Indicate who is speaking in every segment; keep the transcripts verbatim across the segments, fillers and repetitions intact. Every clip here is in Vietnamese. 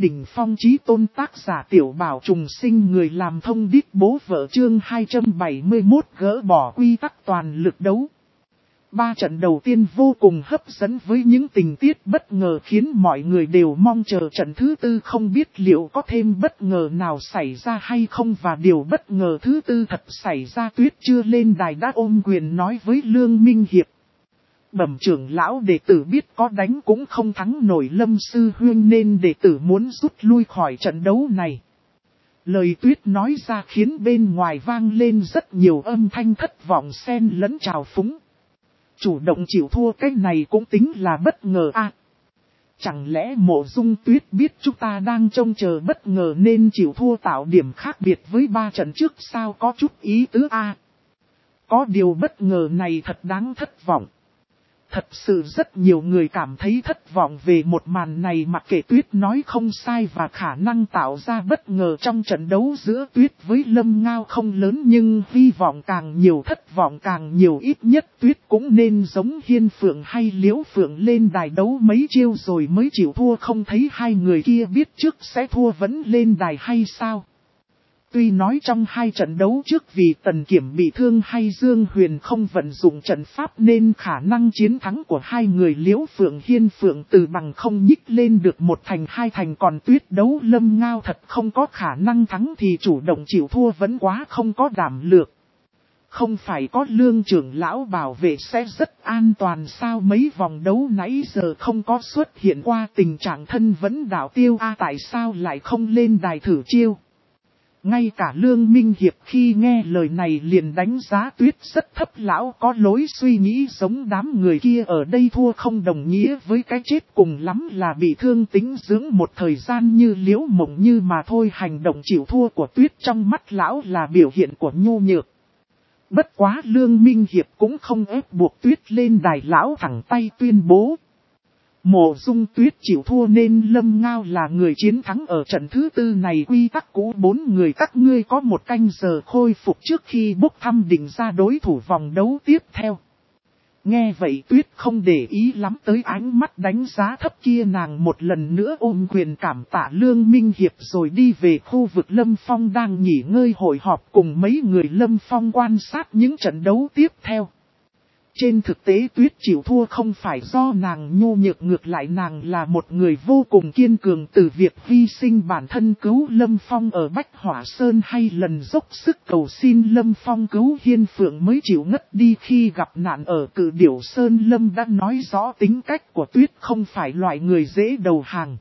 Speaker 1: đỉnh phong chí tôn tác giả Tiểu Bảo trùng sinh người làm thông điệp bố vợ chương hai trăm bảy mươi mốt gỡ bỏ quy tắc toàn lực đấu. Ba trận đầu tiên vô cùng hấp dẫn với những tình tiết bất ngờ khiến mọi người đều mong chờ trận thứ tư không biết liệu có thêm bất ngờ nào xảy ra hay không và điều bất ngờ thứ tư thật xảy ra. Tuyết chưa lên đài đã ôm quyền nói với Lương Minh Hiệp. Bẩm trưởng lão đệ tử biết có đánh cũng không thắng nổi Lâm Sư Huynh nên đệ tử muốn rút lui khỏi trận đấu này. Lời Tuyết nói ra khiến bên ngoài vang lên rất nhiều âm thanh thất vọng xen lẫn trào phúng. Chủ động chịu thua cái này cũng tính là bất ngờ à. Chẳng lẽ Mộ Dung Tuyết biết chúng ta đang trông chờ bất ngờ nên chịu thua tạo điểm khác biệt với ba trận trước sao, có chút ý tứ à. Có điều bất ngờ này thật đáng thất vọng. Thật sự rất nhiều người cảm thấy thất vọng về một màn này, mặc kệ Tuyết nói không sai và khả năng tạo ra bất ngờ trong trận đấu giữa Tuyết với Lâm Ngao không lớn, nhưng hy vọng càng nhiều thất vọng càng nhiều, ít nhất Tuyết cũng nên giống Hiên Phượng hay Liễu Phượng lên đài đấu mấy chiêu rồi mới chịu thua, không thấy hai người kia biết trước sẽ thua vẫn lên đài hay sao? Tuy nói trong hai trận đấu trước vì Tần Kiểm bị thương hay Dương Huyền không vận dụng trận pháp nên khả năng chiến thắng của hai người Liễu Phượng Hiên Phượng từ bằng không nhích lên được một thành hai thành, còn Tuyết đấu Lâm Ngao thật không có khả năng thắng thì chủ động chịu thua vẫn quá không có đảm lược. Không phải có Lương trưởng lão bảo vệ sẽ rất an toàn sao, mấy vòng đấu nãy giờ không có xuất hiện qua tình trạng thân vẫn đảo tiêu a à, tại sao lại không lên đài thử chiêu? Ngay cả Lương Minh Hiệp khi nghe lời này liền đánh giá Tuyết rất thấp, lão có lối suy nghĩ giống đám người kia ở đây, thua không đồng nghĩa với cái chết, cùng lắm là bị thương tĩnh dưỡng một thời gian như Liễu Mộng Như mà thôi. Hành động chịu thua của Tuyết trong mắt lão là biểu hiện của nhu nhược. Bất quá Lương Minh Hiệp cũng không ép buộc Tuyết lên đài, lão thẳng tay tuyên bố. Mộ Dung Tuyết chịu thua nên Lâm Ngao là người chiến thắng ở trận thứ tư này. Quy tắc cũ bốn người các ngươi có một canh giờ khôi phục trước khi bốc thăm định ra đối thủ vòng đấu tiếp theo. Nghe vậy Tuyết không để ý lắm tới ánh mắt đánh giá thấp kia, nàng một lần nữa ôm quyền cảm tạ Lương Minh Hiệp rồi đi về khu vực Lâm Phong đang nghỉ ngơi hội họp cùng mấy người Lâm Phong quan sát những trận đấu tiếp theo. Trên thực tế Tuyết chịu thua không phải do nàng nhu nhược, ngược lại nàng là một người vô cùng kiên cường, từ việc hy sinh bản thân cứu Lâm Phong ở Bách Hỏa Sơn hay lần dốc sức cầu xin Lâm Phong cứu Hiên Phượng mới chịu ngất đi khi gặp nạn ở Cự Điểu Sơn. Lâm đã nói rõ tính cách của Tuyết không phải loại người dễ đầu hàng.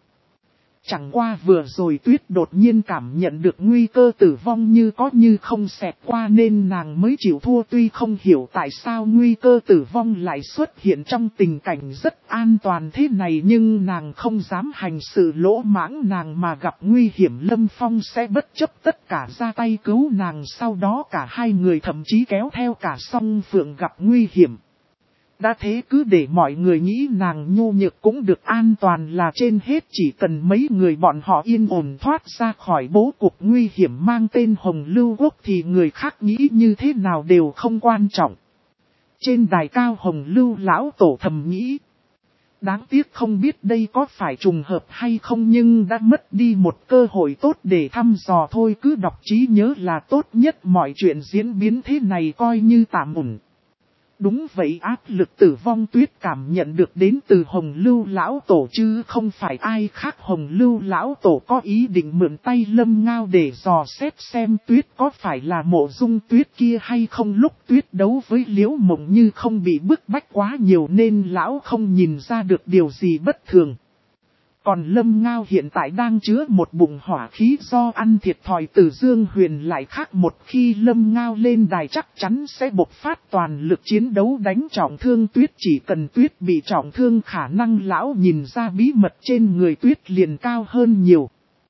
Speaker 1: Chẳng qua vừa rồi Tuyết đột nhiên cảm nhận được nguy cơ tử vong như có như không xẹt qua nên nàng mới chịu thua. Tuy không hiểu tại sao nguy cơ tử vong lại xuất hiện trong tình cảnh rất an toàn thế này, nhưng nàng không dám hành sự lỗ mãng, nàng mà gặp nguy hiểm Lâm Phong sẽ bất chấp tất cả ra tay cứu nàng. Sau đó cả hai người thậm chí kéo theo cả Song Phượng gặp nguy hiểm. Đã thế cứ để mọi người nghĩ nàng nhu nhược cũng được an toàn là trên hết, chỉ cần mấy người bọn họ yên ổn thoát ra khỏi bố cục nguy hiểm mang tên Hồng Lưu Quốc thì người khác nghĩ như thế nào đều không quan trọng. Trên đài cao Hồng Lưu lão tổ thầm nghĩ. Đáng tiếc không biết đây có phải trùng hợp hay không, nhưng đã mất đi một cơ hội tốt để thăm dò thôi, cứ đọc trí nhớ là tốt nhất, mọi chuyện diễn biến thế này coi như tạm ổn. Đúng vậy, áp lực tử vong Tuyết cảm nhận được đến từ Hồng Lưu lão tổ chứ không phải ai khác. Hồng Lưu lão tổ có ý định mượn tay Lâm Ngao để dò xét xem Tuyết có phải là Mộ Dung Tuyết kia hay không. Lúc Tuyết đấu với Liễu Mộng Như không bị bức bách quá nhiều nên lão không nhìn ra được điều gì bất thường. Còn Lâm Ngao hiện tại đang chứa một bụng hỏa khí do ăn thiệt thòi từ Dương Huyền lại khác, một khi Lâm Ngao lên đài chắc chắn sẽ bộc phát toàn lực chiến đấu đánh trọng thương Tuyết. Chỉ cần Tuyết bị trọng thương khả năng lão nhìn ra bí mật trên người Tuyết liền cao hơn nhiều.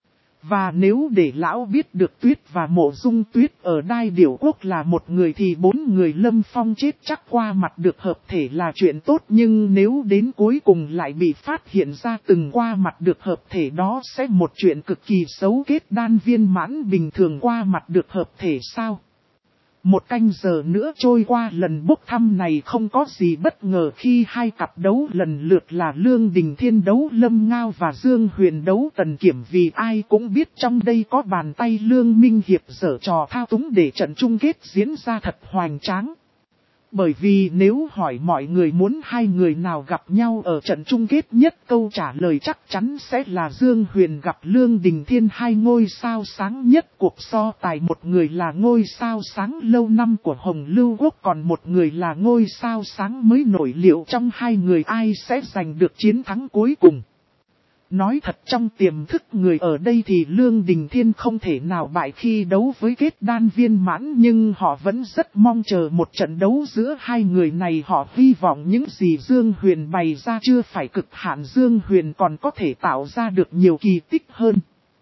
Speaker 1: Và nếu để lão biết được Tuyết và Mộ Dung Tuyết ở Đai Điểu Quốc là một người thì bốn người Lâm Phong chết chắc qua mặt được hợp thể là chuyện tốt, nhưng nếu đến cuối cùng lại bị phát hiện ra từng qua mặt được hợp thể đó sẽ một chuyện cực kỳ xấu. Kết đan viên mãn bình thường qua mặt được hợp thể sao? Một canh giờ nữa trôi qua, lần bốc thăm này không có gì bất ngờ khi hai cặp đấu lần lượt là Lương Đình Thiên đấu Lâm Ngao và Dương Huyền đấu Tần Kiểm, vì ai cũng biết trong đây có bàn tay Lương Minh Hiệp giở trò thao túng để trận chung kết diễn ra thật hoành tráng. Bởi vì nếu hỏi mọi người muốn hai người nào gặp nhau ở trận chung kết nhất, câu trả lời chắc chắn sẽ là Dương Huyền gặp Lương Đình Thiên, hai ngôi sao sáng nhất cuộc so tài. Một người là ngôi sao sáng lâu năm của Hồng Lưu Quốc, còn một người là ngôi sao sáng mới nổi. Liệu trong hai người ai sẽ giành được chiến thắng cuối cùng? Nói thật, trong tiềm thức người ở đây thì Lương Đình Thiên không thể nào bại khi đấu với kết đan viên mãn, nhưng họ vẫn rất mong chờ một trận đấu giữa hai người này. Họ hy vọng những gì Dương Huyền bày ra chưa phải cực hạn, Dương Huyền còn có thể tạo ra được nhiều kỳ tích hơn.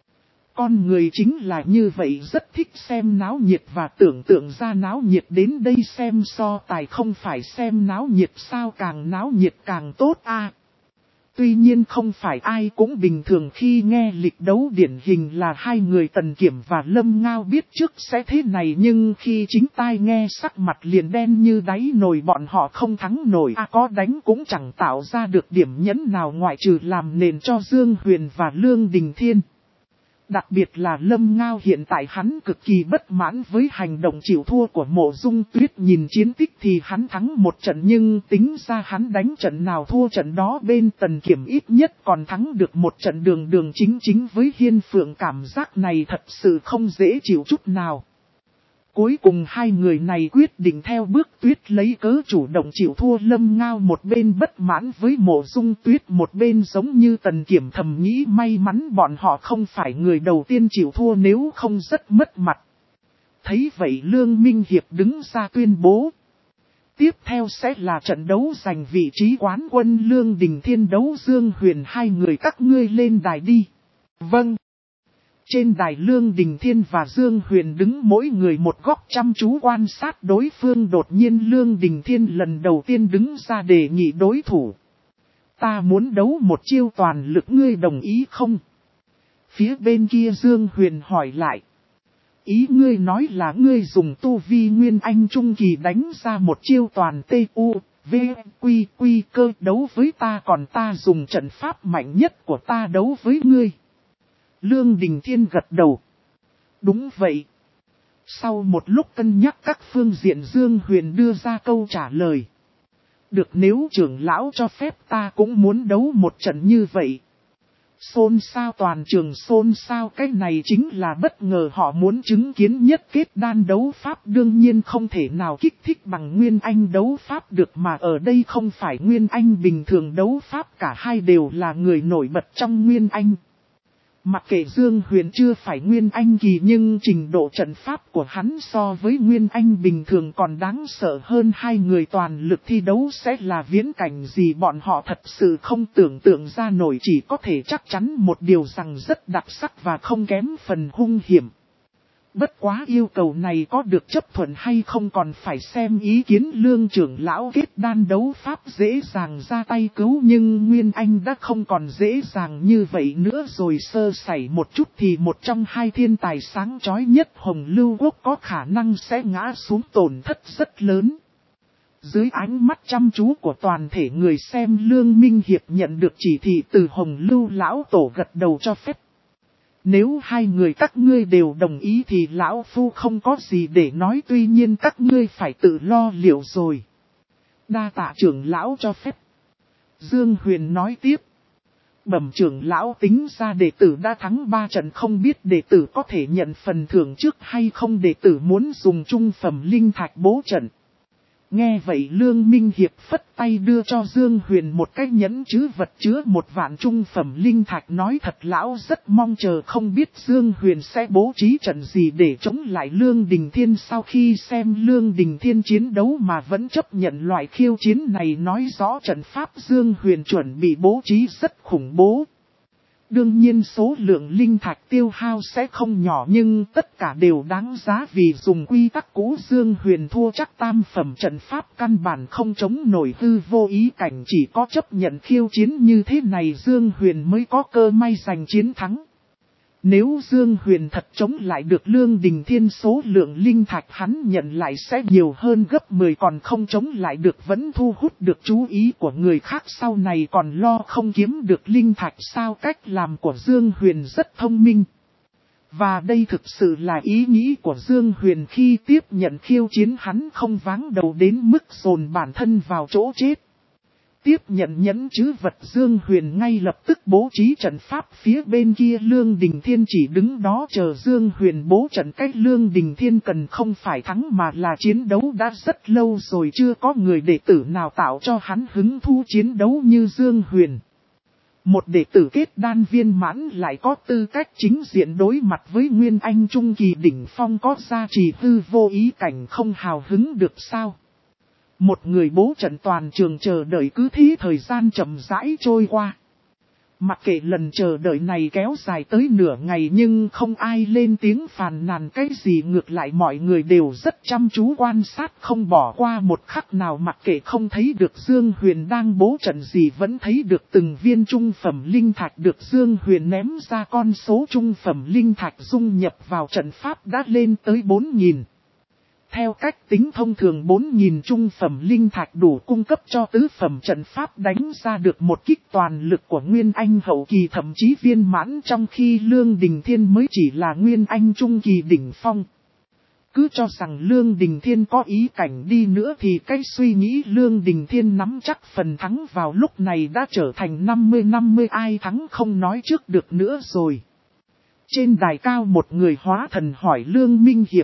Speaker 1: Con người chính là như vậy, rất thích xem náo nhiệt và tưởng tượng ra náo nhiệt. Đến đây xem so tài không phải xem náo nhiệt sao, càng náo nhiệt càng tốt a. Tuy nhiên không phải ai cũng bình thường khi nghe lịch đấu điển hình là hai người Tần Kiểm và Lâm Ngao biết trước sẽ thế này, nhưng khi chính tai nghe sắc mặt liền đen như đáy nồi. Bọn họ không thắng nổi, à có đánh cũng chẳng tạo ra được điểm nhấn nào ngoại trừ làm nền cho Dương Huyền và Lương Đình Thiên. Đặc biệt là Lâm Ngao, hiện tại hắn cực kỳ bất mãn với hành động chịu thua của Mộ Dung Tuyết. Nhìn chiến tích thì hắn thắng một trận, nhưng tính ra hắn đánh trận nào thua trận đó. Bên Tần Kiểm ít nhất còn thắng được một trận đường đường chính chính với Hiên Phượng, cảm giác này thật sự không dễ chịu chút nào. Cuối cùng hai người này quyết định theo bước Tuyết lấy cớ chủ động chịu thua. Lâm Ngao một bên bất mãn với Mộ Dung Tuyết, một bên giống như Tần Kiểm thầm nghĩ may mắn bọn họ không phải người đầu tiên chịu thua, nếu không rất mất mặt. Thấy vậy Lương Minh Hiệp đứng ra tuyên bố: tiếp theo sẽ là trận đấu giành vị trí quán quân, Lương Đình Thiên đấu Dương Huyền, hai người các ngươi lên đài đi. Vâng. Trên đài Lương Đình Thiên và Dương Huyền đứng mỗi người một góc chăm chú quan sát đối phương. Đột nhiên Lương Đình Thiên lần đầu tiên đứng ra đề nghị đối thủ: ta muốn đấu một chiêu toàn lực, ngươi đồng ý không? Phía bên kia Dương Huyền hỏi lại: ý ngươi nói là ngươi dùng tu vi Nguyên Anh Trung Kỳ đánh ra một chiêu toàn T U V Quy Quy cơ đấu với ta, còn ta dùng trận pháp mạnh nhất của ta đấu với ngươi? Lương Đình Thiên gật đầu: đúng vậy. Sau một lúc cân nhắc các phương diện, Dương Huyền đưa ra câu trả lời: được, nếu trưởng lão cho phép ta cũng muốn đấu một trận như vậy. Xôn xao, toàn trường xôn xao. Cái này chính là bất ngờ, họ muốn chứng kiến nhất kết đan đấu pháp, đương nhiên không thể nào kích thích bằng Nguyên Anh đấu pháp được, mà ở đây không phải Nguyên Anh bình thường đấu pháp, cả hai đều là người nổi bật trong Nguyên Anh. Mặc kệ Dương Huyền chưa phải Nguyên Anh kỳ, nhưng trình độ trận pháp của hắn so với Nguyên Anh bình thường còn đáng sợ hơn. Hai người toàn lực thi đấu sẽ là viễn cảnh gì bọn họ thật sự không tưởng tượng ra nổi, chỉ có thể chắc chắn một điều rằng rất đặc sắc và không kém phần hung hiểm. Bất quá yêu cầu này có được chấp thuận hay không còn phải xem ý kiến Lương trưởng lão. Kết đan đấu pháp dễ dàng ra tay cứu, nhưng Nguyên Anh đã không còn dễ dàng như vậy nữa rồi. Sơ sẩy một chút thì một trong hai thiên tài sáng chói nhất Hồng Lưu Quốc có khả năng sẽ ngã xuống, tổn thất rất lớn. Dưới ánh mắt chăm chú của toàn thể người xem, Lương Minh Hiệp nhận được chỉ thị từ Hồng Lưu lão tổ, gật đầu cho phép. Nếu hai người các ngươi đều đồng ý thì lão phu không có gì để nói, tuy nhiên các ngươi phải tự lo liệu rồi. Đa tạ trưởng lão cho phép. Dương Huyền nói tiếp: bẩm trưởng lão, tính ra đệ tử đã thắng ba trận, không biết đệ tử có thể nhận phần thưởng trước hay không? Đệ tử muốn dùng trung phẩm linh thạch bố trận. Nghe vậy Lương Minh Hiệp phất tay đưa cho Dương Huyền một cái nhẫn chứa vật chứa một vạn trung phẩm linh thạch, nói thật lão rất mong chờ không biết Dương Huyền sẽ bố trí trận gì để chống lại Lương Đình Thiên. Sau khi xem Lương Đình Thiên chiến đấu mà vẫn chấp nhận loại khiêu chiến này, nói rõ trận pháp Dương Huyền chuẩn bị bố trí rất khủng bố. Đương nhiên số lượng linh thạch tiêu hao sẽ không nhỏ, nhưng tất cả đều đáng giá, vì dùng quy tắc cũ Dương Huyền thua chắc tam phẩm trận pháp căn bản không chống nổi hư vô ý cảnh, chỉ có chấp nhận khiêu chiến như thế này Dương Huyền mới có cơ may giành chiến thắng. Nếu Dương Huyền thật chống lại được Lương Đình Thiên, số lượng linh thạch hắn nhận lại sẽ nhiều hơn gấp mười, còn không chống lại được vẫn thu hút được chú ý của người khác, sau này còn lo không kiếm được linh thạch sao. Cách làm của Dương Huyền rất thông minh. Và đây thực sự là ý nghĩ của Dương Huyền khi tiếp nhận khiêu chiến, hắn không váng đầu đến mức dồn bản thân vào chỗ chết. Tiếp nhận nhẫn chứ vật, Dương Huyền ngay lập tức bố trí trận pháp phía bên kia. Lương Đình Thiên chỉ đứng đó chờ Dương Huyền bố trận. Cách Lương Đình Thiên cần không phải thắng mà là chiến đấu, đã rất lâu rồi chưa có người đệ tử nào tạo cho hắn hứng thú chiến đấu như Dương Huyền. Một đệ tử kết đan viên mãn lại có tư cách chính diện đối mặt với Nguyên Anh Trung Kỳ đỉnh phong, có gia trì hư vô ý cảnh, không hào hứng được sao. Một người bố trận, toàn trường chờ đợi, cứ thế thời gian chậm rãi trôi qua. Mặc kệ lần chờ đợi này kéo dài tới nửa ngày nhưng không ai lên tiếng phàn nàn cái gì, ngược lại mọi người đều rất chăm chú quan sát, không bỏ qua một khắc nào. Mặc kệ không thấy được Dương Huyền đang bố trận gì, vẫn thấy được từng viên trung phẩm linh thạch được Dương Huyền ném ra. Con số trung phẩm linh thạch dung nhập vào trận pháp đã lên tới bốn nghìn. Theo cách tính thông thường, bốn nghìn trung phẩm linh thạch đủ cung cấp cho tứ phẩm trận pháp đánh ra được một kích toàn lực của Nguyên Anh hậu kỳ, thậm chí viên mãn, trong khi Lương Đình Thiên mới chỉ là Nguyên Anh Trung Kỳ đỉnh phong. Cứ cho rằng Lương Đình Thiên có ý cảnh đi nữa thì cái suy nghĩ Lương Đình Thiên nắm chắc phần thắng vào lúc này đã trở thành năm mươi năm mươi, ai thắng không nói trước được nữa rồi. Trên đài cao một người hóa thần hỏi Lương Minh Hiệp: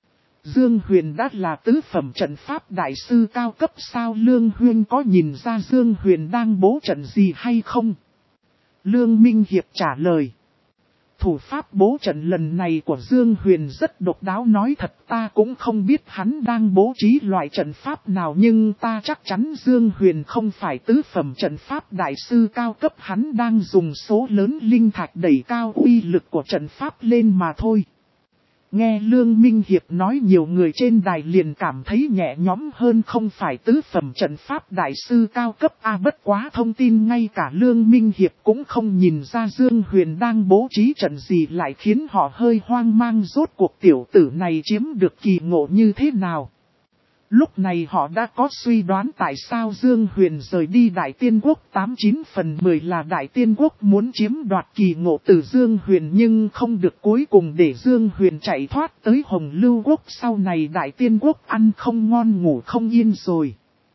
Speaker 1: Dương Huyền đã là tứ phẩm trận pháp đại sư cao cấp sao? Lương Huyên có nhìn ra Dương Huyền đang bố trận gì hay không? Lương Minh Hiệp trả lời: thủ pháp bố trận lần này của Dương Huyền rất độc đáo, nói thật ta cũng không biết hắn đang bố trí loại trận pháp nào, nhưng ta chắc chắn Dương Huyền không phải tứ phẩm trận pháp đại sư cao cấp, hắn đang dùng số lớn linh thạch đẩy cao uy lực của trận pháp lên mà thôi. Nghe Lương Minh Hiệp nói, nhiều người trên đài liền cảm thấy nhẹ nhõm hơn, không phải tứ phẩm trận pháp đại sư cao cấp a à, bất quá thông tin ngay cả Lương Minh Hiệp cũng không nhìn ra Dương Huyền đang bố trí trận gì lại khiến họ hơi hoang mang, rốt cuộc tiểu tử này chiếm được kỳ ngộ như thế nào. Lúc này họ đã có suy đoán tại sao Dương Huyền rời đi Đại Tiên Quốc, tám chín phần mười là Đại Tiên Quốc muốn chiếm đoạt kỳ ngộ từ Dương Huyền nhưng không được, cuối cùng để Dương Huyền chạy thoát tới Hồng Lưu Quốc, sau này Đại Tiên Quốc ăn không ngon ngủ không yên rồi.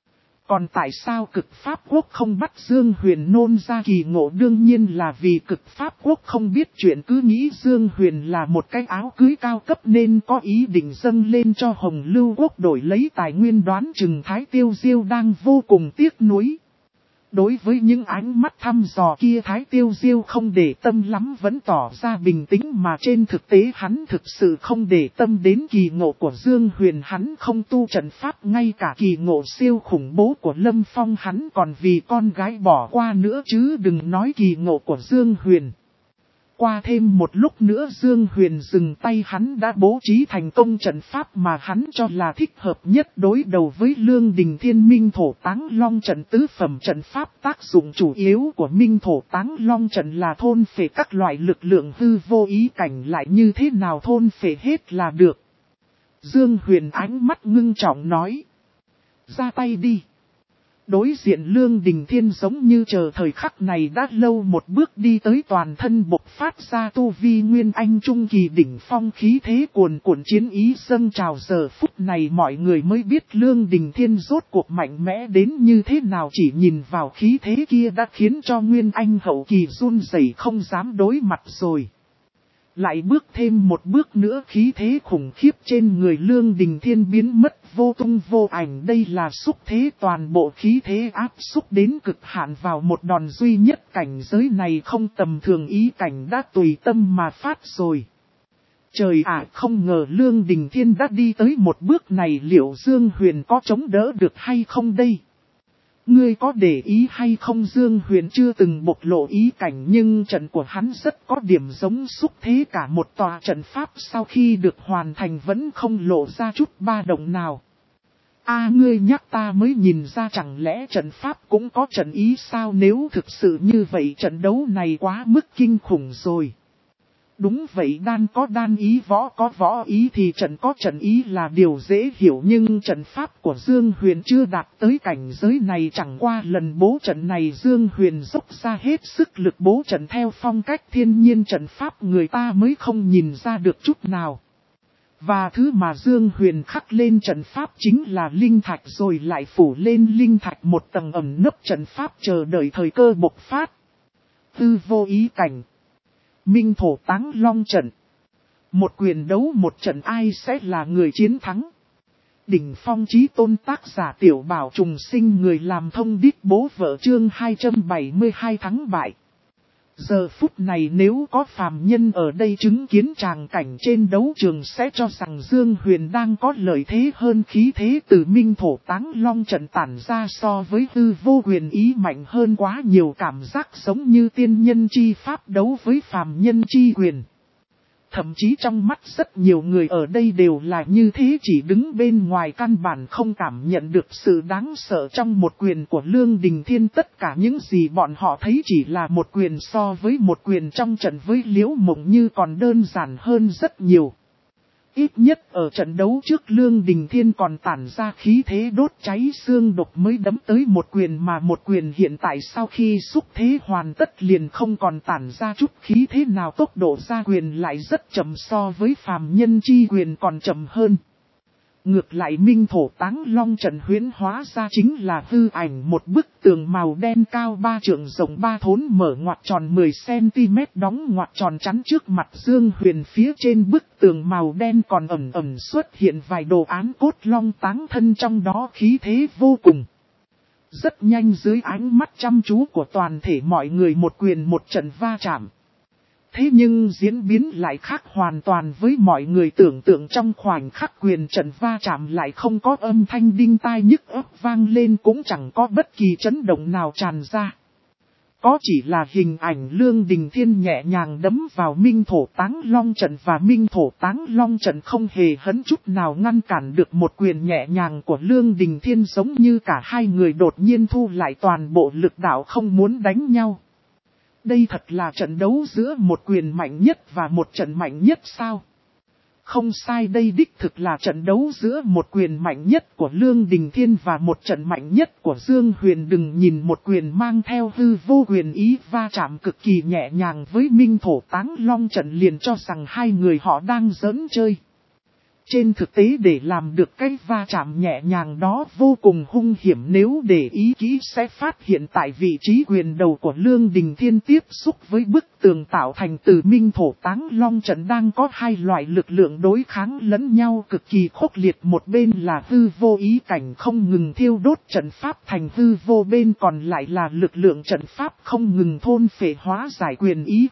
Speaker 1: Còn tại sao Cực Pháp Quốc không bắt Dương Huyền nôn ra kỳ ngộ? Đương nhiên là vì Cực Pháp Quốc không biết chuyện, cứ nghĩ Dương Huyền là một cái áo cưới cao cấp nên có ý định dâng lên cho Hồng Lưu Quốc đổi lấy tài nguyên, đoán chừng Thái Tiêu Diêu đang vô cùng tiếc nuối. Đối với những ánh mắt thăm dò kia, Thái Tiêu Diêu không để tâm lắm, vẫn tỏ ra bình tĩnh, mà trên thực tế hắn thực sự không để tâm đến kỳ ngộ của Dương Huyền. Hắn không tu trận pháp, ngay cả kỳ ngộ siêu khủng bố của Lâm Phong hắn còn vì con gái bỏ qua nữa, chứ đừng nói kỳ ngộ của Dương Huyền. Qua thêm một lúc nữa Dương Huyền dừng tay, hắn đã bố trí thành công trận pháp mà hắn cho là thích hợp nhất đối đầu với Lương Đình Thiên. Minh Thổ Táng Long trận, tứ phẩm trận pháp, tác dụng chủ yếu của Minh Thổ Táng Long trận là thôn phệ các loại lực lượng hư vô ý cảnh, lại như thế nào thôn phệ hết là được. Dương Huyền ánh mắt ngưng trọng nói: ra tay đi. Đối diện Lương Đình Thiên giống như chờ thời khắc này đã lâu, một bước đi tới, toàn thân bộc phát ra tu vi Nguyên Anh Trung Kỳ đỉnh phong, khí thế cuồn cuộn, chiến ý dâng trào. Giờ phút này mọi người mới biết Lương Đình Thiên rốt cuộc mạnh mẽ đến như thế nào, chỉ nhìn vào khí thế kia đã khiến cho Nguyên Anh hậu kỳ run rẩy không dám đối mặt rồi. Lại bước thêm một bước nữa, khí thế khủng khiếp trên người Lương Đình Thiên biến mất vô tung vô ảnh. Đây là xúc thế, toàn bộ khí thế áp xúc đến cực hạn vào một đòn duy nhất, cảnh giới này không tầm thường, ý cảnh đã tùy tâm mà phát rồi. Trời ạ, không ngờ Lương Đình Thiên đã đi tới một bước này, liệu Dương Huyền có chống đỡ được hay không đây? Ngươi có để ý hay không, Dương Huyền chưa từng bộc lộ ý cảnh nhưng trận của hắn rất có điểm giống xúc thế, cả một tòa trận pháp sau khi được hoàn thành vẫn không lộ ra chút ba động nào. A ngươi nhắc ta mới nhìn ra, chẳng lẽ trận pháp cũng có trận ý sao? Nếu thực sự như vậy trận đấu này quá mức kinh khủng rồi. Đúng vậy, đan có đan ý, võ có võ ý thì trận có trận ý là điều dễ hiểu, nhưng trận pháp của Dương Huyền chưa đạt tới cảnh giới này. Chẳng qua lần bố trận này Dương Huyền dốc ra hết sức lực bố trận theo phong cách thiên nhiên trận pháp, người ta mới không nhìn ra được chút nào. Và thứ mà Dương Huyền khắc lên trận pháp chính là linh thạch, rồi lại phủ lên linh thạch một tầng ẩn nấp trận pháp chờ đợi thời cơ bộc phát. Tư vô ý cảnh. Minh thổ táng long trận. Một quyền đấu một trận, ai sẽ là người chiến thắng? Đỉnh phong chí tôn, tác giả Tiểu Bảo Trùng Sinh, người làm thông điệp bố vợ, chương hai trăm bảy mươi hai thắng bại. Giờ phút này nếu có phàm nhân ở đây chứng kiến tràng cảnh trên đấu trường sẽ cho rằng Dương Huyền đang có lợi thế hơn, khí thế từ Minh thổ táng long trận tản ra so với hư vô huyền ý mạnh hơn quá nhiều, cảm giác giống như tiên nhân chi pháp đấu với phàm nhân chi quyền. Thậm chí trong mắt rất nhiều người ở đây đều là như thế, chỉ đứng bên ngoài căn bản không cảm nhận được sự đáng sợ trong một quyền của Lương Đình Thiên. Tất cả những gì bọn họ thấy chỉ là một quyền so với một quyền trong trận với Liễu Mộng Như còn đơn giản hơn rất nhiều. Ít nhất ở trận đấu trước Lương Đình Thiên còn tản ra khí thế đốt cháy xương độc mới đấm tới một quyền, mà một quyền hiện tại sau khi xúc thế hoàn tất liền không còn tản ra chút khí thế nào, tốc độ ra quyền lại rất chậm, so với phàm nhân chi quyền còn chậm hơn. Ngược lại Minh thổ táng long trận huyễn hóa ra chính là hư ảnh một bức tường màu đen cao ba trượng rộng ba thốn, mở ngoặt tròn mười xăng-ti-mét, đóng ngoặt tròn chắn trước mặt Dương Huyền. Phía trên bức tường màu đen còn ẩn ẩn xuất hiện vài đồ án cốt long táng thân, trong đó khí thế vô cùng. Rất nhanh dưới ánh mắt chăm chú của toàn thể mọi người, một quyền một trận va chạm. Thế nhưng diễn biến lại khác hoàn toàn với mọi người tưởng tượng, trong khoảnh khắc quyền trận va chạm lại không có âm thanh đinh tai nhức óc vang lên, cũng chẳng có bất kỳ chấn động nào tràn ra. Có chỉ là hình ảnh Lương Đình Thiên nhẹ nhàng đấm vào Minh thổ táng long trận, và Minh thổ táng long trận không hề hấn chút nào ngăn cản được một quyền nhẹ nhàng của Lương Đình Thiên, giống như cả hai người đột nhiên thu lại toàn bộ lực đạo không muốn đánh nhau. Đây thật là trận đấu giữa một quyền mạnh nhất và một trận mạnh nhất sao? Không sai, đây đích thực là trận đấu giữa một quyền mạnh nhất của Lương Đình Thiên và một trận mạnh nhất của Dương Huyền. Đừng nhìn một quyền mang theo hư vô quyền ý va chạm cực kỳ nhẹ nhàng với Minh thổ táng long trận liền cho rằng hai người họ đang giỡn chơi. Trên thực tế để làm được cái va chạm nhẹ nhàng đó vô cùng hung hiểm, nếu để ý kỹ sẽ phát hiện tại vị trí quyền đầu của Lương Đình Thiên tiếp xúc với bức tường tạo thành từ Minh thổ táng long trận đang có hai loại lực lượng đối kháng lẫn nhau cực kỳ khốc liệt, một bên là hư vô ý cảnh không ngừng thiêu đốt trận pháp thành hư vô, bên còn lại là lực lượng trận pháp không ngừng thôn phệ hóa giải quyền ý.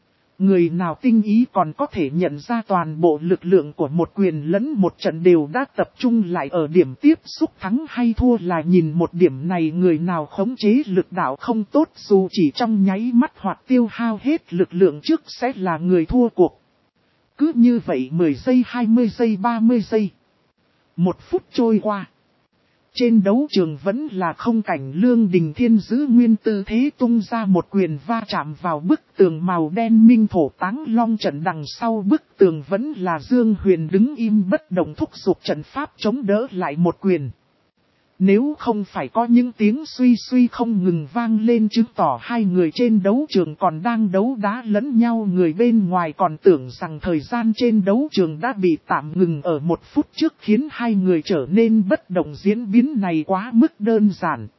Speaker 1: Người nào tinh ý còn có thể nhận ra toàn bộ lực lượng của một quyền lẫn một trận đều đã tập trung lại ở điểm tiếp xúc, thắng hay thua là nhìn một điểm này, người nào khống chế lực đạo không tốt dù chỉ trong nháy mắt hoặc tiêu hao hết lực lượng trước sẽ là người thua cuộc. Cứ như vậy mười giây, hai mươi giây, ba mươi giây. Một phút trôi qua. Trên đấu trường vẫn là không cảnh, Lương Đình Thiên giữ nguyên tư thế tung ra một quyền va chạm vào bức tường màu đen Minh thổ táng long trận, đằng sau bức tường vẫn là Dương Huyền đứng im bất động thúc giục trận pháp chống đỡ lại một quyền. Nếu không phải có những tiếng suy suy không ngừng vang lên chứng tỏ hai người trên đấu trường còn đang đấu đá lẫn nhau, người bên ngoài còn tưởng rằng thời gian trên đấu trường đã bị tạm ngừng ở một phút trước, khiến hai người trở nên bất động. Diễn biến này quá mức đơn giản.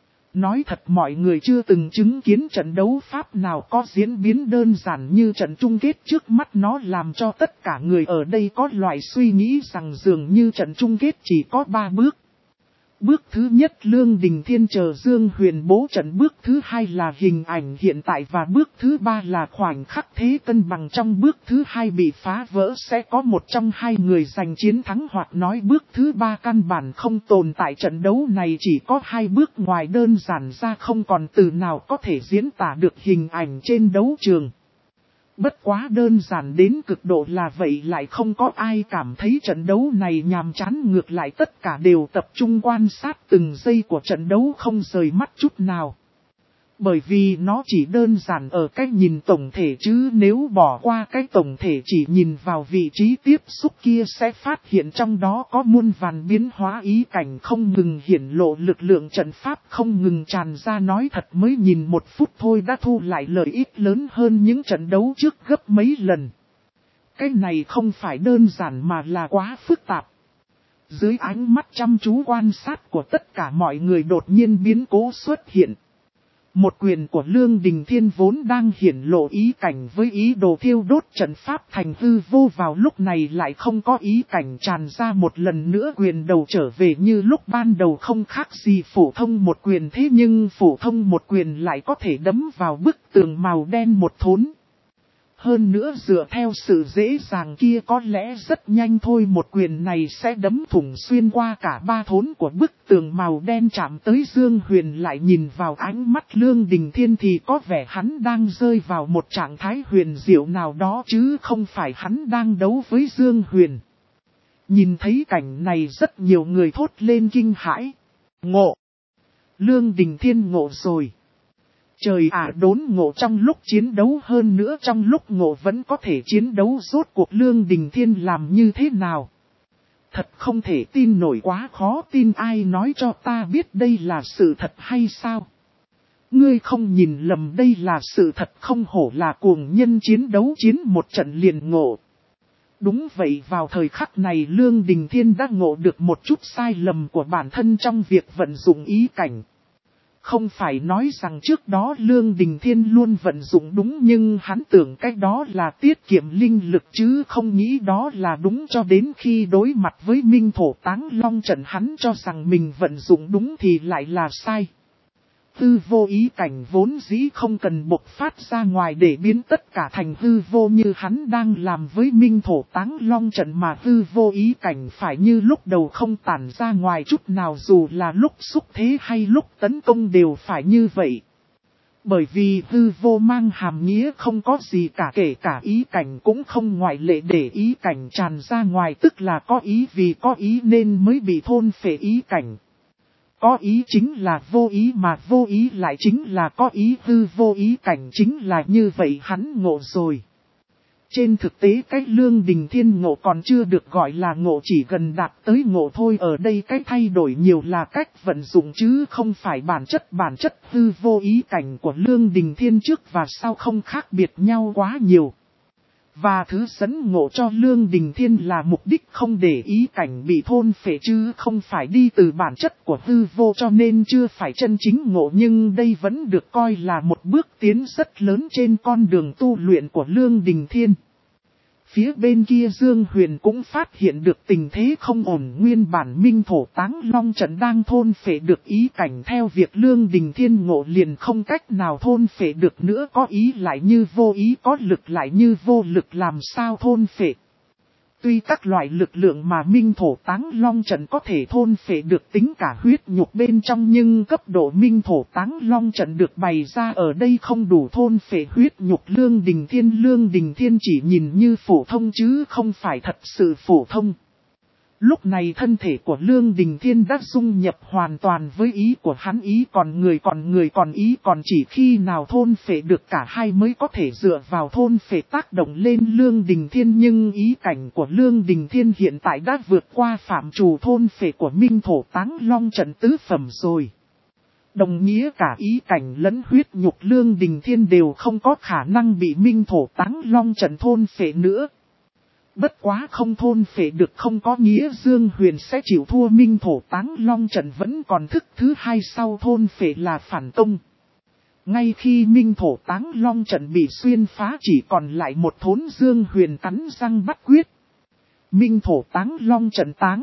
Speaker 1: Nói thật, mọi người chưa từng chứng kiến trận đấu pháp nào có diễn biến đơn giản như trận chung kết trước mắt, nó làm cho tất cả người ở đây có loại suy nghĩ rằng dường như trận chung kết chỉ có ba bước. Bước thứ nhất Lương Đình Thiên chờ Dương Huyền bố trận, bước thứ hai là hình ảnh hiện tại, và bước thứ ba là khoảnh khắc thế cân bằng trong bước thứ hai bị phá vỡ, sẽ có một trong hai người giành chiến thắng, hoặc nói bước thứ ba căn bản không tồn tại. Trận đấu này chỉ có hai bước, ngoài đơn giản ra không còn từ nào có thể diễn tả được hình ảnh trên đấu trường. Bất quá đơn giản đến cực độ là vậy, lại không có ai cảm thấy trận đấu này nhàm chán, ngược lại tất cả đều tập trung quan sát từng giây của trận đấu không rời mắt chút nào. Bởi vì nó chỉ đơn giản ở cách nhìn tổng thể chứ nếu bỏ qua cái tổng thể chỉ nhìn vào vị trí tiếp xúc kia sẽ phát hiện trong đó có muôn vàn biến hóa ý cảnh không ngừng hiển lộ lực lượng trận pháp không ngừng tràn ra nói thật mới nhìn một phút thôi đã thu lại lợi ích lớn hơn những trận đấu trước gấp mấy lần. Cái này không phải đơn giản mà là quá phức tạp. Dưới ánh mắt chăm chú quan sát của tất cả mọi người đột nhiên biến cố xuất hiện. Một quyền của Lương Đình Thiên vốn đang hiển lộ ý cảnh với ý đồ thiêu đốt trận pháp thành hư vô vào lúc này lại không có ý cảnh tràn ra một lần nữa quyền đầu trở về như lúc ban đầu không khác gì phổ thông một quyền thế nhưng phổ thông một quyền lại có thể đấm vào bức tường màu đen một thốn. Hơn nữa dựa theo sự dễ dàng kia có lẽ rất nhanh thôi một quyền này sẽ đấm thủng xuyên qua cả ba thốn của bức tường màu đen chạm tới Dương Huyền lại nhìn vào ánh mắt Lương Đình Thiên thì có vẻ hắn đang rơi vào một trạng thái huyền diệu nào đó chứ không phải hắn đang đấu với Dương Huyền. Nhìn thấy cảnh này rất nhiều người thốt lên kinh hãi. Ngộ! Lương Đình Thiên ngộ rồi. Trời ạ đốn ngộ trong lúc chiến đấu hơn nữa trong lúc ngộ vẫn có thể chiến đấu rốt cuộc Lương Đình Thiên làm như thế nào. Thật không thể tin nổi quá khó tin ai nói cho ta biết đây là sự thật hay sao. Ngươi không nhìn lầm đây là sự thật không hổ là cuồng nhân chiến đấu chiến một trận liền ngộ. Đúng vậy vào thời khắc này Lương Đình Thiên đã ngộ được một chút sai lầm của bản thân trong việc vận dụng ý cảnh. Không phải nói rằng trước đó Lương Đình Thiên luôn vận dụng đúng nhưng hắn tưởng cách đó là tiết kiệm linh lực chứ không nghĩ đó là đúng cho đến khi đối mặt với Minh Thổ Táng Long trận hắn cho rằng mình vận dụng đúng thì lại là sai. Hư vô ý cảnh vốn dĩ không cần bộc phát ra ngoài để biến tất cả thành hư vô như hắn đang làm với Minh Thổ Táng Long trận mà hư vô ý cảnh phải như lúc đầu không tản ra ngoài chút nào dù là lúc xúc thế hay lúc tấn công đều phải như vậy. Bởi vì hư vô mang hàm nghĩa không có gì cả kể cả ý cảnh cũng không ngoại lệ để ý cảnh tràn ra ngoài tức là có ý vì có ý nên mới bị thôn phệ ý cảnh. Có ý chính là vô ý mà vô ý lại chính là có ý hư vô ý cảnh chính là như vậy hắn ngộ rồi. Trên thực tế cái Lương Đình Thiên ngộ còn chưa được gọi là ngộ chỉ gần đạt tới ngộ thôi ở đây cái thay đổi nhiều là cách vận dụng chứ không phải bản chất bản chất hư vô ý cảnh của Lương Đình Thiên trước và sau không khác biệt nhau quá nhiều. Và thứ dẫn ngộ cho Lương Đình Thiên là mục đích không để ý cảnh bị thôn phệ chứ không phải đi từ bản chất của hư vô cho nên chưa phải chân chính ngộ nhưng đây vẫn được coi là một bước tiến rất lớn trên con đường tu luyện của Lương Đình Thiên. Phía bên kia Dương Huyền cũng phát hiện được tình thế không ổn nguyên bản Minh Thổ Táng Long trận đang thôn phệ được ý cảnh theo việc Lương Đình Thiên ngộ liền không cách nào thôn phệ được nữa có ý lại như vô ý có lực lại như vô lực làm sao thôn phệ. Tuy các loại lực lượng mà Minh Thổ Táng Long trận có thể thôn phệ được tính cả huyết nhục bên trong nhưng cấp độ Minh Thổ Táng Long trận được bày ra ở đây không đủ thôn phệ huyết nhục Lương Đình Thiên. Lương Đình Thiên chỉ nhìn như phổ thông chứ không phải thật sự phổ thông. Lúc này thân thể của Lương Đình Thiên đã dung nhập hoàn toàn với ý của hắn ý còn người còn người còn ý còn chỉ khi nào thôn phệ được cả hai mới có thể dựa vào thôn phệ tác động lên Lương Đình Thiên nhưng ý cảnh của Lương Đình Thiên hiện tại đã vượt qua phạm trù thôn phệ của Minh Thổ Táng Long trận tứ phẩm rồi. Đồng nghĩa cả ý cảnh lẫn huyết nhục Lương Đình Thiên đều không có khả năng bị Minh Thổ Táng Long trận thôn phệ nữa. Bất quá không thôn phệ được không có nghĩa Dương Huyền sẽ chịu thua Minh Thổ Táng Long trận vẫn còn thức thứ hai sau thôn phệ là phản công. Ngay khi Minh Thổ Táng Long trận bị xuyên phá chỉ còn lại một thốn Dương Huyền cắn răng bắt quyết. Minh Thổ Táng Long trận táng.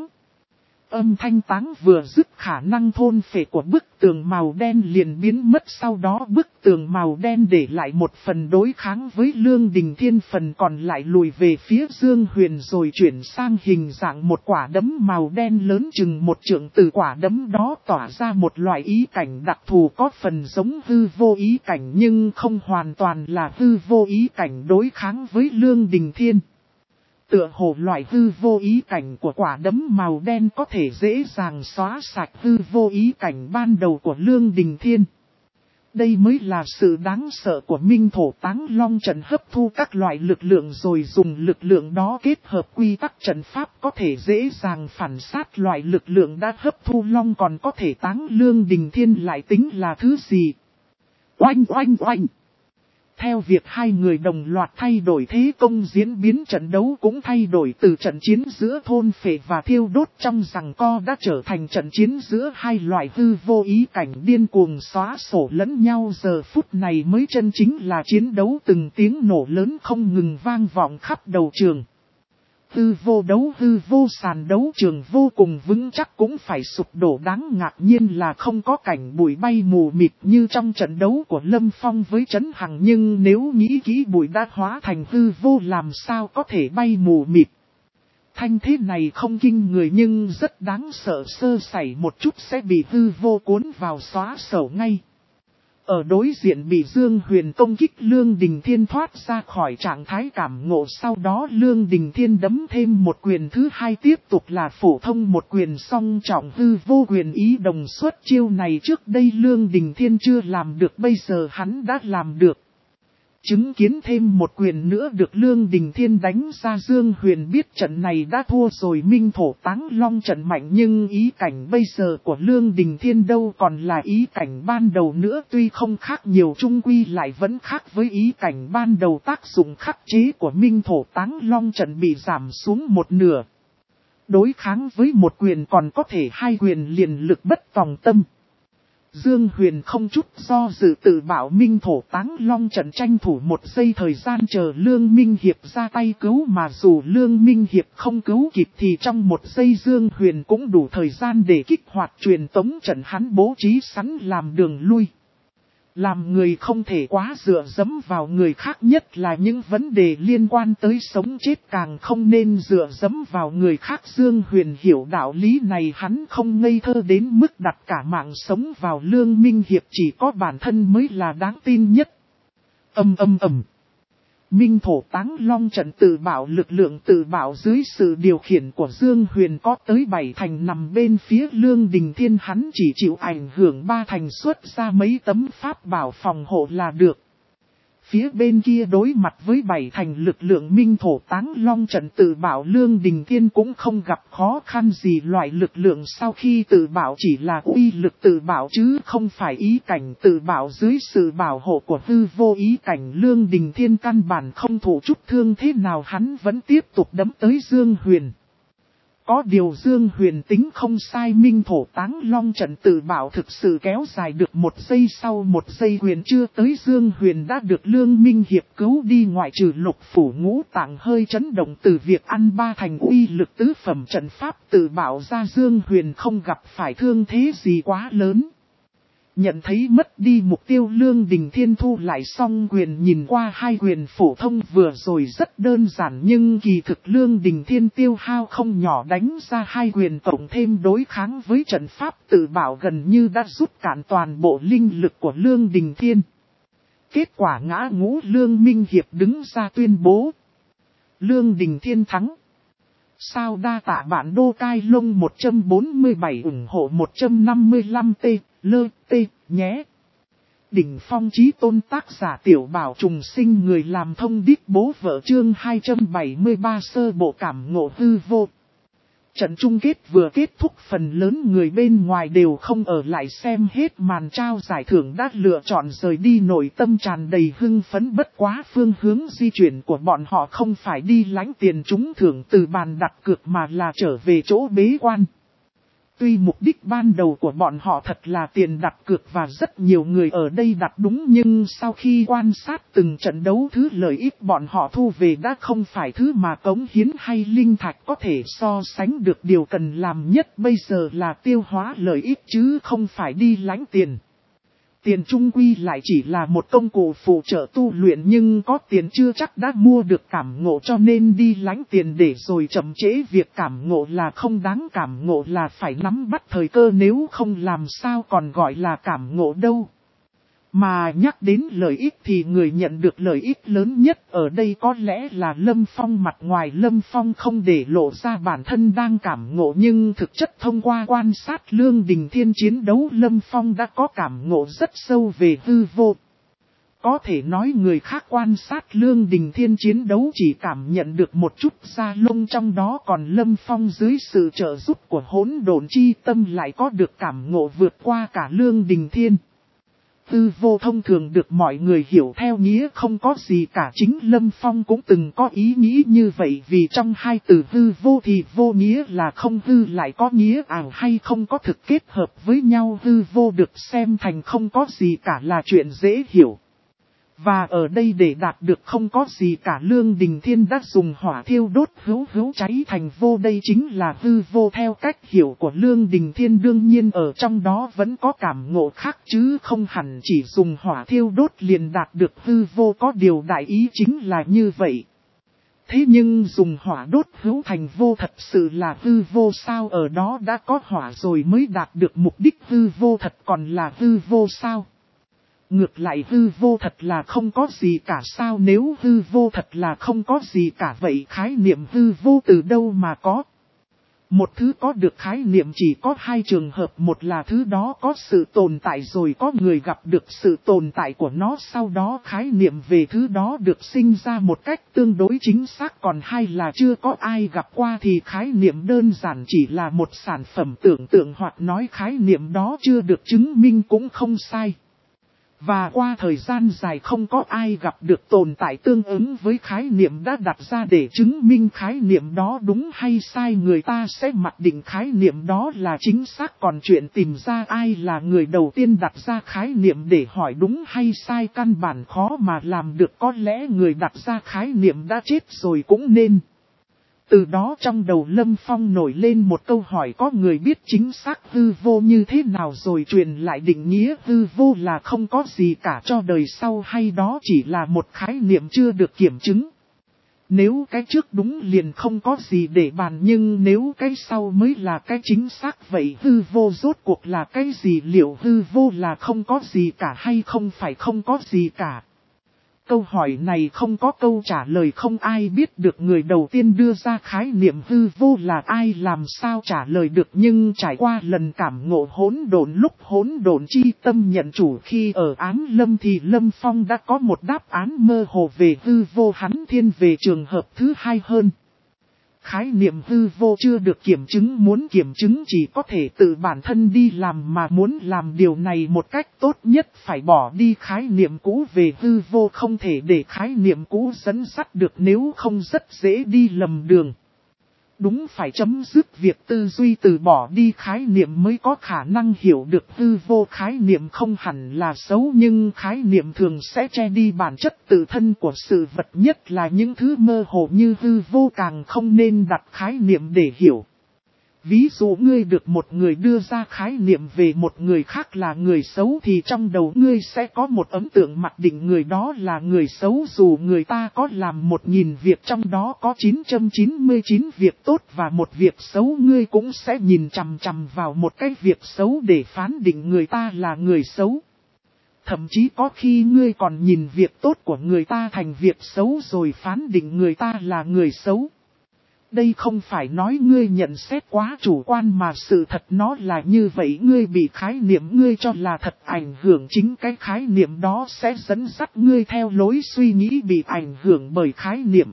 Speaker 1: Âm thanh táng vừa dứt khả năng thôn phệ của bức tường màu đen liền biến mất sau đó bức tường màu đen để lại một phần đối kháng với Lương Đình Thiên phần còn lại lùi về phía Dương Huyền rồi chuyển sang hình dạng một quả đấm màu đen lớn chừng một trượng từ quả đấm đó tỏa ra một loại ý cảnh đặc thù có phần giống hư vô ý cảnh nhưng không hoàn toàn là hư vô ý cảnh đối kháng với Lương Đình Thiên. Tựa hồ loại hư vô ý cảnh của quả đấm màu đen có thể dễ dàng xóa sạch hư vô ý cảnh ban đầu của Lương Đình Thiên. đây mới là sự đáng sợ của Minh Thổ Táng Long trận, hấp thu các loại lực lượng rồi dùng lực lượng đó kết hợp quy tắc trận pháp có thể dễ dàng phản sát loại lực lượng đã hấp thu. Long còn có thể táng Lương Đình Thiên lại tính là thứ gì? Oanh oanh oanh! Theo việc hai người đồng loạt thay đổi thế công, diễn biến trận đấu cũng thay đổi, từ trận chiến giữa thôn phệ và thiêu đốt trong giằng co đã trở thành trận chiến giữa hai loại hư vô ý cảnh điên cuồng xóa sổ lẫn nhau. Giờ phút này mới chân chính là chiến đấu, từng tiếng nổ lớn không ngừng vang vọng khắp đầu trường. Hư vô đấu hư vô sàn đấu trường vô cùng vững chắc cũng phải sụp đổ. Đáng ngạc nhiên là không có cảnh bụi bay mù mịt như trong trận đấu của Lâm Phong với Trấn Hằng, nhưng nếu nghĩ kỹ bụi đã hóa thành hư vô làm sao có thể bay mù mịt. Thanh thế này không kinh người nhưng rất đáng sợ, sơ sẩy một chút sẽ bị hư vô cuốn vào xóa sổ ngay. Ở đối diện bị Dương Huyền công kích, Lương Đình Thiên thoát ra khỏi trạng thái cảm ngộ, sau đó Lương Đình Thiên đấm thêm một quyền thứ hai, tiếp tục là phổ thông một quyền song trọng hư vô quyền ý đồng xuất. Chiêu này trước đây Lương Đình Thiên chưa làm được, bây giờ hắn đã làm được. Chứng kiến thêm một quyền nữa được Lương Đình Thiên đánh ra, Dương Huyền biết trận này đã thua rồi. Minh Thổ Táng Long trận mạnh nhưng ý cảnh bây giờ của Lương Đình Thiên đâu còn là ý cảnh ban đầu nữa, tuy không khác nhiều chung quy lại vẫn khác với ý cảnh ban đầu. Tác dụng khắc chế của Minh Thổ Táng Long trận bị giảm xuống một nửa. Đối kháng với một quyền còn có thể hai quyền liền lực bất tòng tâm. Dương Huyền không chút do dự tự bảo Minh Thổ Táng Long trận, tranh thủ một giây thời gian chờ Lương Minh Hiệp ra tay cứu, mà dù Lương Minh Hiệp không cứu kịp thì trong một giây Dương Huyền cũng đủ thời gian để kích hoạt truyền tống trận hắn bố trí sẵn làm đường lui. Làm người không thể quá dựa dẫm vào người khác, nhất là những vấn đề liên quan tới sống chết càng không nên dựa dẫm vào người khác. Dương Huyền hiểu đạo lý này, hắn không ngây thơ đến mức đặt cả mạng sống vào Lương Minh Hiệp, chỉ có bản thân mới là đáng tin nhất. Âm âm ầm. Minh Thổ Táng Long trận tự bảo, lực lượng tự bảo dưới sự điều khiển của Dương Huyền có tới bảy thành nằm bên phía Lương Đình Thiên, hắn chỉ chịu ảnh hưởng ba thành, xuất ra mấy tấm pháp bảo phòng hộ là được. Phía bên kia đối mặt với bảy thành lực lượng Minh Thổ Táng Long trận tự bảo, Lương Đình Thiên cũng không gặp khó khăn gì. Loại lực lượng sau khi tự bảo chỉ là uy lực tự bảo chứ không phải ý cảnh tự bảo, dưới sự bảo hộ của hư vô ý cảnh Lương Đình Thiên căn bản không thụ chút thương thế nào, hắn vẫn tiếp tục đấm tới Dương Huyền. Có điều Dương Huyền tính không sai, Minh Thổ Táng Long trận tự bảo thực sự kéo dài được một giây, sau một giây quyền chưa tới Dương Huyền đã được Lương Minh Hiệp cứu đi. Ngoại trừ lục phủ ngũ tạng hơi chấn động từ việc ăn ba thành uy lực tứ phẩm trận pháp tự bảo ra, Dương Huyền không gặp phải thương thế gì quá lớn. Nhận thấy mất đi mục tiêu, Lương Đình Thiên thu lại song quyền, nhìn qua hai quyền phổ thông vừa rồi rất đơn giản nhưng kỳ thực Lương Đình Thiên tiêu hao không nhỏ, đánh ra hai quyền tổng thêm đối kháng với trận pháp tự bảo gần như đã rút cạn toàn bộ linh lực của Lương Đình Thiên. Kết quả ngã ngũ, Lương Minh Hiệp đứng ra tuyên bố: Lương Đình Thiên thắng. Sao đa tạ bạn Đô Cai Lông một trăm bốn mươi bảy ủng hộ một trăm năm mươi lăm t, lơ, t, nhé. Đỉnh phong chí tôn, tác giả Tiểu Bảo Trùng Sinh, người làm thông điệp bố vợ, chương hai trăm bảy mươi ba sơ bộ cảm ngộ hư vô. Trận chung kết vừa kết thúc, phần lớn người bên ngoài đều không ở lại xem hết màn trao giải thưởng, đã lựa chọn rời đi, nội tâm tràn đầy hưng phấn. Bất quá phương hướng di chuyển của bọn họ không phải đi lãnh tiền trúng thưởng từ bàn đặt cược mà là trở về chỗ bế quan. Tuy mục đích ban đầu của bọn họ thật là tiền đặt cược và rất nhiều người ở đây đặt đúng, nhưng sau khi quan sát từng trận đấu, thứ lợi ích bọn họ thu về đã không phải thứ mà cống hiến hay linh thạch có thể so sánh được. Điều cần làm nhất bây giờ là tiêu hóa lợi ích chứ không phải đi lãnh tiền. Tiền chung quy lại chỉ là một công cụ phụ trợ tu luyện, nhưng có tiền chưa chắc đã mua được cảm ngộ, cho nên đi lãnh tiền để rồi chậm trễ việc cảm ngộ là không đáng. Cảm ngộ là phải nắm bắt thời cơ, nếu không làm sao còn gọi là cảm ngộ đâu. Mà nhắc đến lợi ích thì người nhận được lợi ích lớn nhất ở đây có lẽ là Lâm Phong. Mặt ngoài Lâm Phong không để lộ ra bản thân đang cảm ngộ, nhưng thực chất thông qua quan sát Lương Đình Thiên chiến đấu, Lâm Phong đã có cảm ngộ rất sâu về hư vô. Có thể nói người khác quan sát Lương Đình Thiên chiến đấu chỉ cảm nhận được một chút da lông trong đó, còn Lâm Phong dưới sự trợ giúp của hỗn độn chi tâm lại có được cảm ngộ vượt qua cả Lương Đình Thiên. Hư vô thông thường được mọi người hiểu theo nghĩa không có gì cả, chính Lâm Phong cũng từng có ý nghĩ như vậy, vì trong hai từ hư vô thì vô nghĩa là không, hư lại có nghĩa ảo hay không có thực, kết hợp với nhau hư vô được xem thành không có gì cả là chuyện dễ hiểu. Và ở đây để đạt được không có gì cả, Lương Đình Thiên đã dùng hỏa thiêu đốt hữu hữu cháy thành vô, đây chính là hư vô theo cách hiểu của Lương Đình Thiên. Đương nhiên ở trong đó vẫn có cảm ngộ khác chứ không hẳn chỉ dùng hỏa thiêu đốt liền đạt được hư vô, có điều đại ý chính là như vậy. Thế nhưng dùng hỏa đốt hữu thành vô thật sự là hư vô sao? Ở đó đã có hỏa rồi mới đạt được mục đích, hư vô thật còn là hư vô sao? Ngược lại hư vô thật là không có gì cả sao? Nếu hư vô thật là không có gì cả vậy khái niệm hư vô từ đâu mà có? Một thứ có được khái niệm chỉ có hai trường hợp, một là thứ đó có sự tồn tại rồi có người gặp được sự tồn tại của nó, sau đó khái niệm về thứ đó được sinh ra một cách tương đối chính xác, còn hai là chưa có ai gặp qua thì khái niệm đơn giản chỉ là một sản phẩm tưởng tượng, hoặc nói khái niệm đó chưa được chứng minh cũng không sai. Và qua thời gian dài không có ai gặp được tồn tại tương ứng với khái niệm đã đặt ra để chứng minh khái niệm đó đúng hay sai, người ta sẽ mặc định khái niệm đó là chính xác, còn chuyện tìm ra ai là người đầu tiên đặt ra khái niệm để hỏi đúng hay sai căn bản khó mà làm được, có lẽ người đặt ra khái niệm đã chết rồi cũng nên. Từ đó trong đầu Lâm Phong nổi lên một câu hỏi, có người biết chính xác hư vô như thế nào rồi truyền lại định nghĩa hư vô là không có gì cả cho đời sau, hay đó chỉ là một khái niệm chưa được kiểm chứng? Nếu cái trước đúng liền không có gì để bàn, nhưng nếu cái sau mới là cái chính xác, vậy hư vô rốt cuộc là cái gì? Liệu hư vô là không có gì cả hay không phải không có gì cả? Câu hỏi này không có câu trả lời, không ai biết được người đầu tiên đưa ra khái niệm hư vô là ai, làm sao trả lời được. Nhưng trải qua lần cảm ngộ hỗn độn, lúc hỗn độn chi tâm nhận chủ khi ở Ám Lâm thì Lâm Phong đã có một đáp án mơ hồ về hư vô, hắn thiên về trường hợp thứ hai hơn. Khái niệm hư vô chưa được kiểm chứng, muốn kiểm chứng chỉ có thể tự bản thân đi làm, mà muốn làm điều này một cách tốt nhất phải bỏ đi khái niệm cũ về hư vô, không thể để khái niệm cũ dẫn dắt được, nếu không rất dễ đi lầm đường. Đúng phải chấm dứt việc tư duy, từ bỏ đi khái niệm mới có khả năng hiểu được hư vô. Khái niệm không hẳn là xấu, nhưng khái niệm thường sẽ che đi bản chất tự thân của sự vật, nhất là những thứ mơ hồ như hư vô càng không nên đặt khái niệm để hiểu. Ví dụ ngươi được một người đưa ra khái niệm về một người khác là người xấu thì trong đầu ngươi sẽ có một ấn tượng mặc định người đó là người xấu, dù người ta có làm một nghìn việc trong đó có chín trăm chín mươi chín việc tốt và một việc xấu, ngươi cũng sẽ nhìn chằm chằm vào một cái việc xấu để phán định người ta là người xấu. Thậm chí có khi ngươi còn nhìn việc tốt của người ta thành việc xấu rồi phán định người ta là người xấu. Đây không phải nói ngươi nhận xét quá chủ quan, mà sự thật nó là như vậy, ngươi bị khái niệm ngươi cho là thật ảnh hưởng, chính cái khái niệm đó sẽ dẫn dắt ngươi theo lối suy nghĩ bị ảnh hưởng bởi khái niệm.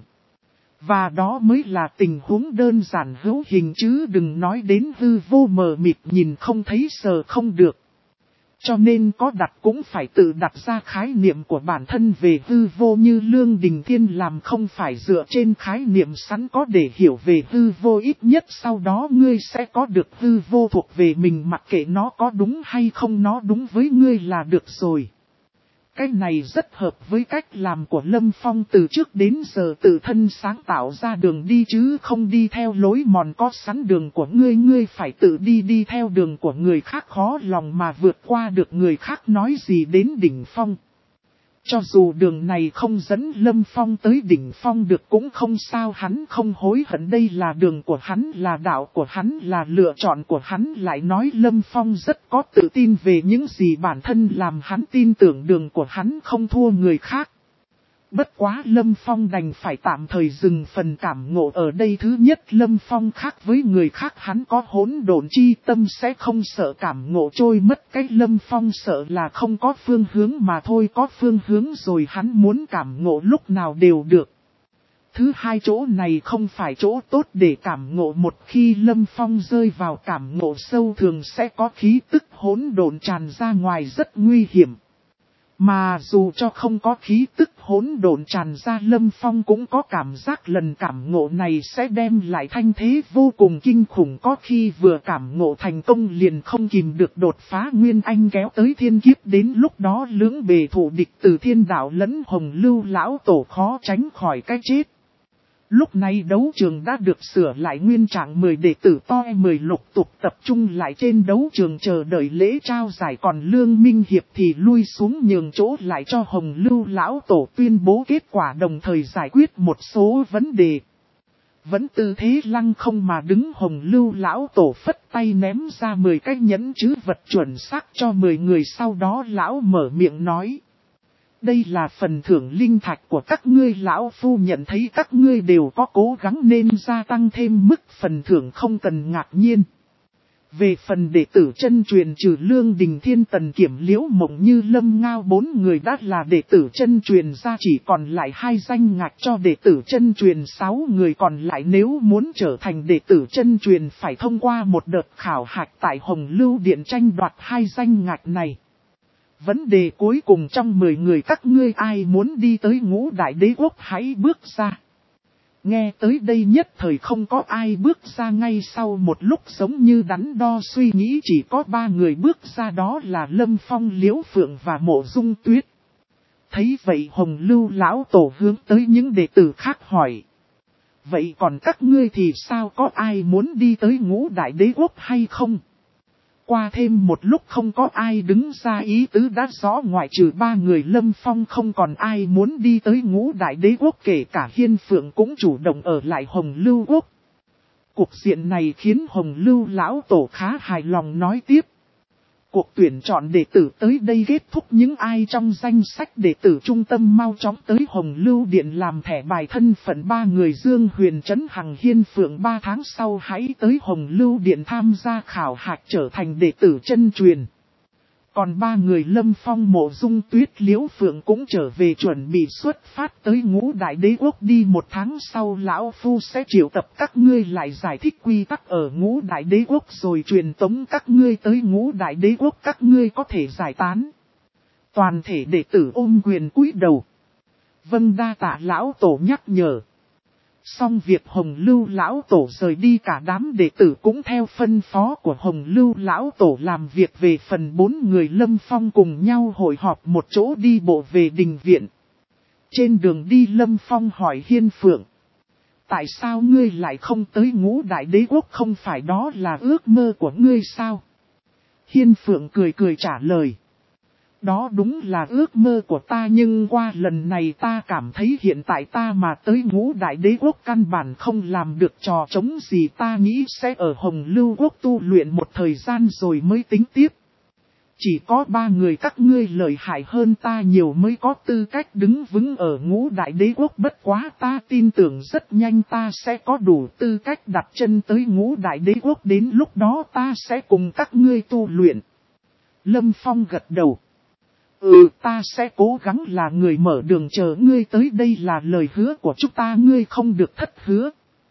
Speaker 1: Và đó mới là tình huống đơn giản hữu hình, chứ đừng nói đến hư vô mờ mịt nhìn không thấy sờ không được. Cho nên có đặt cũng phải tự đặt ra khái niệm của bản thân về hư vô, như Lương Đình Thiên làm, không phải dựa trên khái niệm sẵn có để hiểu về hư vô, ít nhất sau đó ngươi sẽ có được hư vô thuộc về mình, mặc kệ nó có đúng hay không, nó đúng với ngươi là được rồi. Cái này rất hợp với cách làm của Lâm Phong từ trước đến giờ, tự thân sáng tạo ra đường đi chứ không đi theo lối mòn có sẵn đường của ngươi, ngươi phải tự đi đi theo đường của người khác, khó lòng mà vượt qua được người khác, nói gì đến đỉnh phong. Cho dù đường này không dẫn Lâm Phong tới đỉnh phong được cũng không sao, hắn không hối hận, đây là đường của hắn, là đạo của hắn, là lựa chọn của hắn. Lại nói Lâm Phong rất có tự tin về những gì bản thân làm, hắn tin tưởng đường của hắn không thua người khác. Bất quá Lâm Phong đành phải tạm thời dừng phần cảm ngộ ở đây. Thứ nhất, Lâm Phong khác với người khác, hắn có hỗn độn chi tâm sẽ không sợ cảm ngộ trôi mất. Cái Lâm Phong sợ là không có phương hướng mà thôi, có phương hướng rồi hắn muốn cảm ngộ lúc nào đều được. Thứ hai, chỗ này không phải chỗ tốt để cảm ngộ, một khi Lâm Phong rơi vào cảm ngộ sâu thường sẽ có khí tức hỗn độn tràn ra ngoài, rất nguy hiểm. Mà dù cho không có khí tức hỗn độn tràn ra, Lâm Phong cũng có cảm giác lần cảm ngộ này sẽ đem lại thanh thế vô cùng kinh khủng, có khi vừa cảm ngộ thành công liền không kìm được đột phá Nguyên Anh kéo tới thiên kiếp, đến lúc đó lưỡng bề thù địch từ Thiên Đạo lẫn Hồng Lưu lão tổ khó tránh khỏi cái chết. Lúc này đấu trường đã được sửa lại nguyên trạng, mười đệ tử to mười lục tục tập trung lại trên đấu trường chờ đợi lễ trao giải, còn Lương Minh Hiệp thì lui xuống nhường chỗ lại cho Hồng Lưu lão tổ tuyên bố kết quả, đồng thời giải quyết một số vấn đề. Vẫn tư thế lăng không mà đứng, Hồng Lưu lão tổ phất tay ném ra mười cái nhẫn chữ vật chuẩn xác cho mười người, sau đó lão mở miệng nói. Đây là phần thưởng linh thạch của các ngươi, lão phu nhận thấy các ngươi đều có cố gắng nên gia tăng thêm mức phần thưởng, không cần ngạc nhiên. Về phần đệ tử chân truyền trừ Lương Đình Thiên, Tần Kiểm, Liễu Mộng Như, Lâm Ngao bốn người đã là đệ tử chân truyền ra, chỉ còn lại hai danh ngạch cho đệ tử chân truyền, sáu người còn lại nếu muốn trở thành đệ tử chân truyền phải thông qua một đợt khảo hạch tại Hồng Lưu Điện tranh đoạt hai danh ngạch này. Vấn đề cuối cùng, trong mười người các ngươi ai muốn đi tới Ngũ Đại Đế Quốc hãy bước ra. Nghe tới đây nhất thời không có ai bước ra, ngay sau một lúc giống như đắn đo suy nghĩ chỉ có ba người bước ra, đó là Lâm Phong, Liễu Phượng và Mộ Dung Tuyết. Thấy vậy Hồng Lưu lão tổ hướng tới những đệ tử khác hỏi. Vậy còn các ngươi thì sao, có ai muốn đi tới Ngũ Đại Đế Quốc hay không? Qua thêm một lúc không có ai đứng ra, ý tứ đã rõ, ngoại trừ ba người Lâm Phong không còn ai muốn đi tới Ngũ Đại Đế Quốc, kể cả Hiên Phượng cũng chủ động ở lại Hồng Lưu Quốc. Cuộc diện này khiến Hồng Lưu lão tổ khá hài lòng, nói tiếp. Cuộc tuyển chọn đệ tử tới đây kết thúc, những ai trong danh sách đệ tử trung tâm mau chóng tới Hồng Lưu Điện làm thẻ bài thân phận. Ba người Dương Huyền, Trấn Hằng, Hiên Phượng ba tháng sau hãy tới Hồng Lưu Điện tham gia khảo hạch trở thành đệ tử chân truyền. Còn ba người Lâm Phong, Mộ Dung Tuyết, Liễu Phượng cũng trở về chuẩn bị xuất phát tới Ngũ Đại Đế Quốc. Đi một tháng sau lão phu sẽ triệu tập các ngươi lại giải thích quy tắc ở Ngũ Đại Đế Quốc rồi truyền tống các ngươi tới Ngũ Đại Đế Quốc, các ngươi có thể giải tán. Toàn thể đệ tử ôm quyền cúi đầu. Vâng, đa tạ lão tổ nhắc nhở. Xong việc Hồng Lưu lão tổ rời đi, cả đám đệ tử cũng theo phân phó của Hồng Lưu lão tổ làm việc. Về phần bốn người Lâm Phong cùng nhau hội họp một chỗ đi bộ về đình viện. Trên đường đi Lâm Phong hỏi Hiên Phượng. Tại sao ngươi lại không tới Ngũ Đại Đế Quốc, không phải đó là ước mơ của ngươi sao? Hiên Phượng cười cười trả lời. Đó đúng là ước mơ của ta, nhưng qua lần này ta cảm thấy hiện tại ta mà tới Ngũ Đại Đế Quốc căn bản không làm được trò trống gì, ta nghĩ sẽ ở Hồng Lưu Quốc tu luyện một thời gian rồi mới tính tiếp. Chỉ có ba người các ngươi lợi hại hơn ta nhiều mới có tư cách đứng vững ở Ngũ Đại Đế Quốc, bất quá ta tin tưởng rất nhanh ta sẽ có đủ tư cách đặt chân tới Ngũ Đại Đế Quốc, đến lúc đó ta sẽ cùng các ngươi tu luyện. Lâm Phong gật đầu. Ừ, ta sẽ cố gắng là người mở đường chờ ngươi tới, đây là lời hứa của chúng ta, ngươi không được thất hứa.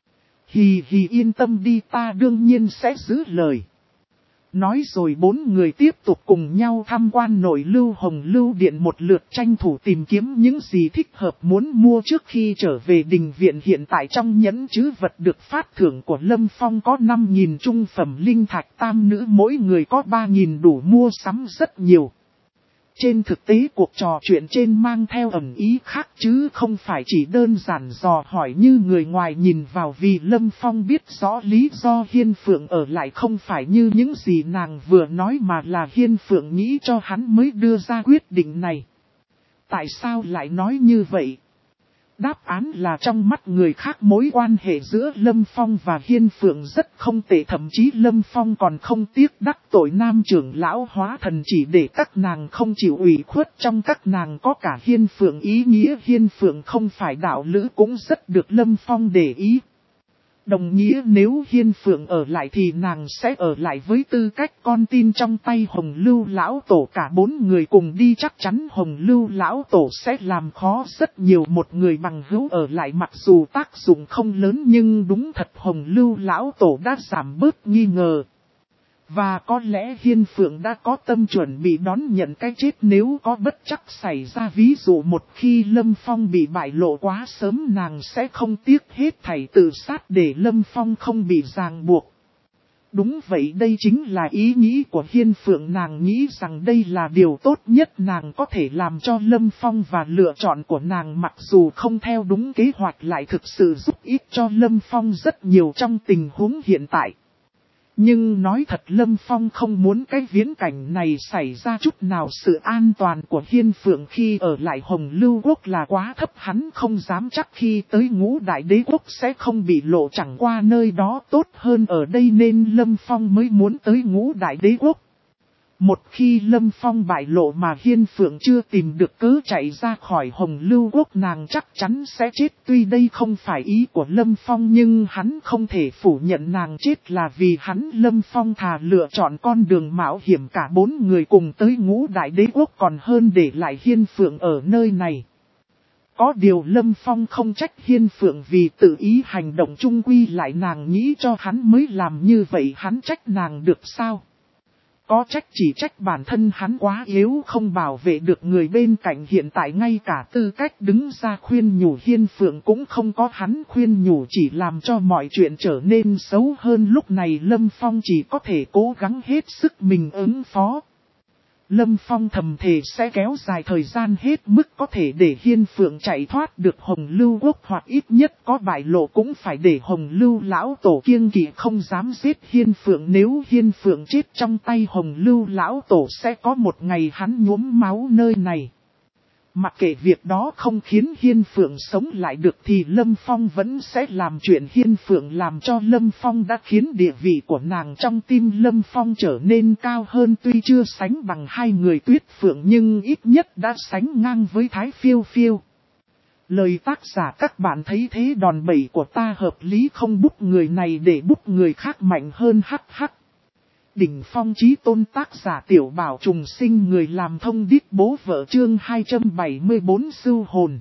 Speaker 1: Hì hì, yên tâm đi, ta đương nhiên sẽ giữ lời. Nói rồi bốn người tiếp tục cùng nhau tham quan nội lưu Hồng Lưu Điện một lượt, tranh thủ tìm kiếm những gì thích hợp muốn mua trước khi trở về đình viện. Hiện tại trong nhẫn trữ vật được phát thưởng của Lâm Phong có năm nghìn trung phẩm linh thạch, tam nữ mỗi người có ba nghìn, đủ mua sắm rất nhiều. Trên thực tế cuộc trò chuyện trên mang theo ẩn ý khác chứ không phải chỉ đơn giản dò hỏi như người ngoài nhìn vào, vì Lâm Phong biết rõ lý do Hiên Phượng ở lại không phải như những gì nàng vừa nói mà là Hiên Phượng nghĩ cho hắn mới đưa ra quyết định này. tại sao lại nói như vậy? Đáp án là trong mắt người khác mối quan hệ giữa Lâm Phong và Hiên Phượng rất không tệ, thậm chí Lâm Phong còn không tiếc đắc tội nam trưởng lão hóa thần chỉ để các nàng không chịu ủy khuất. Trong các nàng có cả Hiên Phượng, ý nghĩa Hiên Phượng không phải đạo lữ cũng rất được Lâm Phong để ý. Đồng nghĩa nếu Hiên Phượng ở lại thì nàng sẽ ở lại với tư cách con tin trong tay Hồng Lưu Lão Tổ. Cả bốn người cùng đi chắc chắn Hồng Lưu Lão Tổ sẽ làm khó rất nhiều. Một người bằng hữu ở lại mặc dù tác dụng không lớn nhưng đúng thật Hồng Lưu Lão Tổ đã giảm bớt nghi ngờ. Và có lẽ Hiên Phượng đã có tâm chuẩn bị đón nhận cái chết nếu có bất trắc xảy ra. Ví dụ một khi Lâm Phong bị bại lộ quá sớm, nàng sẽ không tiếc hết thảy tự sát để Lâm Phong không bị ràng buộc. Đúng vậy, đây chính là ý nghĩ của Hiên Phượng. Nàng nghĩ rằng đây là điều tốt nhất nàng có thể làm cho Lâm Phong, và lựa chọn của nàng mặc dù không theo đúng kế hoạch lại thực sự giúp ích cho Lâm Phong rất nhiều trong tình huống hiện tại. Nhưng nói thật, Lâm Phong không muốn cái viễn cảnh này xảy ra chút nào. Sự an toàn của Hiên Phượng khi ở lại Hồng Lưu Quốc là quá thấp, hắn không dám chắc khi tới Ngũ Đại Đế Quốc sẽ không bị lộ. Chẳng qua nơi đó tốt hơn ở đây nên Lâm Phong mới muốn tới Ngũ Đại Đế Quốc. Một khi Lâm Phong bại lộ mà Hiên Phượng chưa tìm được cớ chạy ra khỏi Hồng Lưu Quốc, nàng chắc chắn sẽ chết. Tuy đây không phải ý của Lâm Phong nhưng hắn không thể phủ nhận nàng chết là vì hắn. Lâm Phong thà lựa chọn con đường mạo hiểm cả bốn người cùng tới Ngũ Đại Đế Quốc còn hơn để lại Hiên Phượng ở nơi này. Có điều Lâm Phong không trách Hiên Phượng vì tự ý hành động, chung quy lại nàng nghĩ cho hắn mới làm như vậy, hắn trách nàng được sao? Có trách chỉ trách bản thân hắn quá yếu không bảo vệ được người bên cạnh. Hiện tại ngay cả tư cách đứng ra khuyên nhủ Hiên Phượng cũng không có, hắn khuyên nhủ chỉ làm cho mọi chuyện trở nên xấu hơn. Lúc này Lâm Phong chỉ có thể cố gắng hết sức mình ứng phó. Lâm Phong thầm thề sẽ kéo dài thời gian hết mức có thể để Hiên Phượng chạy thoát được Hồng Lưu Quốc, hoặc ít nhất có bại lộ cũng phải để Hồng Lưu Lão Tổ kiêng kỵ không dám giết Hiên Phượng. Nếu Hiên Phượng chết trong tay Hồng Lưu Lão Tổ sẽ có một ngày hắn nhuốm máu nơi này. Mặc kệ việc đó không khiến Hiên Phượng sống lại được thì Lâm Phong vẫn sẽ làm chuyện Hiên Phượng làm cho Lâm Phong đã khiến địa vị của nàng trong tim Lâm Phong trở nên cao hơn. Tuy chưa sánh bằng hai người Tuyết Phượng nhưng ít nhất đã sánh ngang với Thái Phiêu Phiêu. Lời tác giả các bạn thấy thế đòn bẩy của ta hợp lý không? Bút người này để bút người khác mạnh hơn hắc hắc. Đỉnh phong chí tôn tác giả Tiểu Bảo Trùng Sinh, người làm thông điệp bố vợ, chương hai trăm bảy mươi bốn Sưu Hồn.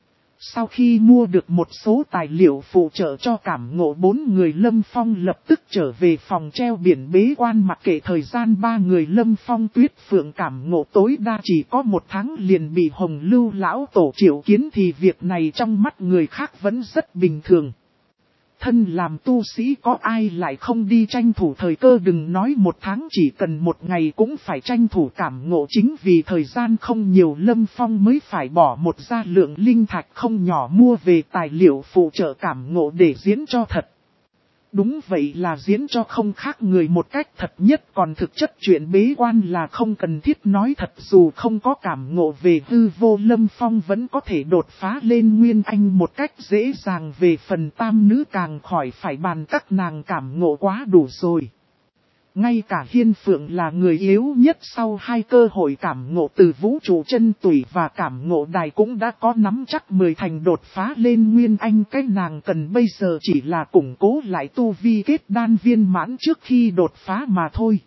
Speaker 1: Sau khi mua được một số tài liệu phụ trợ cho cảm ngộ bốn người, Lâm Phong lập tức trở về phòng treo biển bế quan. Mặc kệ thời gian ba người Lâm Phong Tuyết Phượng cảm ngộ tối đa chỉ có một tháng liền bị Hồng Lưu Lão Tổ triệu kiến thì việc này trong mắt người khác vẫn rất bình thường. Thân làm tu sĩ có ai lại không đi tranh thủ thời cơ, đừng nói một tháng, chỉ cần một ngày cũng phải tranh thủ cảm ngộ. Chính vì thời gian không nhiều Lâm Phong mới phải bỏ một gia lượng linh thạch không nhỏ mua về tài liệu phụ trợ cảm ngộ để diễn cho thật. Đúng vậy, là diễn cho không khác người một cách thật nhất, còn thực chất chuyện bế quan là không cần thiết nói thật. Dù không có cảm ngộ về hư vô, Lâm Phong vẫn có thể đột phá lên Nguyên Anh một cách dễ dàng. Về phần tam nữ càng khỏi phải bàn, các nàng cảm ngộ quá đủ rồi. Ngay cả Hiên Phượng là người yếu nhất sau hai cơ hội cảm ngộ từ vũ trụ chân tủy và cảm ngộ đài cũng đã có nắm chắc mười thành đột phá lên Nguyên Anh. Cái nàng cần bây giờ chỉ là củng cố lại tu vi kết đan viên mãn trước khi đột phá mà thôi.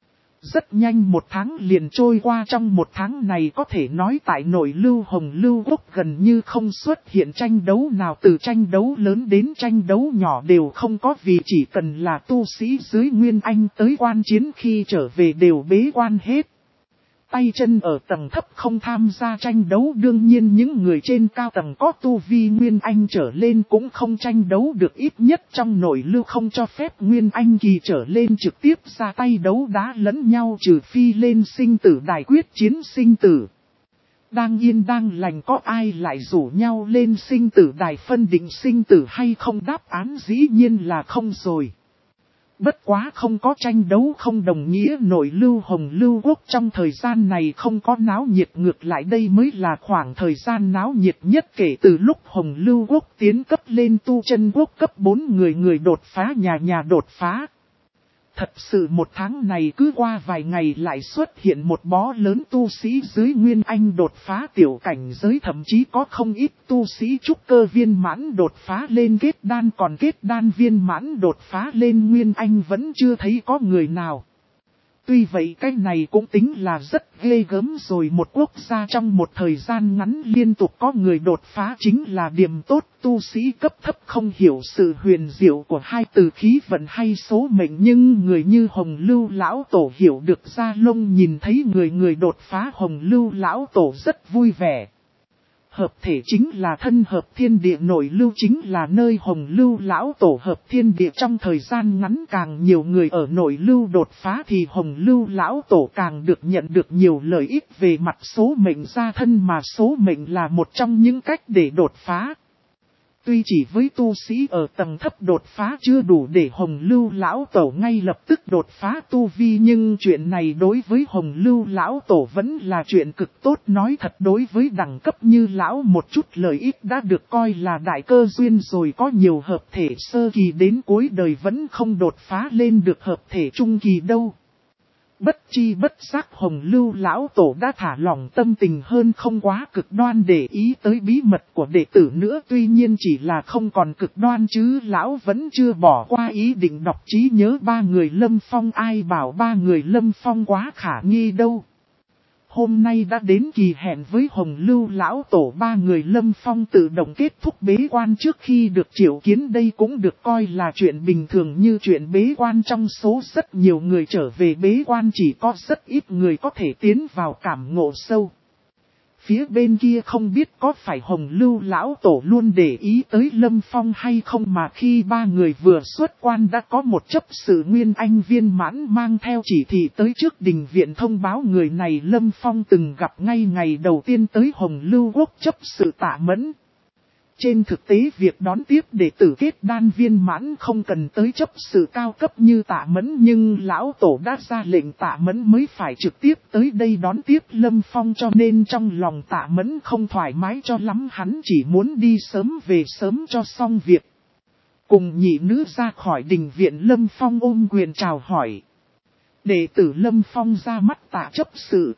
Speaker 1: Rất nhanh một tháng liền trôi qua. Trong một tháng này có thể nói tại nội lưu Hồng Lưu Quốc gần như không xuất hiện tranh đấu nào, từ tranh đấu lớn đến tranh đấu nhỏ đều không có, vì chỉ cần là tu sĩ dưới Nguyên Anh tới quan chiến khi trở về đều bế quan hết. Tay chân ở tầng thấp không tham gia tranh đấu, đương nhiên những người trên cao tầng có tu vi Nguyên Anh trở lên cũng không tranh đấu được, ít nhất trong nội lưu không cho phép Nguyên Anh kỳ trở lên trực tiếp ra tay đấu đá lẫn nhau, trừ phi lên sinh tử đài quyết chiến sinh tử. Đang yên đang lành có ai lại rủ nhau lên sinh tử đài phân định sinh tử hay không? Đáp án dĩ nhiên là không rồi. Bất quá không có tranh đấu không đồng nghĩa nội lưu Hồng Lưu Quốc trong thời gian này không có náo nhiệt, ngược lại đây mới là khoảng thời gian náo nhiệt nhất kể từ lúc Hồng Lưu Quốc tiến cấp lên tu chân quốc cấp bốn, người người đột phá, nhà nhà đột phá. Thật sự một tháng này cứ qua vài ngày lại xuất hiện một bó lớn tu sĩ dưới Nguyên Anh đột phá tiểu cảnh giới, thậm chí có không ít tu sĩ trúc cơ viên mãn đột phá lên kết đan, còn kết đan viên mãn đột phá lên Nguyên Anh vẫn chưa thấy có người nào. Tuy vậy cái này cũng tính là rất ghê gớm rồi, một quốc gia trong một thời gian ngắn liên tục có người đột phá chính là điểm tốt. Tu sĩ cấp thấp không hiểu sự huyền diệu của hai từ khí vận hay số mệnh, nhưng người như Hồng Lưu Lão Tổ hiểu được. Gia Long nhìn thấy người người đột phá, Hồng Lưu Lão Tổ rất vui vẻ. Hợp thể chính là thân hợp thiên địa, nội lưu chính là nơi Hồng Lưu Lão Tổ hợp thiên địa. Trong thời gian ngắn càng nhiều người ở nội lưu đột phá thì Hồng Lưu Lão Tổ càng được nhận được nhiều lợi ích về mặt số mệnh gia thân, mà số mệnh là một trong những cách để đột phá. Tuy chỉ với tu sĩ ở tầng thấp đột phá chưa đủ để Hồng Lưu Lão Tổ ngay lập tức đột phá tu vi, nhưng chuyện này đối với Hồng Lưu Lão Tổ vẫn là chuyện cực tốt. Nói thật, đối với đẳng cấp như Lão một chút lợi ích đã được coi là đại cơ duyên rồi. Có nhiều hợp thể sơ kỳ đến cuối đời vẫn không đột phá lên được hợp thể trung kỳ đâu. Bất chi bất giác Hồng Lưu Lão Tổ đã thả lỏng tâm tình hơn, không quá cực đoan để ý tới bí mật của đệ tử nữa. Tuy nhiên chỉ là không còn cực đoan chứ Lão vẫn chưa bỏ qua ý định đọc trí nhớ ba người Lâm Phong. Ai bảo ba người Lâm Phong quá khả nghi đâu. Hôm nay đã đến kỳ hẹn với Hồng Lưu Lão Tổ, ba người Lâm Phong tự động kết thúc bế quan trước khi được triệu kiến. Đây cũng được coi là chuyện bình thường như chuyện bế quan. Trong số rất nhiều người trở về bế quan chỉ có rất ít người có thể tiến vào cảm ngộ sâu. Phía bên kia không biết có phải Hồng Lưu Lão Tổ luôn để ý tới Lâm Phong hay không, mà khi ba người vừa xuất quan đã có một chấp sự Nguyên Anh viên mãn mang theo chỉ thị tới trước đình viện thông báo người này Lâm Phong từng gặp ngay ngày đầu tiên tới Hồng Lưu Quốc, chấp sự Tạ Mẫn. Trên thực tế việc đón tiếp đệ tử kết đan viên mãn không cần tới chấp sự cao cấp như Tạ Mẫn, nhưng Lão Tổ đã ra lệnh Tạ Mẫn mới phải trực tiếp tới đây đón tiếp Lâm Phong, cho nên trong lòng Tạ Mẫn không thoải mái cho lắm, hắn chỉ muốn đi sớm về sớm cho xong việc. Cùng nhị nữ ra khỏi đình viện, Lâm Phong ôm quyền chào hỏi. Đệ tử Lâm Phong ra mắt Tạ chấp sự.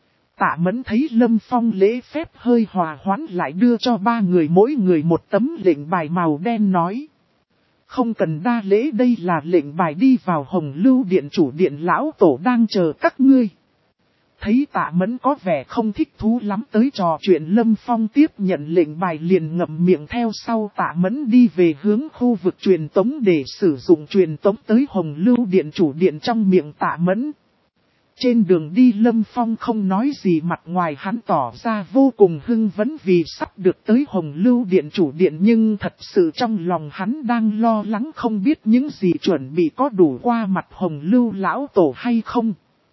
Speaker 1: Tạ Mẫn thấy Lâm Phong lễ phép hơi hòa hoãn lại đưa cho ba người mỗi người một tấm lệnh bài màu đen nói. Không cần đa lễ, đây là lệnh bài đi vào Hồng Lưu Điện chủ điện, Lão Tổ đang chờ các ngươi. Thấy Tạ Mẫn có vẻ không thích thú lắm tới trò chuyện, Lâm Phong tiếp nhận lệnh bài liền ngậm miệng theo sau Tạ Mẫn đi về hướng khu vực truyền tống để sử dụng truyền tống tới Hồng Lưu Điện chủ điện. Trong miệng Tạ Mẫn, trên đường đi Lâm Phong không nói gì, mặt ngoài hắn tỏ ra vô cùng hưng phấn vì sắp được tới Hồng Lưu Điện chủ điện, nhưng thật sự trong lòng hắn đang lo lắng không biết những gì chuẩn bị có đủ qua mặt Hồng Lưu Lão Tổ hay không.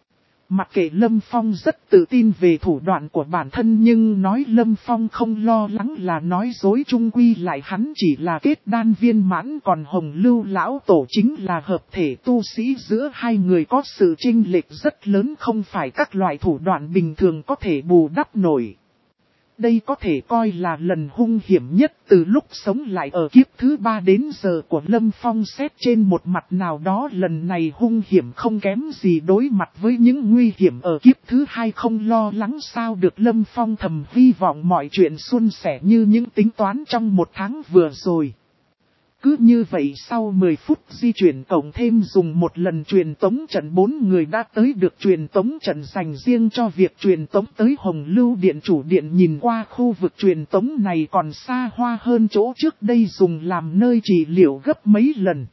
Speaker 1: Mặc kệ Lâm Phong rất tự tin về thủ đoạn của bản thân, nhưng nói Lâm Phong không lo lắng là nói dối, chung quy lại hắn chỉ là kết đan viên mãn, còn Hồng Lưu Lão Tổ chính là hợp thể tu sĩ, giữa hai người có sự chênh lệch rất lớn, không phải các loại thủ đoạn bình thường có thể bù đắp nổi. Đây có thể coi là lần hung hiểm nhất từ lúc sống lại ở kiếp thứ ba đến giờ của Lâm Phong. Xét trên một mặt nào đó lần này hung hiểm không kém gì đối mặt với những nguy hiểm ở kiếp thứ hai. Không lo lắng sao được, Lâm Phong thầm hy vọng mọi chuyện suôn sẻ như những tính toán trong một tháng vừa rồi. Cứ như vậy sau mười phút di chuyển cộng thêm dùng một lần truyền tống trận, bốn người đã tới được truyền tống trận dành riêng cho việc truyền tống tới Hồng Lưu Điện chủ điện. Nhìn qua khu vực truyền tống này còn xa hoa hơn chỗ trước đây dùng làm nơi trị liệu gấp mấy lần.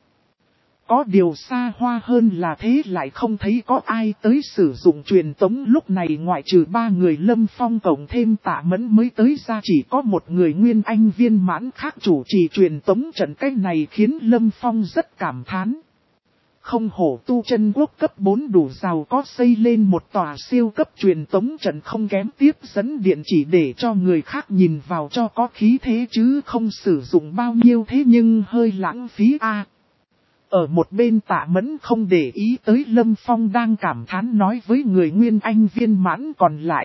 Speaker 1: Có điều xa hoa hơn là thế lại không thấy có ai tới sử dụng truyền tống lúc này, ngoại trừ ba người Lâm Phong cộng thêm Tạ Mẫn mới tới ra, chỉ có một người Nguyên Anh viên mãn khác chủ trì truyền tống trận. Cái này khiến Lâm Phong rất cảm thán. Không hổ tu chân quốc cấp bốn đủ giàu có, xây lên một tòa siêu cấp truyền tống trận không kém tiếp dẫn điện chỉ để cho người khác nhìn vào cho có khí thế chứ không sử dụng bao nhiêu thế nhưng hơi lãng phí a. Ở một bên Tạ Mẫn không để ý tới Lâm Phong đang cảm thán nói với người Nguyên Anh viên mãn còn lại.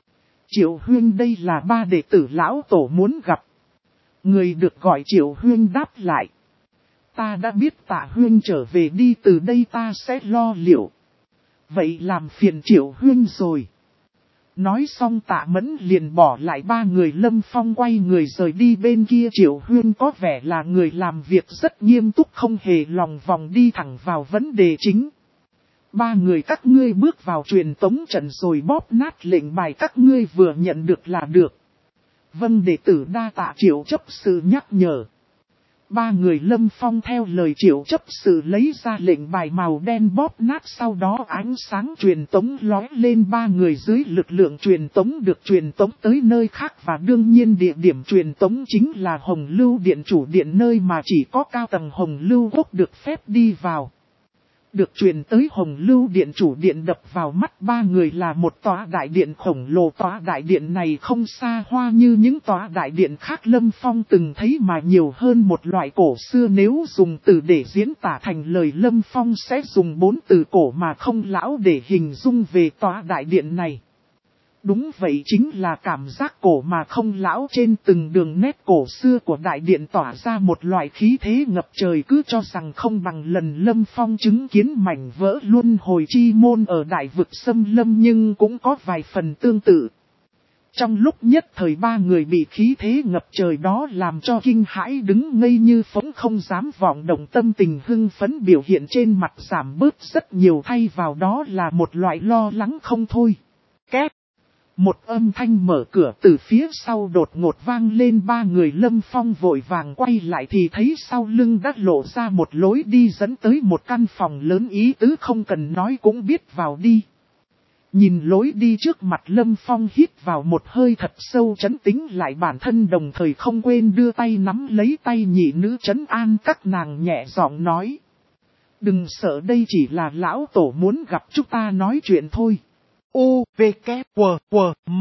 Speaker 1: Triệu Huyên đây là ba đệ tử lão tổ muốn gặp. Người được gọi Triệu Huyên đáp lại. Ta đã biết Tạ Huyên trở về đi, từ đây ta sẽ lo liệu. Vậy làm phiền Triệu Huyên rồi. Nói xong Tạ Mẫn liền bỏ lại ba người. Lâm Phong quay người rời đi. Bên kia Triệu Huyên có vẻ là người làm việc rất nghiêm túc, không hề lòng vòng, đi thẳng vào vấn đề chính. Ba người các ngươi bước vào truyền tống trận rồi bóp nát lệnh bài các ngươi vừa nhận được là được. Vâng, đệ tử đa tạ Triệu chấp sự nhắc nhở. Ba người Lâm Phong theo lời Triệu chấp sự lấy ra lệnh bài màu đen bóp nát, sau đó ánh sáng truyền tống lóe lên, ba người dưới lực lượng truyền tống được truyền tống tới nơi khác, và đương nhiên địa điểm truyền tống chính là Hồng Lưu Điện chủ điện, nơi mà chỉ có cao tầng Hồng Lưu Quốc được phép đi vào. Được truyền tới Hồng Lưu Điện chủ điện, đập vào mắt ba người là một tòa đại điện khổng lồ. Tòa đại điện này không xa hoa như những tòa đại điện khác Lâm Phong từng thấy, mà nhiều hơn một loại cổ xưa. Nếu dùng từ để diễn tả thành lời, Lâm Phong sẽ dùng bốn từ cổ mà không lão để hình dung về tòa đại điện này. Đúng vậy, chính là cảm giác cổ mà không lão. Trên từng đường nét cổ xưa của đại điện tỏa ra một loại khí thế ngập trời, cứ cho rằng không bằng lần Lâm Phong chứng kiến mảnh vỡ luân hồi chi môn ở đại vực xâm lâm, nhưng cũng có vài phần tương tự. Trong lúc nhất thời ba người bị khí thế ngập trời đó làm cho kinh hãi, đứng ngây như phỗng, không dám vọng động. Tâm tình hưng phấn biểu hiện trên mặt giảm bớt rất nhiều, thay vào đó là một loại lo lắng không thôi. Két! Một âm thanh mở cửa từ phía sau đột ngột vang lên. Ba người Lâm Phong vội vàng quay lại thì thấy sau lưng đã lộ ra một lối đi dẫn tới một căn phòng lớn, ý tứ không cần nói cũng biết vào đi. Nhìn lối đi trước mặt, Lâm Phong hít vào một hơi thật sâu, trấn tĩnh lại bản thân, đồng thời không quên đưa tay nắm lấy tay nhị nữ trấn an các nàng, nhẹ giọng nói. Đừng sợ, đây chỉ là lão tổ muốn gặp chúng ta nói chuyện thôi. U, V, K, W, W, M.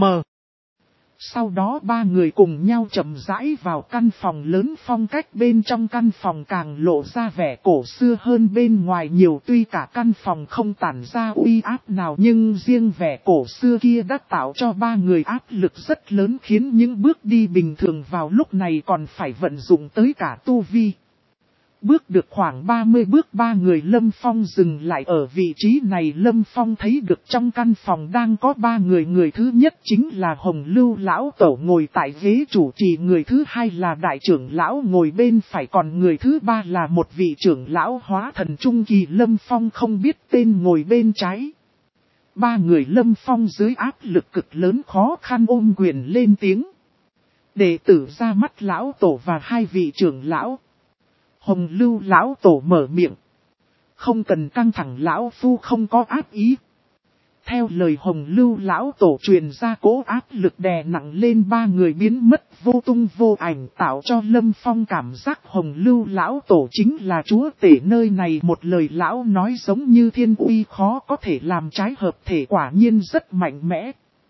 Speaker 1: Sau đó ba người cùng nhau chậm rãi vào căn phòng lớn. Phong cách bên trong căn phòng càng lộ ra vẻ cổ xưa hơn bên ngoài nhiều. Tuy cả căn phòng không tản ra uy áp nào, nhưng riêng vẻ cổ xưa kia đã tạo cho ba người áp lực rất lớn, khiến những bước đi bình thường vào lúc này còn phải vận dụng tới cả tu vi. Bước được khoảng ba mươi bước, ba người Lâm Phong dừng lại ở vị trí này. Lâm Phong thấy được trong căn phòng đang có ba người. Người thứ nhất chính là Hồng Lưu lão tổ ngồi tại ghế chủ trì, người thứ hai là đại trưởng lão ngồi bên phải, còn người thứ ba là một vị trưởng lão hóa thần trung kỳ, Lâm Phong không biết tên, ngồi bên trái. Ba người Lâm Phong dưới áp lực cực lớn khó khăn ôm quyền lên tiếng. Đệ tử ra mắt lão tổ và hai vị trưởng lão. Hồng Lưu lão tổ mở miệng. Không cần căng thẳng, lão phu không có ác ý. Theo lời Hồng Lưu lão tổ truyền ra, cố áp lực đè nặng lên ba người biến mất vô tung vô ảnh, tạo cho Lâm Phong cảm giác Hồng Lưu lão tổ chính là chúa tể nơi này. Một lời lão nói giống như thiên uy, khó có thể làm trái, hợp thể quả nhiên rất mạnh mẽ.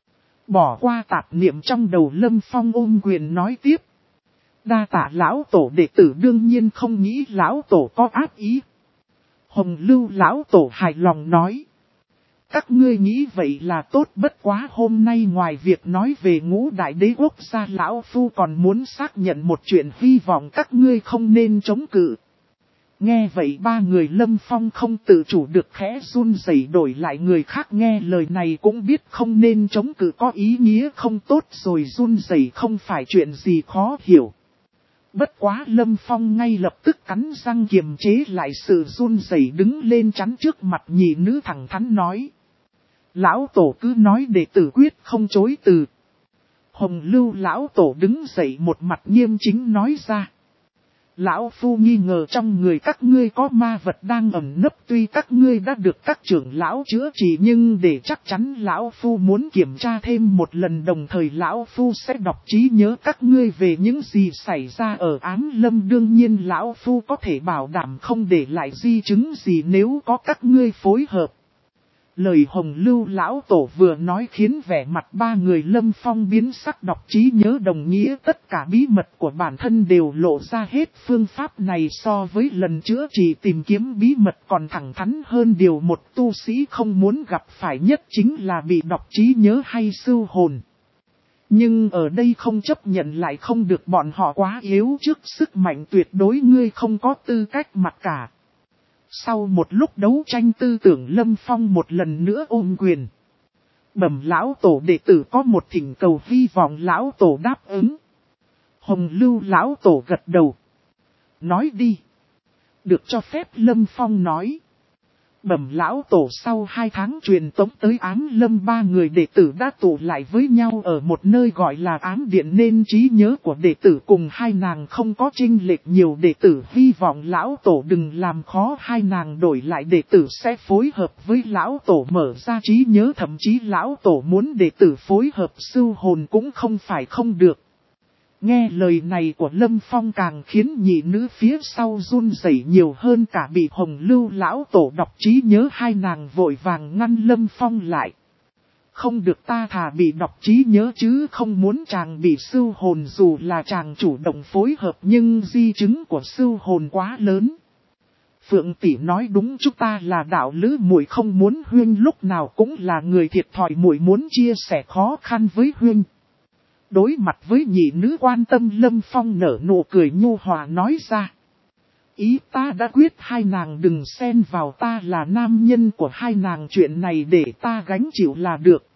Speaker 1: Bỏ qua tạp niệm trong đầu, Lâm Phong ôm quyền nói tiếp. Đa tạ lão tổ, đệ tử đương nhiên không nghĩ lão tổ có ác ý. Hồng Lưu lão tổ hài lòng nói. Các ngươi nghĩ vậy là tốt, bất quá hôm nay ngoài việc nói về ngũ đại đế quốc gia, lão phu còn muốn xác nhận một chuyện, hy vọng các ngươi không nên chống cự. Nghe vậy ba người Lâm Phong không tự chủ được khẽ run rẩy, đổi lại người khác nghe lời này cũng biết không nên chống cự có ý nghĩa không tốt rồi, run rẩy không phải chuyện gì khó hiểu. Bất quá Lâm Phong ngay lập tức cắn răng kiềm chế lại sự run rẩy, đứng lên chắn trước mặt nhị nữ thẳng thắn nói. Lão tổ cứ nói, đệ tử quyết không chối từ. Hồng Lưu lão tổ đứng dậy một mặt nghiêm chính nói ra. Lão phu nghi ngờ trong người các ngươi có ma vật đang ẩn nấp, tuy các ngươi đã được các trưởng lão chữa trị, nhưng để chắc chắn lão phu muốn kiểm tra thêm một lần, đồng thời lão phu sẽ đọc trí nhớ các ngươi về những gì xảy ra ở Ám Lâm. Đương nhiên lão phu có thể bảo đảm không để lại di chứng gì nếu có các ngươi phối hợp. Lời Hồng Lưu lão tổ vừa nói khiến vẻ mặt ba người Lâm Phong biến sắc, đọc trí nhớ đồng nghĩa tất cả bí mật của bản thân đều lộ ra hết. Phương pháp này so với lần chữa trị tìm kiếm bí mật còn thẳng thắn hơn. Điều một tu sĩ không muốn gặp phải nhất chính là bị đọc trí nhớ hay sưu hồn. Nhưng ở đây không chấp nhận lại không được, bọn họ quá yếu trước sức mạnh tuyệt đối, ngươi không có tư cách mặc cả. Sau một lúc đấu tranh tư tưởng, Lâm Phong một lần nữa ôm quyền. Bẩm lão tổ, đệ tử có một thỉnh cầu, hy vọng lão tổ đáp ứng. Hồng Lưu lão tổ gật đầu. Nói đi. Được cho phép, Lâm Phong nói. Bẩm lão tổ, sau hai tháng truyền tống tới Ám Lâm, ba người đệ tử đã tụ lại với nhau ở một nơi gọi là Ám Điện, nên trí nhớ của đệ tử cùng hai nàng không có chênh lệch nhiều. Đệ tử hy vọng lão tổ đừng làm khó hai nàng, đổi lại đệ tử sẽ phối hợp với lão tổ mở ra trí nhớ, thậm chí lão tổ muốn đệ tử phối hợp sưu hồn cũng không phải không được. Nghe lời này của Lâm Phong càng khiến nhị nữ phía sau run rẩy nhiều hơn cả. Bị Hồng Lưu lão tổ đọc trí nhớ, hai nàng vội vàng ngăn Lâm Phong lại. Không được, ta thà bị đọc trí nhớ chứ không muốn chàng bị sưu hồn. Dù là chàng chủ động phối hợp nhưng di chứng của sưu hồn quá lớn. Phượng tỷ nói đúng, chúng ta là đạo lữ, muội không muốn Huynh lúc nào cũng là người thiệt thòi, muội muốn chia sẻ khó khăn với Huynh. Đối mặt với nhị nữ quan tâm, Lâm Phong nở nụ cười nhu hòa nói ra. Ý ta đã quyết, hai nàng đừng xen vào, ta là nam nhân của hai nàng, chuyện này để ta gánh chịu là được.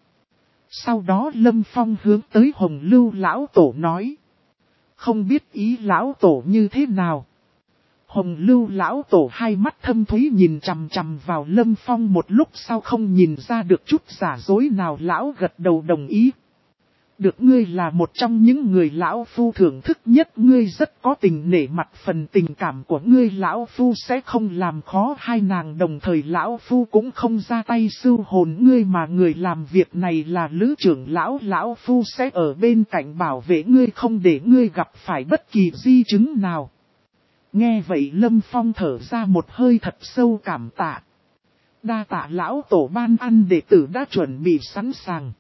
Speaker 1: Sau đó Lâm Phong hướng tới Hồng Lưu lão tổ nói. Không biết ý lão tổ như thế nào? Hồng Lưu lão tổ hai mắt thâm thúy nhìn chằm chằm vào Lâm Phong một lúc sau không nhìn ra được chút giả dối nào, lão gật đầu đồng ý. Được, ngươi là một trong những người lão phu thưởng thức nhất, ngươi rất có tình nể mặt phần tình cảm của ngươi, lão phu sẽ không làm khó hai nàng, đồng thời lão phu cũng không ra tay sưu hồn ngươi, mà người làm việc này là lữ trưởng lão, lão phu sẽ ở bên cạnh bảo vệ ngươi, không để ngươi gặp phải bất kỳ di chứng nào. Nghe vậy Lâm Phong thở ra một hơi thật sâu, cảm tạ. Đa tạ lão tổ ban ăn, đệ tử đã chuẩn bị sẵn sàng.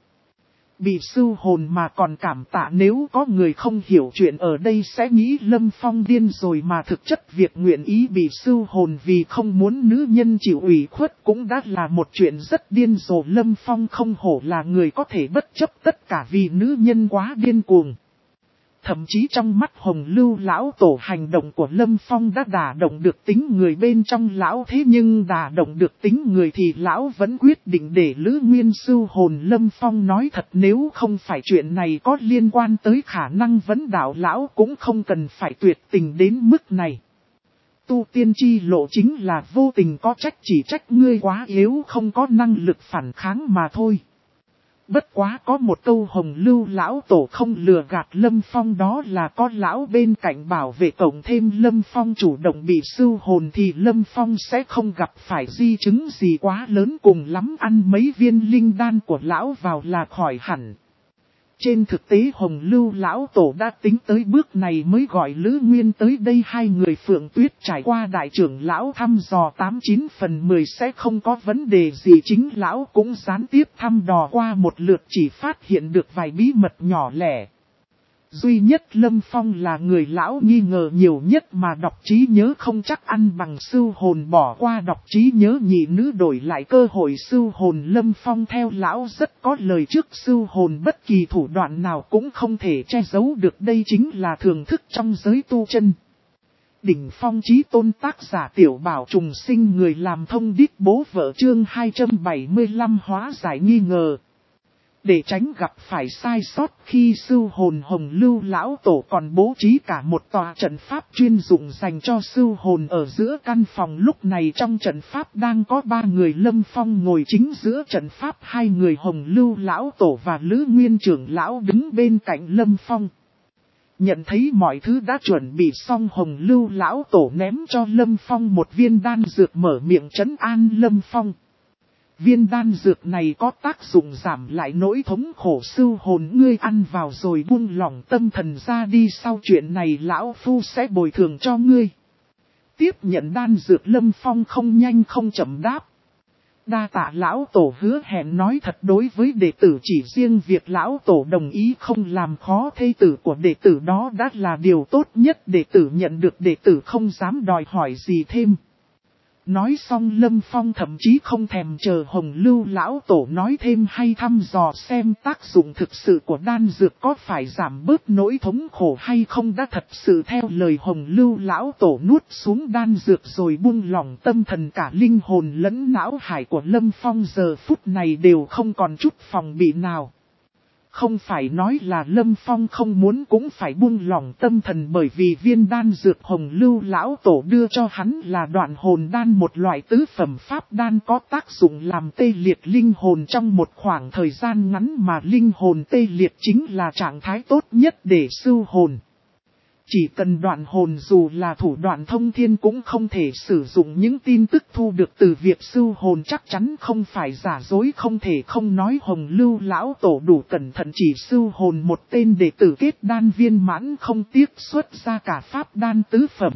Speaker 1: Bị sưu hồn mà còn cảm tạ, nếu có người không hiểu chuyện ở đây sẽ nghĩ Lâm Phong điên rồi, mà thực chất việc nguyện ý bị sưu hồn vì không muốn nữ nhân chịu ủy khuất cũng đã là một chuyện rất điên rồ. Lâm Phong không hổ là người có thể bất chấp tất cả vì nữ nhân, quá điên cuồng. Thậm chí trong mắt Hồng Lưu lão tổ, hành động của Lâm Phong đã đả động được tính người bên trong lão, thế nhưng đả động được tính người thì lão vẫn quyết định để Lữ Nguyên sưu hồn. Lâm Phong nói thật, nếu không phải chuyện này có liên quan tới khả năng vấn đạo, lão cũng không cần phải tuyệt tình đến mức này. Tu tiên chi lộ chính là vô tình có trách, chỉ trách ngươi quá yếu không có năng lực phản kháng mà thôi. Bất quá có một câu Hồng Lưu lão tổ không lừa gạt Lâm Phong, đó là có lão bên cạnh bảo vệ, cộng thêm Lâm Phong chủ động bị sưu hồn thì Lâm Phong sẽ không gặp phải di chứng gì quá lớn, cùng lắm ăn mấy viên linh đan của lão vào là khỏi hẳn. Trên thực tế Hồng Lưu lão tổ đã tính tới bước này mới gọi Lữ Nguyên tới đây. Hai người Phượng Tuyết trải qua đại trưởng lão thăm dò tám chín phần mười sẽ không có vấn đề gì, chính lão cũng gián tiếp thăm dò qua một lượt, chỉ phát hiện được vài bí mật nhỏ lẻ. Duy nhất Lâm Phong là người lão nghi ngờ nhiều nhất, mà đọc trí nhớ không chắc ăn bằng sưu hồn, bỏ qua đọc trí nhớ nhị nữ đổi lại cơ hội sưu hồn. Lâm Phong theo lão rất có lời, trước sưu hồn bất kỳ thủ đoạn nào cũng không thể che giấu được, đây chính là thưởng thức trong giới tu chân. Đỉnh phong chí tôn, tác giả Tiểu Bảo Trùng Sinh, người làm thông điệp bố vợ, chương hai trăm bảy mươi lăm hóa giải nghi ngờ. Để tránh gặp phải sai sót khi sưu hồn, Hồng Lưu lão tổ còn bố trí cả một tòa trận pháp chuyên dụng dành cho sưu hồn ở giữa căn phòng. Lúc này trong trận pháp đang có ba người, Lâm Phong ngồi chính giữa trận pháp, hai người Hồng Lưu lão tổ và Lữ Nguyên trưởng lão đứng bên cạnh Lâm Phong. Nhận thấy mọi thứ đã chuẩn bị xong, Hồng Lưu lão tổ ném cho Lâm Phong một viên đan dược, mở miệng trấn an Lâm Phong. Viên đan dược này có tác dụng giảm lại nỗi thống khổ sưu hồn, ngươi ăn vào rồi buông lỏng tâm thần ra đi, sau chuyện này lão phu sẽ bồi thường cho ngươi. Tiếp nhận đan dược, Lâm Phong không nhanh không chậm đáp. đa tạ lão tổ hứa hẹn nói thật đối với đệ tử, chỉ riêng việc lão tổ đồng ý không làm khó thê tử của đệ tử đó đã là điều tốt nhất, đệ tử nhận được, đệ tử không dám đòi hỏi gì thêm. Nói xong Lâm Phong thậm chí không thèm chờ Hồng Lưu lão tổ nói thêm hay thăm dò xem tác dụng thực sự của đan dược có phải giảm bớt nỗi thống khổ hay không, đã thật sự theo lời Hồng Lưu lão tổ nuốt xuống đan dược rồi buông lỏng tâm thần, cả linh hồn lẫn não hải của Lâm Phong giờ phút này đều không còn chút phòng bị nào. Không phải nói là Lâm Phong không muốn cũng phải buông lỏng tâm thần, bởi vì viên đan dược Hồng Lưu lão tổ đưa cho hắn là đoạn hồn đan, một loại tứ phẩm pháp đan có tác dụng làm tê liệt linh hồn trong một khoảng thời gian ngắn, mà linh hồn tê liệt chính là trạng thái tốt nhất để sưu hồn. Chỉ cần đoạn hồn dù là thủ đoạn thông thiên cũng không thể sử dụng những tin tức thu được từ việc sưu hồn, chắc chắn không phải giả dối. Không thể không nói Hồng Lưu lão tổ đủ cẩn thận, chỉ sưu hồn một tên đệ tử kết đan viên mãn không tiếc xuất ra cả pháp đan tứ phẩm.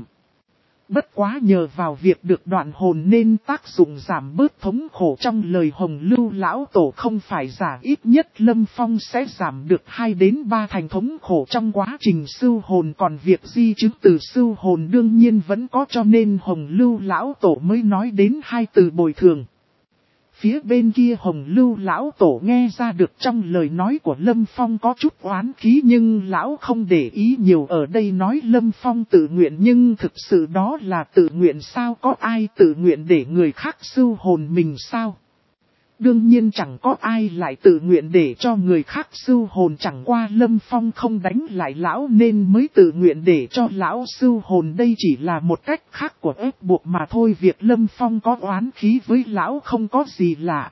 Speaker 1: Bất quá nhờ vào việc được đoạn hồn nên tác dụng giảm bớt thống khổ trong lời Hồng Lưu lão tổ không phải giả, ít nhất Lâm Phong sẽ giảm được hai đến ba thành thống khổ trong quá trình sưu hồn, còn việc di chứng từ sưu hồn đương nhiên vẫn có, cho nên Hồng Lưu lão tổ mới nói đến hai từ bồi thường. Phía bên kia Hồng Lưu lão tổ nghe ra được trong lời nói của Lâm Phong có chút oán khí, nhưng lão không để ý nhiều, ở đây nói Lâm Phong tự nguyện nhưng thực sự đó là tự nguyện sao, có ai tự nguyện để người khác sưu hồn mình sao? Đương nhiên chẳng có ai lại tự nguyện để cho người khác sưu hồn, chẳng qua Lâm Phong không đánh lại lão nên mới tự nguyện để cho lão sưu hồn, đây chỉ là một cách khác của ép buộc mà thôi. Việc Lâm Phong có oán khí với lão không có gì lạ.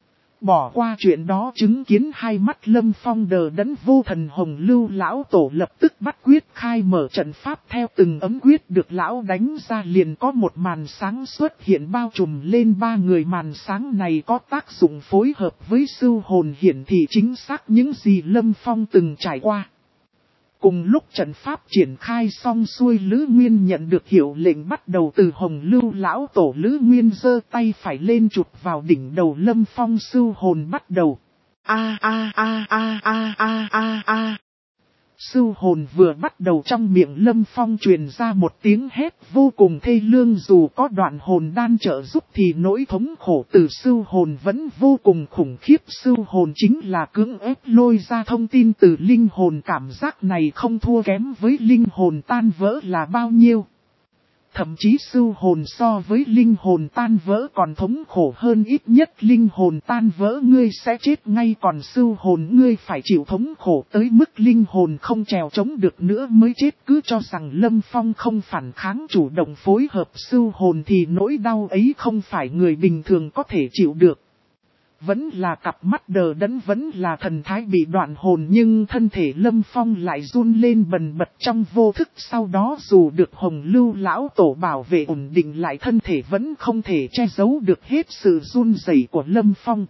Speaker 1: Bỏ qua chuyện đó, chứng kiến hai mắt Lâm Phong đờ đẫn vô thần, Hồng Lưu lão tổ lập tức bắt quyết khai mở trận pháp, theo từng ấm quyết được lão đánh ra liền có một màn sáng xuất hiện bao trùm lên ba người. Màn sáng này có tác dụng phối hợp với sưu hồn, hiển thị chính xác những gì Lâm Phong từng trải qua. Cùng lúc trận pháp triển khai xong xuôi, Lữ Nguyên nhận được hiệu lệnh bắt đầu từ Hồng Lưu lão tổ. Lữ Nguyên giơ tay phải lên chụp vào đỉnh đầu Lâm Phong, sưu hồn bắt đầu. A a a a a a a a. Sưu hồn vừa bắt đầu, trong miệng Lâm Phong truyền ra một tiếng hét vô cùng thê lương, dù có đoạn hồn đan trợ giúp thì nỗi thống khổ từ sưu hồn vẫn vô cùng khủng khiếp. Sưu hồn chính là cưỡng ép lôi ra thông tin từ linh hồn, cảm giác này không thua kém với linh hồn tan vỡ là bao nhiêu. Thậm chí sưu hồn so với linh hồn tan vỡ còn thống khổ hơn, ít nhất linh hồn tan vỡ ngươi sẽ chết ngay, còn sưu hồn ngươi phải chịu thống khổ tới mức linh hồn không trèo chống được nữa mới chết. Cứ cho rằng Lâm Phong không phản kháng, chủ động phối hợp sưu hồn thì nỗi đau ấy không phải người bình thường có thể chịu được. Vẫn là cặp mắt đờ đẫn, vẫn là thần thái bị đoạn hồn, nhưng thân thể Lâm Phong lại run lên bần bật trong vô thức. Sau đó dù được Hồng Lưu lão tổ bảo vệ ổn định lại, thân thể vẫn không thể che giấu được hết sự run rẩy của Lâm Phong.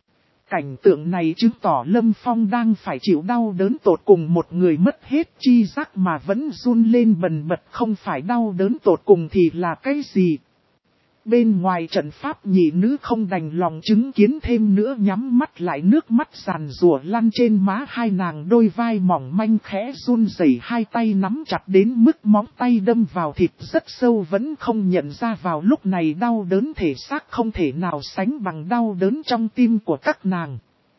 Speaker 1: Cảnh tượng này chứng tỏ Lâm Phong đang phải chịu đau đớn tột cùng, một người mất hết chi giác mà vẫn run lên bần bật, không phải đau đớn tột cùng thì là cái gì? Bên ngoài trận pháp, nhị nữ không đành lòng chứng kiến thêm nữa, nhắm mắt lại, nước mắt giàn rủa lăn trên má hai nàng, đôi vai mỏng manh khẽ run rẩy, hai tay nắm chặt đến mức móng tay đâm vào thịt rất sâu, vẫn không nhận ra vào lúc này đau đớn thể xác không thể nào sánh bằng đau đớn trong tim của các nàng.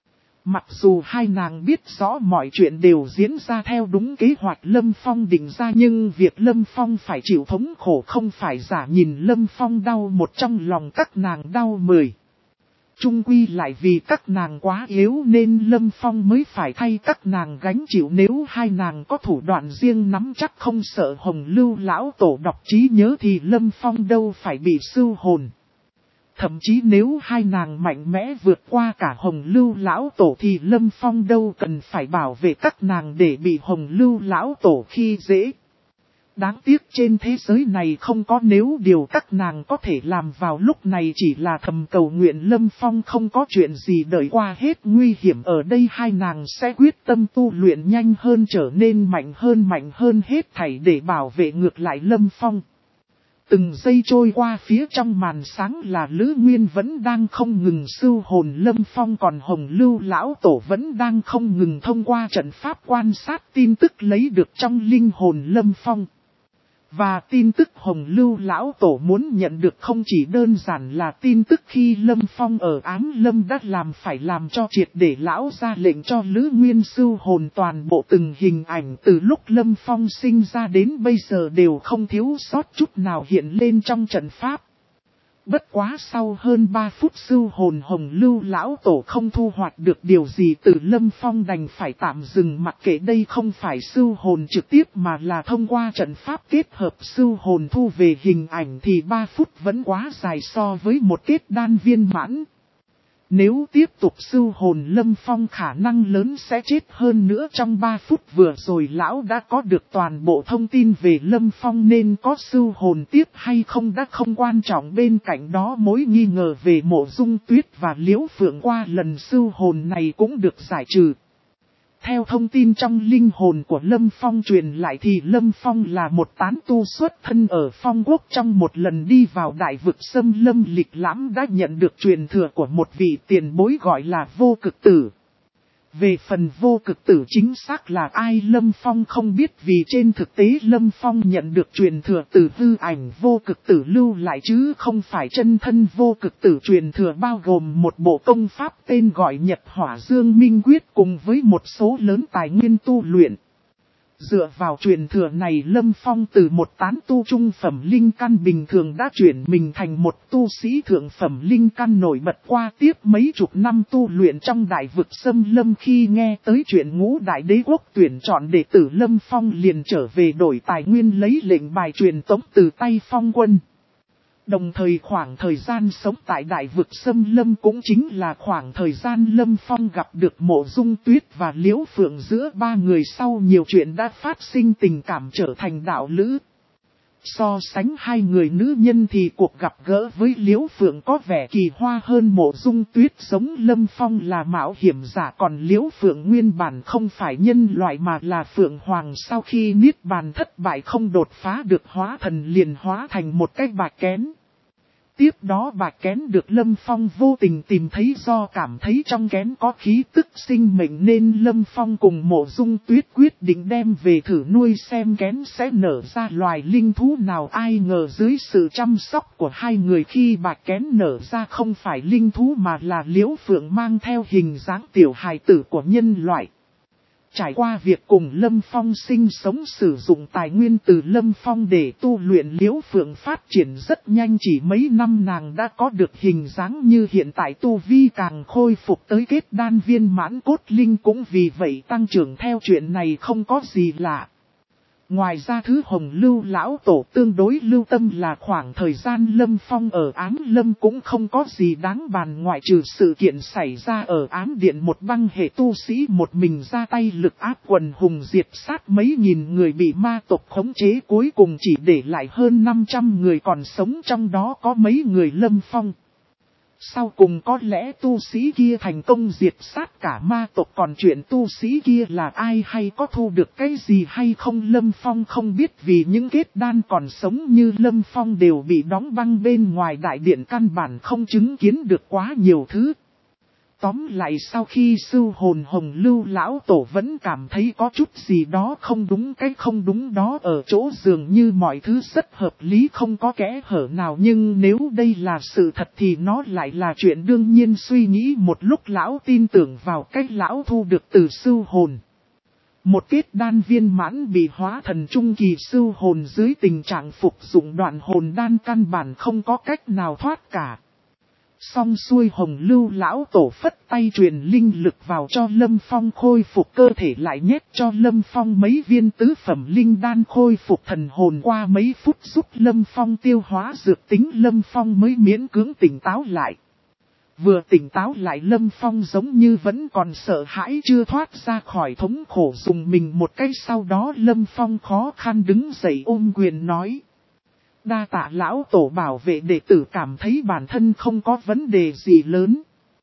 Speaker 1: Mặc dù hai nàng biết rõ mọi chuyện đều diễn ra theo đúng kế hoạch Lâm Phong định ra, nhưng việc Lâm Phong phải chịu thống khổ không phải giả, nhìn Lâm Phong đau một trong lòng các nàng đau mười. Chung quy lại vì các nàng quá yếu nên Lâm Phong mới phải thay các nàng gánh chịu, nếu hai nàng có thủ đoạn riêng nắm chắc không sợ Hồng Lưu lão tổ đọc trí nhớ thì Lâm Phong đâu phải bị sưu hồn. Thậm chí nếu hai nàng mạnh mẽ vượt qua cả Hồng Lưu lão tổ thì Lâm Phong đâu cần phải bảo vệ các nàng để bị Hồng Lưu lão tổ khi dễ. Đáng tiếc trên thế giới này không có nếu, điều các nàng có thể làm vào lúc này chỉ là thầm cầu nguyện Lâm Phong không có chuyện gì đợi qua hết nguy hiểm. Ở đây hai nàng sẽ quyết tâm tu luyện nhanh hơn, trở nên mạnh hơn mạnh hơn hết thảy để bảo vệ ngược lại Lâm Phong. Từng giây trôi qua phía trong màn sáng là Lữ Nguyên vẫn đang không ngừng sưu hồn Lâm Phong, còn Hồng Lưu lão tổ vẫn đang không ngừng thông qua trận pháp quan sát tin tức lấy được trong linh hồn Lâm Phong. Và tin tức Hồng Lưu lão tổ muốn nhận được không chỉ đơn giản là tin tức khi Lâm Phong ở Ám Lâm đã làm phải làm cho triệt để lão ra lệnh cho Lữ Nguyên sưu hồn toàn bộ từng hình ảnh từ lúc Lâm Phong sinh ra đến bây giờ đều không thiếu sót chút nào hiện lên trong trận pháp. Bất quá sau hơn ba phút sưu hồn Hồng Lưu lão tổ không thu hoạch được điều gì từ Lâm Phong, đành phải tạm dừng, mặc kệ đây không phải sưu hồn trực tiếp mà là thông qua trận pháp kết hợp sưu hồn thu về hình ảnh thì ba phút vẫn quá dài so với một kết đan viên mãn. Nếu tiếp tục sưu hồn Lâm Phong khả năng lớn sẽ chết, hơn nữa trong ba phút vừa rồi lão đã có được toàn bộ thông tin về Lâm Phong nên có sưu hồn tiếp hay không đã không quan trọng. Bên cạnh đó mối nghi ngờ về Mộ Dung Tuyết và Liễu Phượng qua lần sưu hồn này cũng được giải trừ. Theo thông tin trong linh hồn của Lâm Phong truyền lại thì Lâm Phong là một tán tu xuất thân ở Phong Quốc, trong một lần đi vào đại vực xâm lâm lịch lãm đã nhận được truyền thừa của một vị tiền bối gọi là Vô Cực Tử. Về phần Vô Cực Tử chính xác là ai Lâm Phong không biết, vì trên thực tế Lâm Phong nhận được truyền thừa từ hư ảnh Vô Cực Tử lưu lại chứ không phải chân thân Vô Cực Tử. Truyền thừa bao gồm một bộ công pháp tên gọi Nhật Hỏa Dương Minh Quyết cùng với một số lớn tài nguyên tu luyện. Dựa vào truyền thừa này, Lâm Phong từ một tán tu trung phẩm linh căn bình thường đã chuyển mình thành một tu sĩ thượng phẩm linh căn nổi bật. Qua tiếp mấy chục năm tu luyện trong đại vực xâm lâm, khi nghe tới chuyện Ngũ Đại Đế Quốc tuyển chọn đệ tử, Lâm Phong liền trở về đổi tài nguyên lấy lệnh bài truyền tống từ tay Phong Quân. Đồng thời khoảng thời gian sống tại đại vực xâm lâm cũng chính là khoảng thời gian Lâm Phong gặp được Mộ Dung Tuyết và Liễu Phượng, giữa ba người sau nhiều chuyện đã phát sinh tình cảm trở thành đạo lữ. So sánh hai người nữ nhân thì cuộc gặp gỡ với Liễu Phượng có vẻ kỳ hoa hơn. Mộ Dung Tuyết giống Lâm Phong là mạo hiểm giả, còn Liễu Phượng nguyên bản không phải nhân loại mà là Phượng Hoàng, sau khi niết bàn thất bại không đột phá được hóa thần liền hóa thành một cái bạch kén. Tiếp đó bạch kén được Lâm Phong vô tình tìm thấy, do cảm thấy trong kén có khí tức sinh mệnh nên Lâm Phong cùng Mộ Dung Tuyết quyết định đem về thử nuôi xem kén sẽ nở ra loài linh thú nào. Ai ngờ dưới sự chăm sóc của hai người, khi bạch kén nở ra không phải linh thú mà là Liễu Phượng mang theo hình dáng tiểu hài tử của nhân loại. Trải qua việc cùng Lâm Phong sinh sống sử dụng tài nguyên từ Lâm Phong để tu luyện, Liễu Phượng phát triển rất nhanh, chỉ mấy năm nàng đã có được hình dáng như hiện tại, tu vi càng khôi phục tới kết đan viên mãn cốt linh cũng vì vậy tăng trưởng theo. Chuyện này không có gì lạ. Ngoài ra thứ Hồng Lưu lão tổ tương đối lưu tâm là khoảng thời gian Lâm Phong ở Ám Lâm cũng không có gì đáng bàn, ngoại trừ sự kiện xảy ra ở Ám Điện, một băng hệ tu sĩ một mình ra tay lực áp quần hùng diệt sát mấy nghìn người bị ma tộc khống chế, cuối cùng chỉ để lại hơn năm trăm người còn sống, trong đó có mấy người Lâm Phong. Sau cùng có lẽ tu sĩ kia thành công diệt sát cả ma tộc, còn chuyện tu sĩ kia là ai hay có thu được cái gì hay không Lâm Phong không biết, vì những kết đan còn sống như Lâm Phong đều bị đóng băng bên ngoài đại điện, căn bản không chứng kiến được quá nhiều thứ. Tóm lại, sau khi sưu hồn Hồng Lưu lão tổ vẫn cảm thấy có chút gì đó không đúng. Cái không đúng đó ở chỗ dường như mọi thứ rất hợp lý, không có kẽ hở nào, nhưng nếu đây là sự thật thì nó lại là chuyện đương nhiên. Suy nghĩ một lúc, lão tin tưởng vào cách lão thu được từ sưu hồn. Một kết đan viên mãn bị hóa thần trung kỳ sưu hồn dưới tình trạng phục dụng đoạn hồn đan căn bản không có cách nào thoát cả. Xong xuôi, Hồng Lưu lão tổ phất tay truyền linh lực vào cho Lâm Phong khôi phục cơ thể, lại nhét cho Lâm Phong mấy viên tứ phẩm linh đan khôi phục thần hồn. Qua mấy phút giúp Lâm Phong tiêu hóa dược tính, Lâm Phong mới miễn cưỡng tỉnh táo lại. Vừa tỉnh táo lại, Lâm Phong giống như vẫn còn sợ hãi chưa thoát ra khỏi thống khổ, dùng mình một cái. Sau đó Lâm Phong khó khăn đứng dậy ôm quyền nói: đa tạ lão tổ bảo vệ đệ tử, cảm thấy bản thân không có vấn đề gì lớn.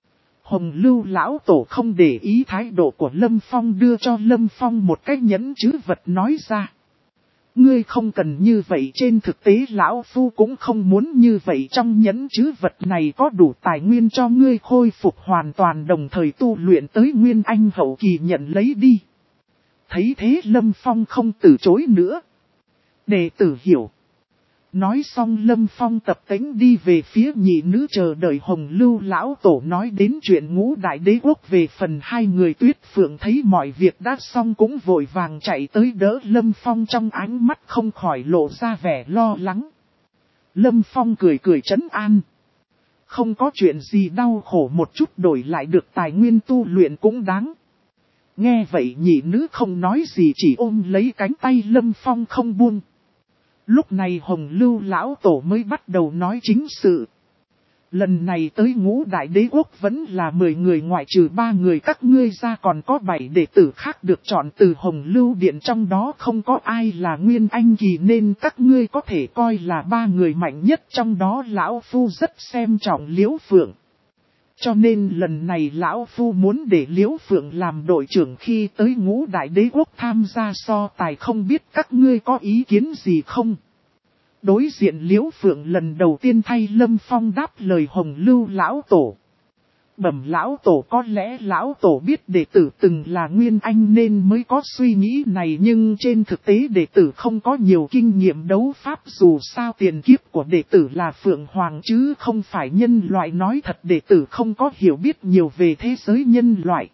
Speaker 1: Hồng Lưu lão tổ không để ý thái độ của Lâm Phong, đưa cho Lâm Phong một cái nhẫn chữ vật nói ra: Ngươi không cần như vậy, trên thực tế lão phu cũng không muốn như vậy, trong nhẫn chứ vật này có đủ tài nguyên cho ngươi khôi phục hoàn toàn đồng thời tu luyện tới nguyên anh hậu kỳ, nhận lấy đi. Thấy thế Lâm Phong không từ chối nữa. Đệ tử hiểu. Nói xong Lâm Phong tập tễnh đi về phía nhị nữ chờ đợi Hồng Lưu lão tổ nói đến chuyện Ngũ Đại Đế Quốc. Về phần hai người Tuyết Phượng thấy mọi việc đã xong cũng vội vàng chạy tới đỡ Lâm Phong, trong ánh mắt không khỏi lộ ra vẻ lo lắng. Lâm Phong cười cười trấn an. Không có chuyện gì đau khổ một chút đổi lại được tài nguyên tu luyện cũng đáng. Nghe vậy nhị nữ không nói gì, chỉ ôm lấy cánh tay Lâm Phong không buông. Lúc này Hồng Lưu lão tổ mới bắt đầu nói chính sự. Lần này tới Ngũ Đại Đế Quốc vẫn là mười người, ngoại trừ ba người các ngươi ra còn có bảy đệ tử khác được chọn từ Hồng Lưu Điện, trong đó không có ai là Nguyên Anh kỳ nên các ngươi có thể coi là ba người mạnh nhất, trong đó lão phu rất xem trọng Liễu Phượng. Cho nên lần này lão phu muốn để Liễu Phượng làm đội trưởng khi tới Ngũ Đại Đế Quốc tham gia so tài, không biết các ngươi có ý kiến gì không? Đối diện Liễu Phượng lần đầu tiên thay Lâm Phong đáp lời Hồng Lưu lão tổ. Bẩm lão tổ, có lẽ lão tổ biết đệ tử từng là Nguyên Anh nên mới có suy nghĩ này, nhưng trên thực tế đệ tử không có nhiều kinh nghiệm đấu pháp, dù sao tiền kiếp của đệ tử là Phượng Hoàng chứ không phải nhân loại, nói thật đệ tử không có hiểu biết nhiều về thế giới nhân loại.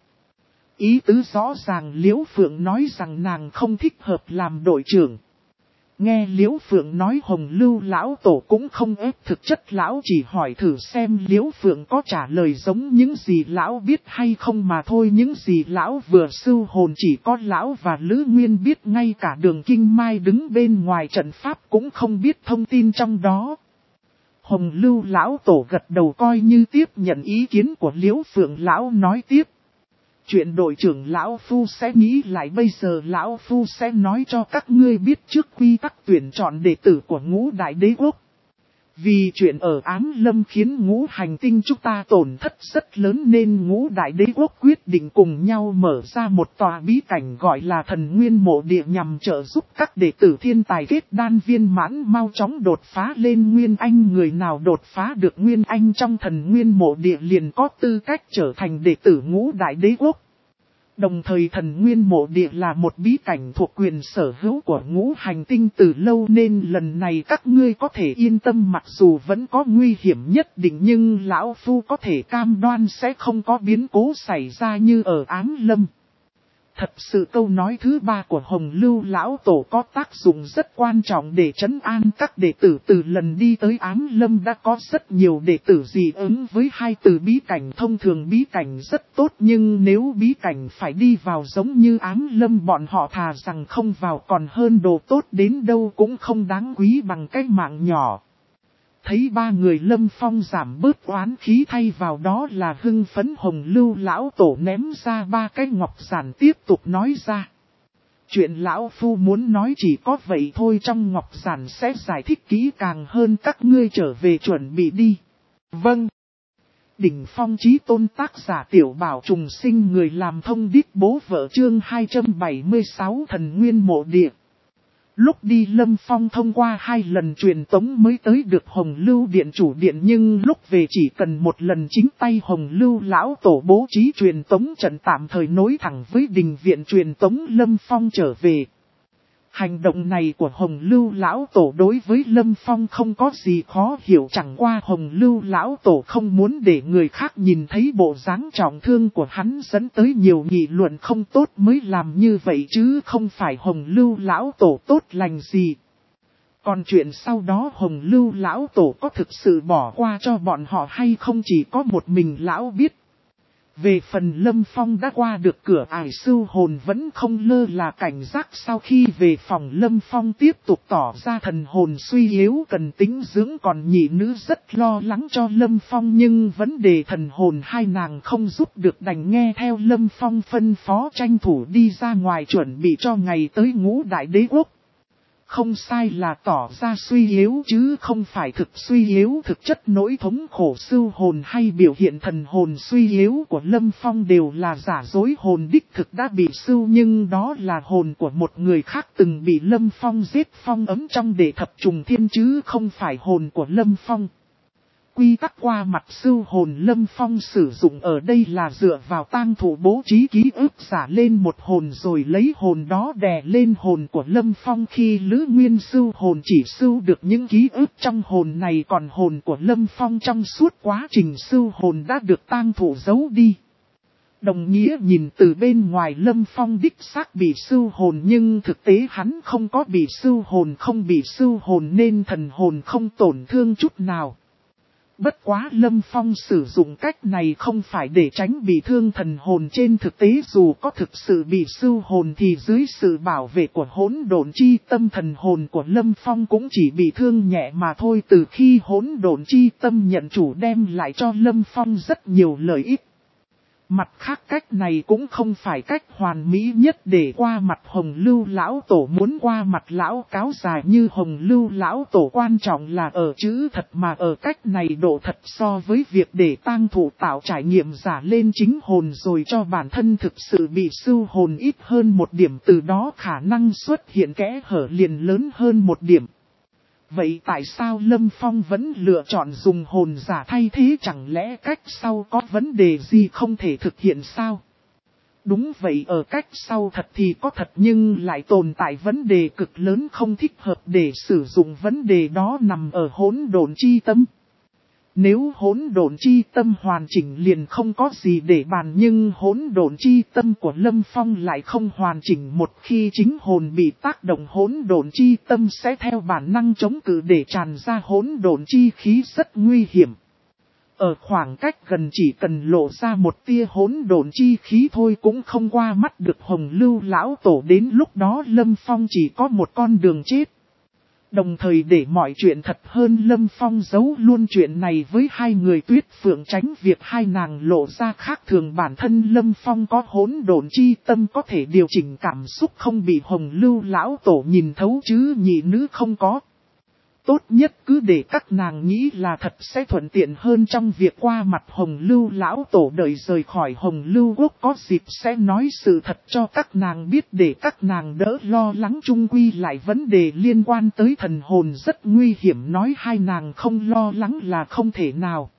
Speaker 1: Ý tứ rõ ràng Liễu Phượng nói rằng nàng không thích hợp làm đội trưởng. Nghe Liễu Phượng nói Hồng Lưu lão tổ cũng không ép, thực chất lão chỉ hỏi thử xem Liễu Phượng có trả lời giống những gì lão biết hay không mà thôi. Những gì lão vừa sưu hồn chỉ có lão và Lữ Nguyên biết, ngay cả Đường Kinh Mai đứng bên ngoài trận pháp cũng không biết thông tin trong đó. Hồng Lưu lão tổ gật đầu coi như tiếp nhận ý kiến của Liễu Phượng, lão nói tiếp. Chuyện đội trưởng lão phu sẽ nghĩ lại, bây giờ lão phu sẽ nói cho các ngươi biết trước quy tắc tuyển chọn đệ tử của Ngũ Đại Đế Quốc. Vì chuyện ở Ám Lâm khiến ngũ hành tinh chúng ta tổn thất rất lớn nên Ngũ Đại Đế Quốc quyết định cùng nhau mở ra một tòa bí cảnh gọi là Thần Nguyên Mộ Địa, nhằm trợ giúp các đệ tử thiên tài kết đan viên mãn mau chóng đột phá lên Nguyên Anh. Người nào đột phá được Nguyên Anh trong Thần Nguyên Mộ Địa liền có tư cách trở thành đệ tử Ngũ Đại Đế Quốc. Đồng thời Thần Nguyên Mộ Địa là một bí cảnh thuộc quyền sở hữu của ngũ hành tinh từ lâu nên lần này các ngươi có thể yên tâm, mặc dù vẫn có nguy hiểm nhất định nhưng lão phu có thể cam đoan sẽ không có biến cố xảy ra như ở Ám Lâm. Thật sự câu nói thứ ba của Hồng Lưu lão tổ có tác dụng rất quan trọng để trấn an các đệ tử. Từ lần đi tới Ám Lâm đã có rất nhiều đệ tử dị ứng với hai từ bí cảnh. Thông thường bí cảnh rất tốt nhưng nếu bí cảnh phải đi vào giống như Ám Lâm, bọn họ thà rằng không vào còn hơn, đồ tốt đến đâu cũng không đáng quý bằng cái mạng nhỏ. Thấy ba người Lâm Phong giảm bớt oán khí, thay vào đó là hưng phấn, Hồng Lưu lão tổ ném ra ba cái ngọc giản tiếp tục nói ra. Chuyện lão phu muốn nói chỉ có vậy thôi, trong ngọc giản sẽ giải thích kỹ càng hơn, các ngươi trở về chuẩn bị đi. Vâng. Đỉnh Phong Chí Tôn, tác giả Tiểu Bảo Trùng Sinh, người làm thông điệp bố vợ, chương hai trăm bảy mươi sáu Thần Nguyên Mộ Địa. Lúc đi Lâm Phong thông qua hai lần truyền tống mới tới được Hồng Lưu Điện chủ điện, nhưng lúc về chỉ cần một lần chính tay Hồng Lưu lão tổ bố trí truyền tống trận tạm thời nối thẳng với đình viện truyền tống Lâm Phong trở về. Hành động này của Hồng Lưu lão tổ đối với Lâm Phong không có gì khó hiểu, chẳng qua Hồng Lưu lão tổ không muốn để người khác nhìn thấy bộ dáng trọng thương của hắn dẫn tới nhiều nghị luận không tốt mới làm như vậy, chứ không phải Hồng Lưu lão tổ tốt lành gì. Còn chuyện sau đó Hồng Lưu lão tổ có thực sự bỏ qua cho bọn họ hay không chỉ có một mình lão biết. Về phần Lâm Phong đã qua được cửa ải sưu hồn vẫn không lơ là cảnh giác, sau khi về phòng Lâm Phong tiếp tục tỏ ra thần hồn suy yếu cần tĩnh dưỡng, còn nhị nữ rất lo lắng cho Lâm Phong nhưng vấn đề thần hồn hai nàng không giúp được, đành nghe theo Lâm Phong phân phó tranh thủ đi ra ngoài chuẩn bị cho ngày tới Ngũ Đại Đế Quốc. không sai là tỏ ra suy yếu chứ không phải thực suy yếu. Thực chất nỗi thống khổ sưu hồn hay biểu hiện thần hồn suy yếu của Lâm Phong đều là giả dối, hồn đích thực đã bị sưu nhưng đó là hồn của một người khác từng bị Lâm Phong giết phong ấm trong đệ thập trùng thiên chứ không phải hồn của Lâm Phong. Quy tắc qua mặt sưu hồn Lâm Phong sử dụng ở đây là dựa vào tang thủ bố trí ký ức giả lên một hồn rồi lấy hồn đó đè lên hồn của Lâm Phong. Khi Lữ Nguyên sưu hồn chỉ sưu được những ký ức trong hồn này, còn hồn của Lâm Phong trong suốt quá trình sưu hồn đã được tang thủ giấu đi. Đồng nghĩa nhìn từ bên ngoài Lâm Phong đích xác bị sưu hồn nhưng thực tế hắn không có bị sưu hồn, không bị sưu hồn nên thần hồn không tổn thương chút nào. Bất quá Lâm Phong sử dụng cách này không phải để tránh bị thương thần hồn, trên thực tế dù có thực sự bị sưu hồn thì dưới sự bảo vệ của hỗn độn chi tâm, thần hồn của Lâm Phong cũng chỉ bị thương nhẹ mà thôi. Từ khi hỗn độn chi tâm nhận chủ đem lại cho Lâm Phong rất nhiều lợi ích. Mặt khác cách này cũng không phải cách hoàn mỹ nhất để qua mặt Hồng Lưu Lão Tổ. Muốn qua mặt lão cáo dài như Hồng Lưu Lão Tổ quan trọng là ở chữ thật, mà ở cách này độ thật so với việc để tang thủ tạo trải nghiệm giả lên chính hồn rồi cho bản thân thực sự bị sưu hồn ít hơn một điểm, từ đó khả năng xuất hiện kẽ hở liền lớn hơn một điểm. Vậy tại sao Lâm Phong vẫn lựa chọn dùng hồn giả thay thế, chẳng lẽ cách sau có vấn đề gì không thể thực hiện sao? Đúng vậy, ở cách sau thật thì có thật nhưng lại tồn tại vấn đề cực lớn không thích hợp để sử dụng, vấn đề đó nằm ở hỗn độn chi tâm. Nếu hỗn độn chi tâm hoàn chỉnh liền không có gì để bàn, nhưng hỗn độn chi tâm của Lâm Phong lại không hoàn chỉnh, một khi chính hồn bị tác động hỗn độn chi tâm sẽ theo bản năng chống cự để tràn ra hỗn độn chi khí rất nguy hiểm. Ở khoảng cách gần chỉ cần lộ ra một tia hỗn độn chi khí thôi cũng không qua mắt được Hồng Lưu Lão Tổ, đến lúc đó Lâm Phong chỉ có một con đường chết. Đồng thời để mọi chuyện thật hơn, Lâm Phong giấu luôn chuyện này với hai người Tuyết Phượng, tránh việc hai nàng lộ ra khác thường. Bản thân Lâm Phong có hỗn độn chi tâm có thể điều chỉnh cảm xúc không bị Hồng Lưu Lão Tổ nhìn thấu chứ nhị nữ không có. Tốt nhất cứ để các nàng nghĩ là thật sẽ thuận tiện hơn trong việc qua mặt Hồng Lưu Lão Tổ. Đợi rời khỏi Hồng Lưu Quốc có dịp sẽ nói sự thật cho các nàng biết để các nàng đỡ lo lắng. Chung quy lại vấn đề liên quan tới thần hồn rất nguy hiểm, nói hai nàng không lo lắng là không thể nào.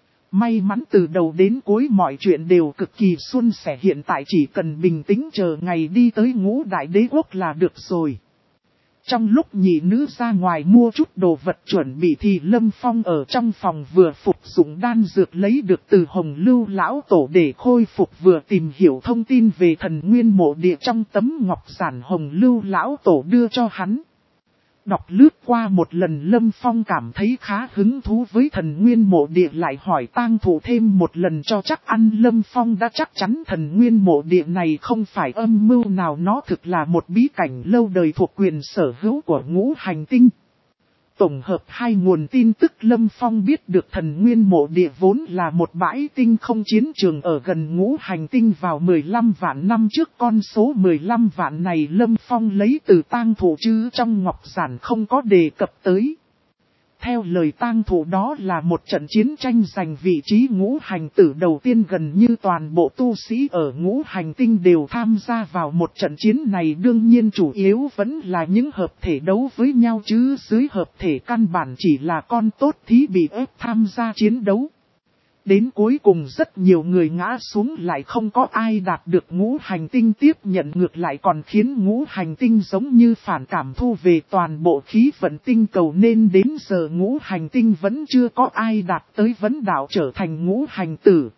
Speaker 1: May mắn từ đầu đến cuối mọi chuyện đều cực kỳ suôn sẻ, hiện tại chỉ cần bình tĩnh chờ ngày đi tới Ngũ Đại Đế Quốc là được rồi. Trong lúc nhị nữ ra ngoài mua chút đồ vật chuẩn bị thì Lâm Phong ở trong phòng vừa phục dụng đan dược lấy được từ Hồng Lưu Lão Tổ để khôi phục, vừa tìm hiểu thông tin về thần nguyên mộ địa trong tấm ngọc giản Hồng Lưu Lão Tổ đưa cho hắn. Đọc lướt qua một lần Lâm Phong cảm thấy khá hứng thú với thần nguyên mộ địa, lại hỏi tang thủ thêm một lần cho chắc ăn. Lâm Phong đã chắc chắn thần nguyên mộ địa này không phải âm mưu nào, nó thực là một bí cảnh lâu đời thuộc quyền sở hữu của Ngũ Hành Tinh. Tổng hợp hai nguồn tin tức Lâm Phong biết được thần nguyên mộ địa vốn là một bãi tinh không chiến trường ở gần Ngũ Hành Tinh vào mười lăm vạn năm trước. Con số mười lăm vạn này Lâm Phong lấy từ tang thủ chứ trong ngọc giản không có đề cập tới. Theo lời tang thủ đó là một trận chiến tranh giành vị trí ngũ hành tử đầu tiên, gần như toàn bộ tu sĩ ở Ngũ Hành Tinh đều tham gia vào một trận chiến này. Đương nhiên chủ yếu vẫn là những hợp thể đấu với nhau chứ dưới hợp thể căn bản chỉ là con tốt thí bị ép tham gia chiến đấu. Đến cuối cùng rất nhiều người ngã xuống lại không có ai đạt được Ngũ Hành Tinh tiếp nhận, ngược lại còn khiến Ngũ Hành Tinh giống như phản cảm thu về toàn bộ khí vận tinh cầu, nên đến giờ Ngũ Hành Tinh vẫn chưa có ai đạt tới vấn đạo trở thành ngũ hành tử.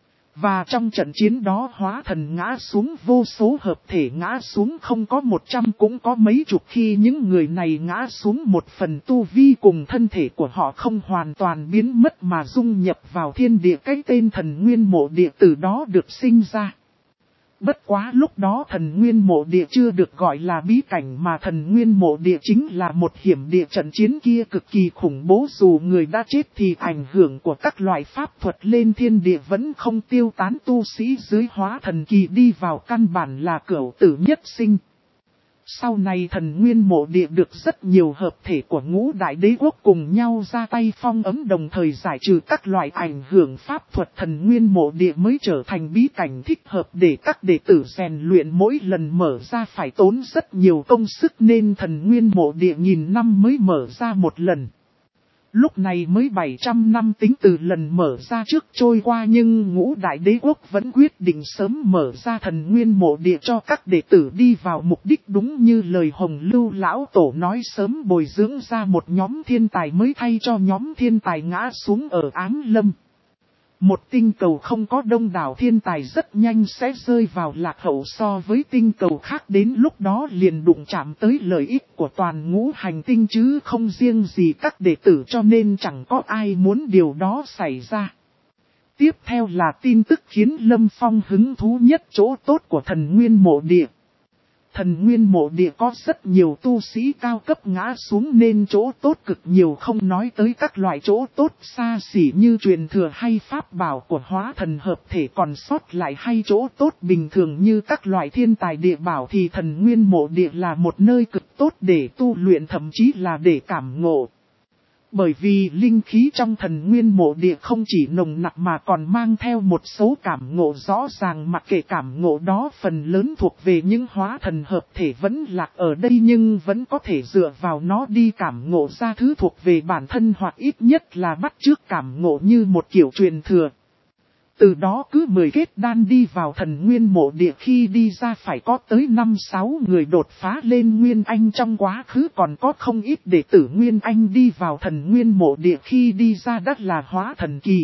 Speaker 1: Và trong trận chiến đó hóa thần ngã xuống, vô số hợp thể ngã xuống, không có một trăm cũng có mấy chục. Khi những người này ngã xuống, một phần tu vi cùng thân thể của họ không hoàn toàn biến mất mà dung nhập vào thiên địa, cái tên thần nguyên mộ địa từ đó được sinh ra. Bất quá lúc đó thần nguyên mộ địa chưa được gọi là bí cảnh, mà thần nguyên mộ địa chính là một hiểm địa. Trận chiến kia cực kỳ khủng bố, dù người đã chết thì ảnh hưởng của các loại pháp thuật lên thiên địa vẫn không tiêu tán. Tu sĩ dưới hóa thần kỳ đi vào căn bản là cửu tử nhất sinh. Sau này thần nguyên mộ địa được rất nhiều hợp thể của ngũ đại đế quốc cùng nhau ra tay phong ấm, đồng thời giải trừ các loại ảnh hưởng pháp thuật. Thần nguyên mộ địa mới trở thành bí cảnh thích hợp để các đệ tử rèn luyện, mỗi lần mở ra phải tốn rất nhiều công sức nên thần nguyên mộ địa nghìn năm mới mở ra một lần. Lúc này mới bảy trăm năm tính từ lần mở ra trước trôi qua, nhưng ngũ đại đế quốc vẫn quyết định sớm mở ra thần nguyên mộ địa cho các đệ tử đi vào, mục đích đúng như lời Hồng Lưu lão tổ nói, sớm bồi dưỡng ra một nhóm thiên tài mới thay cho nhóm thiên tài ngã xuống ở Ám Lâm. Một tinh cầu không có đông đảo thiên tài rất nhanh sẽ rơi vào lạc hậu so với tinh cầu khác, đến lúc đó liền đụng chạm tới lợi ích của toàn ngũ hành tinh chứ không riêng gì các đệ tử, cho nên chẳng có ai muốn điều đó xảy ra. Tiếp theo là tin tức khiến Lâm Phong hứng thú nhất, chỗ tốt của thần nguyên mộ địa. Thần nguyên mộ địa có rất nhiều tu sĩ cao cấp ngã xuống nên chỗ tốt cực nhiều, không nói tới các loại chỗ tốt xa xỉ như truyền thừa hay pháp bảo của hóa thần hợp thể còn sót lại, hay chỗ tốt bình thường như các loại thiên tài địa bảo, thì thần nguyên mộ địa là một nơi cực tốt để tu luyện, thậm chí là để cảm ngộ. Bởi vì linh khí trong thần nguyên mộ địa không chỉ nồng nặc mà còn mang theo một số cảm ngộ rõ ràng, mặc kệ cảm ngộ đó phần lớn thuộc về những hóa thần hợp thể vẫn lạc ở đây, nhưng vẫn có thể dựa vào nó đi cảm ngộ ra thứ thuộc về bản thân, hoặc ít nhất là bắt chước cảm ngộ như một kiểu truyền thừa. Từ đó cứ mười kết đan đi vào thần nguyên mộ địa, khi đi ra phải có tới năm sáu người đột phá lên Nguyên Anh, trong quá khứ còn có không ít đệ tử Nguyên Anh đi vào thần nguyên mộ địa khi đi ra đất là hóa thần kỳ.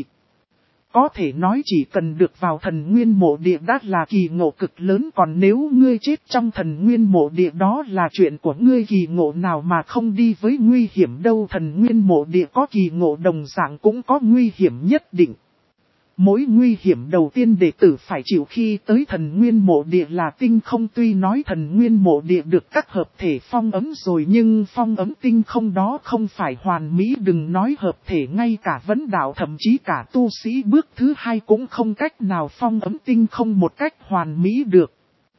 Speaker 1: Có thể nói chỉ cần được vào thần nguyên mộ địa đã là kỳ ngộ cực lớn, còn nếu ngươi chết trong thần nguyên mộ địa đó là chuyện của ngươi, kỳ ngộ nào mà không đi với nguy hiểm đâu. Thần nguyên mộ địa có kỳ ngộ đồng dạng cũng có nguy hiểm nhất định. Mối nguy hiểm đầu tiên đệ tử phải chịu khi tới thần nguyên mộ địa là tinh không. Tuy nói thần nguyên mộ địa được các hợp thể phong ấm rồi, nhưng phong ấm tinh không đó không phải hoàn mỹ, đừng nói hợp thể, ngay cả vấn đạo thậm chí cả tu sĩ bước thứ hai cũng không cách nào phong ấm tinh không một cách hoàn mỹ được.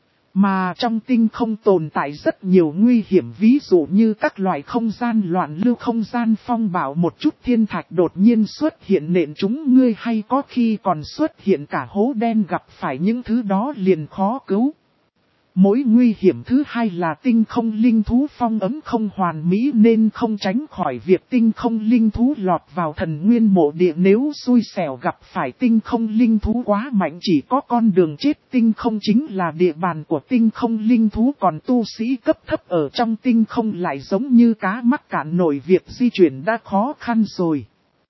Speaker 1: Mà trong tinh không tồn tại rất nhiều nguy hiểm, ví dụ như các loại không gian loạn lưu, không gian phong bạo, một chút thiên thạch đột nhiên xuất hiện nện chúng ngươi, hay có khi còn xuất hiện cả hố đen, gặp phải những thứ đó liền khó cứu. Mối nguy hiểm thứ hai là tinh không linh thú phong ấm không hoàn mỹ nên không tránh khỏi việc tinh không linh thú lọt vào thần nguyên mộ địa, nếu xui xẻo gặp phải tinh không linh thú quá mạnh chỉ có con đường chết. Tinh không chính là địa bàn của tinh không linh thú, còn tu sĩ cấp thấp ở trong tinh không lại giống như cá mắc cạn nổi, việc di chuyển đã khó khăn rồi.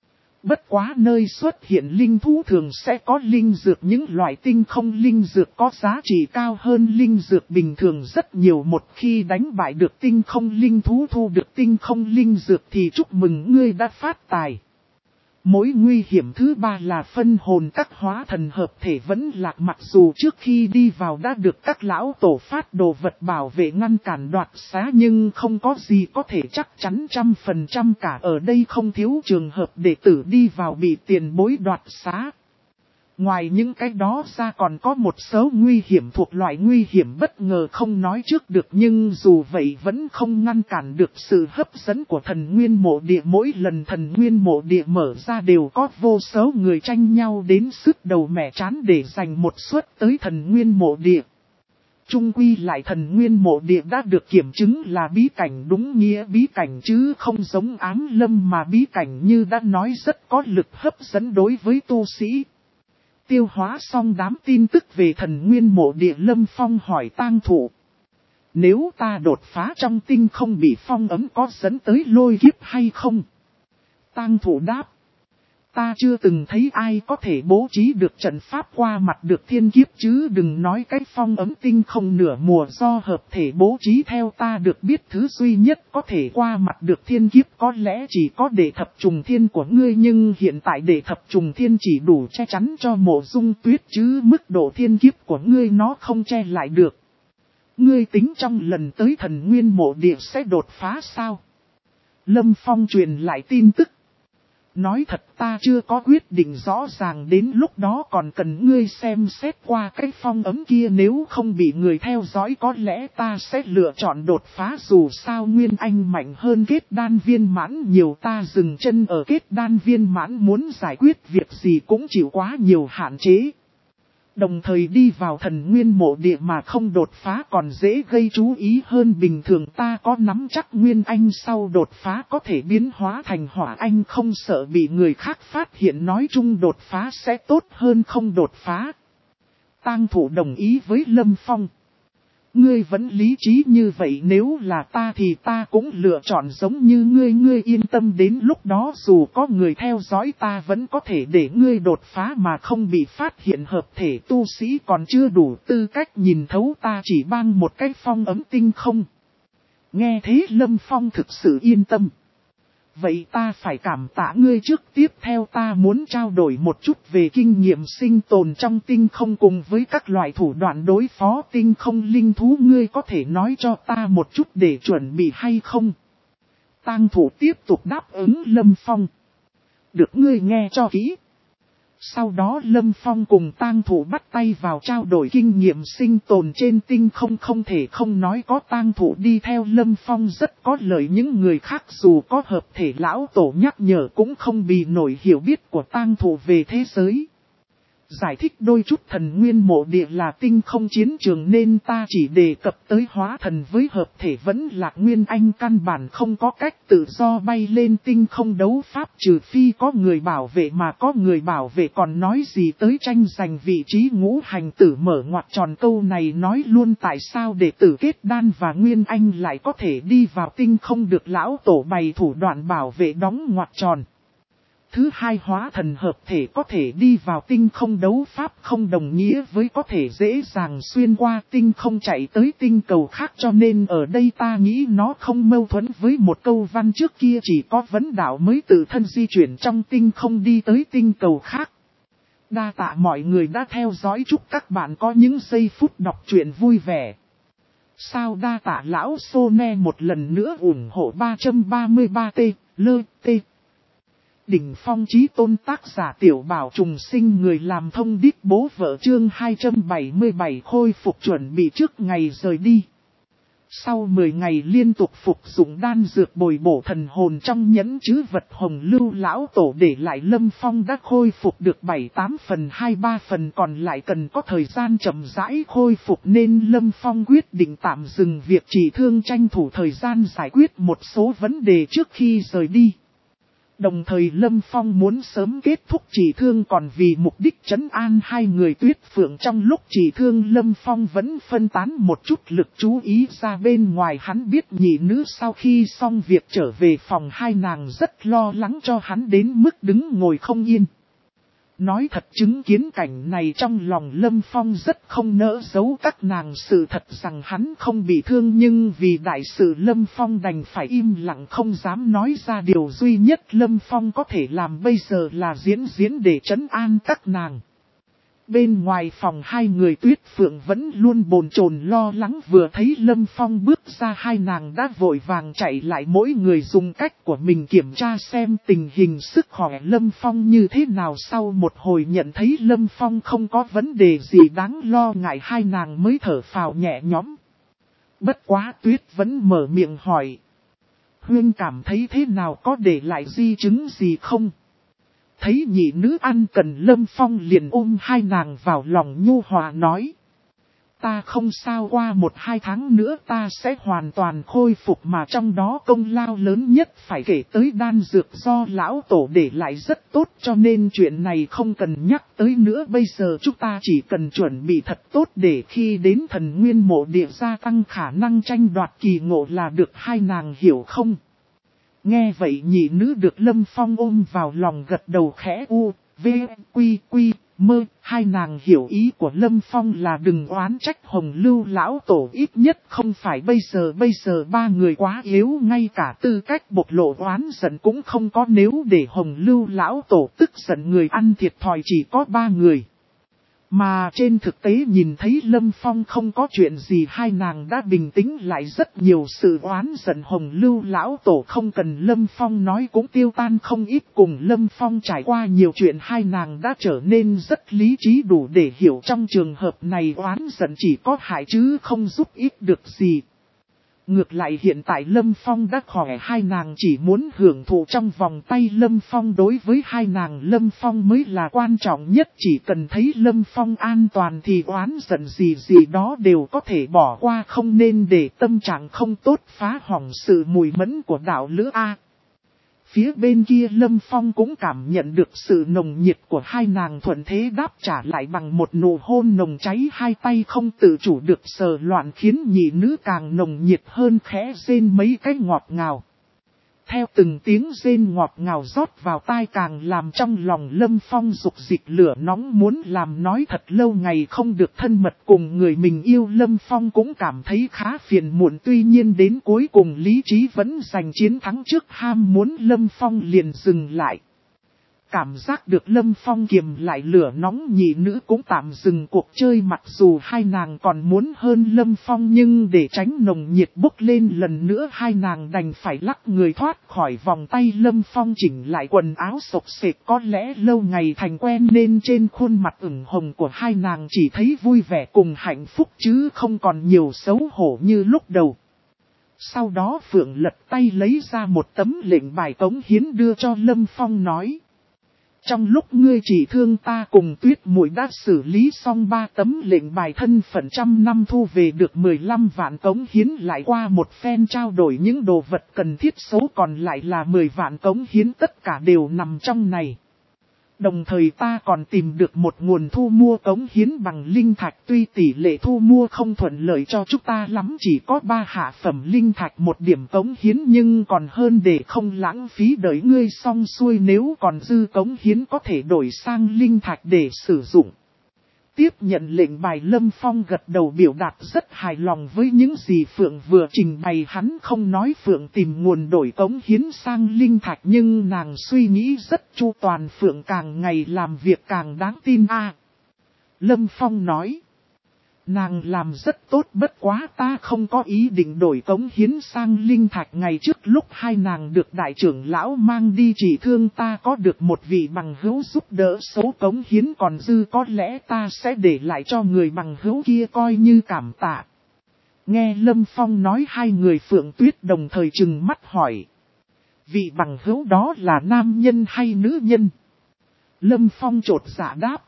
Speaker 1: Bất quá nơi xuất hiện linh thú thường sẽ có linh dược, những loại tinh không linh dược có giá trị cao hơn linh dược bình thường rất nhiều. Một khi đánh bại được tinh không linh thú, thu được tinh không linh dược thì chúc mừng ngươi đã phát tài. Mối nguy hiểm thứ ba là phân hồn các hóa thần hợp thể vẫn lạc, mặc dù trước khi đi vào đã được các lão tổ phát đồ vật bảo vệ ngăn cản đoạt xá, nhưng không có gì có thể chắc chắn trăm phần trăm cả. Ở đây không thiếu trường hợp đệ tử đi vào bị tiền bối đoạt xá. Ngoài những cái đó ra còn có một số nguy hiểm thuộc loại nguy hiểm bất ngờ không nói trước được, nhưng dù vậy vẫn không ngăn cản được sự hấp dẫn của thần nguyên mộ địa. Mỗi lần thần nguyên mộ địa mở ra đều có vô số người tranh nhau đến sứt đầu mẻ trán để giành một suất tới thần nguyên mộ địa. Chung quy lại thần nguyên mộ địa đã được kiểm chứng là bí cảnh đúng nghĩa bí cảnh, chứ không giống Ám Lâm mà bí cảnh như đã nói rất có lực hấp dẫn đối với tu sĩ. Tiêu hóa xong đám tin tức về thần nguyên mộ địa, Lâm Phong hỏi Tang Thụ: nếu ta đột phá trong tinh không bị phong ấm có dẫn tới lôi kiếp hay không? Tang Thụ đáp: ta chưa từng thấy ai có thể bố trí được trận pháp qua mặt được thiên kiếp, chứ đừng nói cái phong ấm tinh không nửa mùa do hợp thể bố trí. Theo ta được biết, thứ duy nhất có thể qua mặt được thiên kiếp có lẽ chỉ có đệ thập trùng thiên của ngươi, nhưng hiện tại đệ thập trùng thiên chỉ đủ che chắn cho Mộ Dung Tuyết, chứ mức độ thiên kiếp của ngươi nó không che lại được. Ngươi tính trong lần tới thần nguyên mộ địa sẽ đột phá sao? Lâm Phong truyền lại tin tức. Nói thật ta chưa có quyết định rõ ràng, đến lúc đó còn cần ngươi xem xét qua cái phong ấm kia, nếu không bị người theo dõi có lẽ ta sẽ lựa chọn đột phá, dù sao Nguyên Anh mạnh hơn kết đan viên mãn nhiều, ta dừng chân ở kết đan viên mãn muốn giải quyết việc gì cũng chịu quá nhiều hạn chế. Đồng thời đi vào thần nguyên mộ địa mà không đột phá còn dễ gây chú ý hơn bình thường, ta có nắm chắc Nguyên Anh sau đột phá có thể biến hóa thành Hỏa Anh, không sợ bị người khác phát hiện, nói chung đột phá sẽ tốt hơn không đột phá. Tang Thụ đồng ý với Lâm Phong. Ngươi vẫn lý trí như vậy, nếu là ta thì ta cũng lựa chọn giống như ngươi, ngươi yên tâm, đến lúc đó dù có người theo dõi ta vẫn có thể để ngươi đột phá mà không bị phát hiện. Hợp thể tu sĩ còn chưa đủ tư cách nhìn thấu ta, chỉ bang một cái phong ấm tinh không. Nghe thế Lâm Phong thực sự yên tâm. Vậy ta phải cảm tạ ngươi trước, tiếp theo ta muốn trao đổi một chút về kinh nghiệm sinh tồn trong tinh không cùng với các loại thủ đoạn đối phó tinh không linh thú, ngươi có thể nói cho ta một chút để chuẩn bị hay không? Tang Thụ tiếp tục đáp ứng Lâm Phong. Được, ngươi nghe cho kỹ. Sau đó Lâm Phong cùng Tang Thụ bắt tay vào trao đổi kinh nghiệm sinh tồn trên tinh không, không thể không nói có Tang Thụ đi theo Lâm Phong rất có lợi, những người khác dù có hợp thể lão tổ nhắc nhở cũng không bị nổi hiểu biết của Tang Thụ về thế giới. Giải thích đôi chút, thần nguyên mộ địa là tinh không chiến trường nên ta chỉ đề cập tới hóa thần với hợp thể vẫn là Nguyên Anh, căn bản không có cách tự do bay lên tinh không đấu pháp, trừ phi có người bảo vệ, mà có người bảo vệ còn nói gì tới tranh giành vị trí ngũ hành tử mở ngoặc tròn. Câu này nói luôn tại sao đệ tử kết đan và Nguyên Anh lại có thể đi vào tinh không được lão tổ bày thủ đoạn bảo vệ đóng ngoặc tròn. Thứ hai, hóa thần hợp thể có thể đi vào tinh không đấu pháp không đồng nghĩa với có thể dễ dàng xuyên qua tinh không chạy tới tinh cầu khác, cho nên ở đây ta nghĩ nó không mâu thuẫn với một câu văn trước kia chỉ có vấn đạo mới tự thân di chuyển trong tinh không đi tới tinh cầu khác. Đa tạ mọi người đã theo dõi, chúc các bạn có những giây phút đọc truyện vui vẻ. Sao đa tạ lão Sone một lần nữa ủng hộ ba trăm ba mươi ba T, lơ, T. Đỉnh phong chí tôn, tác giả Tiểu Bảo trùng sinh, người làm thông điệp bố vợ, chương hai trăm bảy mươi bảy khôi phục chuẩn bị trước ngày rời đi. Sau mười ngày liên tục phục dụng đan dược bồi bổ thần hồn trong nhẫn trữ vật hồng lưu lão tổ để lại, Lâm Phong đã khôi phục được bảy tám phần, hai ba phần còn lại cần có thời gian chậm rãi khôi phục nên Lâm Phong quyết định tạm dừng việc trị thương, tranh thủ thời gian giải quyết một số vấn đề trước khi rời đi. Đồng thời Lâm Phong muốn sớm kết thúc trị thương, còn vì mục đích trấn an hai người Tuyết Phượng trong lúc trị thương, Lâm Phong vẫn phân tán một chút lực chú ý ra bên ngoài. Hắn biết nhị nữ sau khi xong việc trở về phòng, hai nàng rất lo lắng cho hắn đến mức đứng ngồi không yên. Nói thật, chứng kiến cảnh này trong lòng Lâm Phong rất không nỡ giấu các nàng sự thật rằng hắn không bị thương, nhưng vì đại sự Lâm Phong đành phải im lặng không dám nói ra. Điều duy nhất Lâm Phong có thể làm bây giờ là diễn diễn để trấn an các nàng. Bên ngoài phòng hai người Tuyết Phượng vẫn luôn bồn chồn lo lắng, vừa thấy Lâm Phong bước ra hai nàng đã vội vàng chạy lại, mỗi người dùng cách của mình kiểm tra xem tình hình sức khỏe Lâm Phong như thế nào. Sau một hồi nhận thấy Lâm Phong không có vấn đề gì đáng lo ngại, hai nàng mới thở phào nhẹ nhõm. Bất quá Tuyết vẫn mở miệng hỏi: Huyên cảm thấy thế nào, có để lại di chứng gì không? Thấy nhị nữ ăn cần, Lâm Phong liền ôm hai nàng vào lòng nhu hòa nói: Ta không sao, qua một hai tháng nữa ta sẽ hoàn toàn khôi phục, mà trong đó công lao lớn nhất phải kể tới đan dược do lão tổ để lại rất tốt, cho nên chuyện này không cần nhắc tới nữa. Bây giờ chúng ta chỉ cần chuẩn bị thật tốt để khi đến thần nguyên mộ địa gia tăng khả năng tranh đoạt kỳ ngộ là được, hai nàng hiểu không? Nghe vậy nhị nữ được Lâm Phong ôm vào lòng gật đầu khẽ u, v, quy, quy, mơ. Hai nàng hiểu ý của Lâm Phong là đừng oán trách Hồng Lưu lão tổ, ít nhất không phải bây giờ. Bây giờ ba người quá yếu, ngay cả tư cách bộc lộ oán giận cũng không có, nếu để Hồng Lưu lão tổ tức giận người ăn thiệt thòi chỉ có ba người. Mà trên thực tế nhìn thấy Lâm Phong không có chuyện gì, hai nàng đã bình tĩnh lại rất nhiều. Sự oán giận Hồng Lưu lão tổ không cần Lâm Phong nói cũng tiêu tan không ít. Cùng Lâm Phong trải qua nhiều chuyện, hai nàng đã trở nên rất lý trí, đủ để hiểu trong trường hợp này oán giận chỉ có hại chứ không giúp ích được gì. Ngược lại hiện tại Lâm Phong đã khỏe, hai nàng chỉ muốn hưởng thụ trong vòng tay Lâm Phong. Đối với hai nàng Lâm Phong mới là quan trọng nhất, chỉ cần thấy Lâm Phong an toàn thì oán giận gì gì đó đều có thể bỏ qua, không nên để tâm trạng không tốt phá hỏng sự mùi mẫn của đạo lữ A. Phía bên kia Lâm Phong cũng cảm nhận được sự nồng nhiệt của hai nàng, thuận thế đáp trả lại bằng một nụ hôn nồng cháy, hai tay không tự chủ được sờ loạn khiến nhị nữ càng nồng nhiệt hơn, khẽ rên mấy cái ngọt ngào. Theo từng tiếng rên ngọt ngào rót vào tai càng làm trong lòng Lâm Phong dục dịch lửa nóng muốn làm. Nói thật lâu ngày không được thân mật cùng người mình yêu, Lâm Phong cũng cảm thấy khá phiền muộn. Tuy nhiên đến cuối cùng lý trí vẫn giành chiến thắng trước ham muốn, Lâm Phong liền dừng lại. Cảm giác được Lâm Phong kiềm lại lửa nóng, nhị nữ cũng tạm dừng cuộc chơi. Mặc dù hai nàng còn muốn hơn Lâm Phong, nhưng để tránh nồng nhiệt bốc lên lần nữa, hai nàng đành phải lắc người thoát khỏi vòng tay Lâm Phong, chỉnh lại quần áo xộc xệch. Có lẽ lâu ngày thành quen nên trên khuôn mặt ửng hồng của hai nàng chỉ thấy vui vẻ cùng hạnh phúc chứ không còn nhiều xấu hổ như lúc đầu. Sau đó Phượng lật tay lấy ra một tấm lệnh bài cống hiến đưa cho Lâm Phong, nói: trong lúc ngươi chỉ thương ta cùng Tuyết muội đã xử lý xong ba tấm lệnh bài thân phận, trăm năm thu về được mười lăm vạn cống hiến, lại qua một phen trao đổi những đồ vật cần thiết, số còn lại là mười vạn cống hiến, tất cả đều nằm trong này. Đồng thời ta còn tìm được một nguồn thu mua cống hiến bằng linh thạch, tuy tỷ lệ thu mua không thuận lợi cho chúng ta lắm, chỉ có ba hạ phẩm linh thạch một điểm cống hiến, nhưng còn hơn để không lãng phí. Đợi ngươi xong xuôi nếu còn dư cống hiến có thể đổi sang linh thạch để sử dụng. Tiếp nhận lệnh bài, Lâm Phong gật đầu biểu đạt rất hài lòng với những gì Phượng vừa trình bày. Hắn không nói Phượng tìm nguồn đổi cống hiến sang linh thạch, nhưng nàng suy nghĩ rất chu toàn, Phượng càng ngày làm việc càng đáng tin a. À, Lâm Phong nói: nàng làm rất tốt, bất quá ta không có ý định đổi cống hiến sang linh thạch. Ngày trước lúc hai nàng được đại trưởng lão mang đi trị thương, ta có được một vị bằng hữu giúp đỡ, số cống hiến còn dư có lẽ ta sẽ để lại cho người bằng hữu kia coi như cảm tạ. Nghe Lâm Phong nói, hai người Phượng Tuyết đồng thời trừng mắt hỏi: vị bằng hữu đó là nam nhân hay nữ nhân? Lâm Phong chột dạ đáp: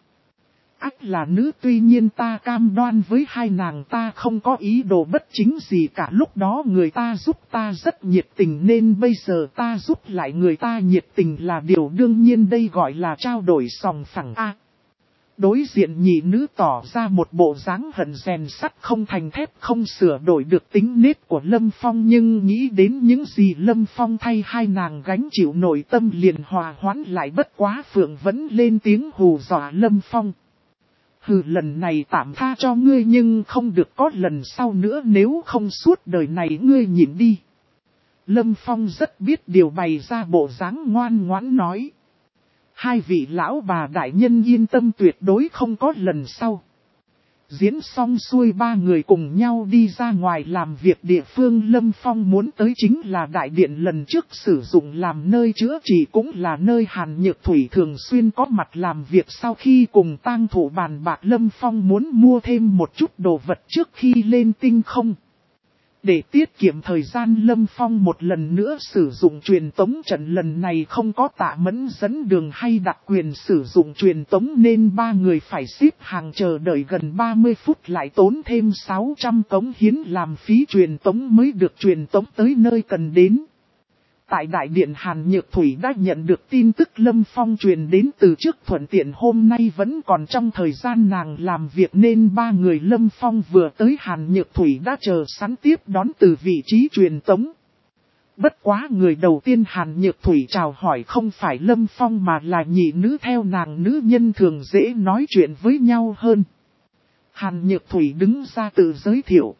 Speaker 1: ắt là nữ, tuy nhiên ta cam đoan với hai nàng ta không có ý đồ bất chính gì cả. Lúc đó người ta giúp ta rất nhiệt tình nên bây giờ ta giúp lại người ta nhiệt tình là điều đương nhiên, đây gọi là trao đổi sòng phẳng a. Đối diện nhị nữ tỏ ra một bộ dáng hận rèn sắt không thành thép, không sửa đổi được tính nết của Lâm Phong, nhưng nghĩ đến những gì Lâm Phong thay hai nàng gánh chịu, nội tâm liền hòa hoãn lại. Bất quá Phượng vẫn lên tiếng hù dọa Lâm Phong: hừ, lần này tạm tha cho ngươi nhưng không được có lần sau nữa, nếu không suốt đời này ngươi nhịn đi. Lâm Phong rất biết điều, bày ra bộ dáng ngoan ngoãn nói: hai vị lão bà đại nhân yên tâm, tuyệt đối không có lần sau. Diễn xong xuôi, ba người cùng nhau đi ra ngoài làm việc. Địa phương Lâm Phong muốn tới chính là đại điện lần trước sử dụng làm nơi chữa trị, cũng là nơi Hàn Nhược Thủy thường xuyên có mặt làm việc. Sau khi cùng tang thủ bàn bạc, Lâm Phong muốn mua thêm một chút đồ vật trước khi lên tinh không. Để tiết kiệm thời gian, Lâm Phong một lần nữa sử dụng truyền tống trận. Lần này không có Tạ Mẫn dẫn đường hay đặc quyền sử dụng truyền tống nên ba người phải xếp hàng chờ đợi gần ba mươi phút, lại tốn thêm sáu trăm cống hiến làm phí truyền tống mới được truyền tống tới nơi cần đến. Tại đại điện, Hàn Nhược Thủy đã nhận được tin tức Lâm Phong truyền đến từ trước, thuận tiện hôm nay vẫn còn trong thời gian nàng làm việc nên ba người Lâm Phong vừa tới, Hàn Nhược Thủy đã chờ sẵn tiếp đón từ vị trí truyền tống. Bất quá người đầu tiên Hàn Nhược Thủy chào hỏi không phải Lâm Phong mà là nhị nữ, theo nàng nữ nhân thường dễ nói chuyện với nhau hơn. Hàn Nhược Thủy đứng ra tự giới thiệu: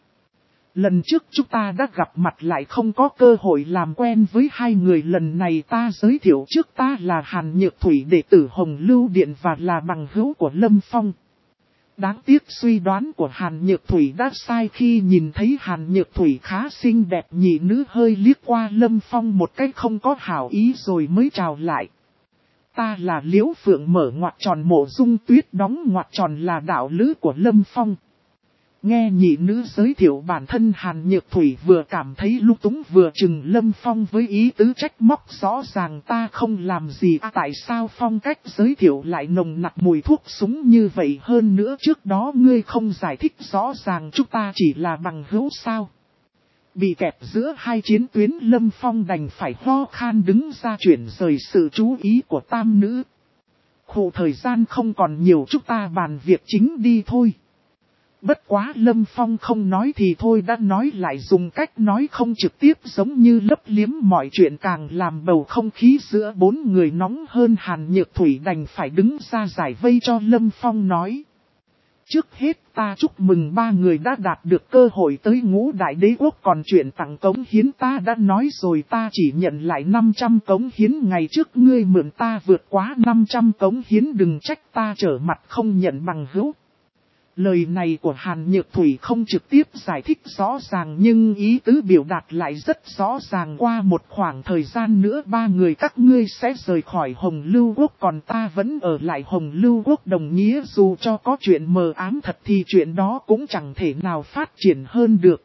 Speaker 1: lần trước chúng ta đã gặp mặt lại không có cơ hội làm quen với hai người, lần này ta giới thiệu trước, ta là Hàn Nhược Thủy, đệ tử Hồng Lưu Điện và là bằng hữu của Lâm Phong. Đáng tiếc suy đoán của Hàn Nhược Thủy đã sai khi nhìn thấy Hàn Nhược Thủy khá xinh đẹp, nhị nữ hơi liếc qua Lâm Phong một cách không có hảo ý rồi mới chào lại. Ta là Liễu Phượng mở ngoặc tròn, Mộ Dung Tuyết đóng ngoặc tròn là đạo lữ của Lâm Phong. Nghe nhị nữ giới thiệu bản thân, Hàn Nhược Thủy vừa cảm thấy lung túng vừa chừng Lâm Phong với ý tứ trách móc, rõ ràng ta không làm gì à, tại sao phong cách giới thiệu lại nồng nặc mùi thuốc súng như vậy, hơn nữa trước đó ngươi không giải thích rõ ràng chúng ta chỉ là bằng hữu sao? Bị kẹp giữa hai chiến tuyến, Lâm Phong đành phải ho khan đứng ra chuyển rời sự chú ý của tam nữ. Khổ, thời gian không còn nhiều, chúng ta bàn việc chính đi thôi. Bất quá Lâm Phong không nói thì thôi đã nói lại dùng cách nói không trực tiếp giống như lấp liếm mọi chuyện, càng làm bầu không khí giữa bốn người nóng hơn. Hàn Nhược Thủy đành phải đứng ra giải vây cho Lâm Phong nói. Trước hết ta chúc mừng ba người đã đạt được cơ hội tới Ngũ Đại Đế Quốc, còn chuyện tặng cống hiến ta đã nói rồi, ta chỉ nhận lại năm trăm cống hiến, ngày trước ngươi mượn ta vượt quá năm trăm cống hiến, đừng trách ta trở mặt không nhận bằng hữu. Lời này của Hàn Nhược Thủy không trực tiếp giải thích rõ ràng nhưng ý tứ biểu đạt lại rất rõ ràng, qua một khoảng thời gian nữa ba người các ngươi sẽ rời khỏi Hồng Lưu Quốc, còn ta vẫn ở lại Hồng Lưu Quốc, đồng nghĩa dù cho có chuyện mờ ám thật thì chuyện đó cũng chẳng thể nào phát triển hơn được.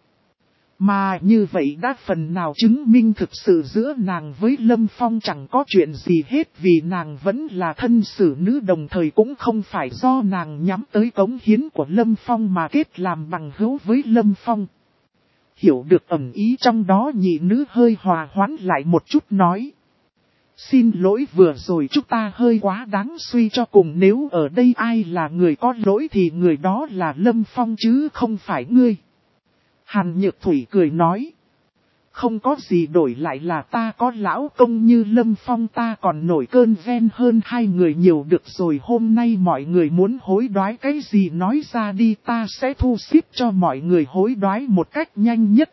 Speaker 1: Mà như vậy đã phần nào chứng minh thực sự giữa nàng với Lâm Phong chẳng có chuyện gì hết, vì nàng vẫn là thân xử nữ, đồng thời cũng không phải do nàng nhắm tới cống hiến của Lâm Phong mà kết làm bằng hữu với Lâm Phong. Hiểu được ẩn ý trong đó, nhị nữ hơi hòa hoãn lại một chút nói. Xin lỗi, vừa rồi chúng ta hơi quá đáng suy cho cùng, nếu ở đây ai là người có lỗi thì người đó là Lâm Phong chứ không phải ngươi. Hàn Nhược Thủy cười nói. Không có gì, đổi lại là ta có lão công như Lâm Phong ta còn nổi cơn ghen hơn hai người nhiều. Được rồi, hôm nay mọi người muốn hối đoái cái gì nói ra đi, ta sẽ thu xếp cho mọi người hối đoái một cách nhanh nhất.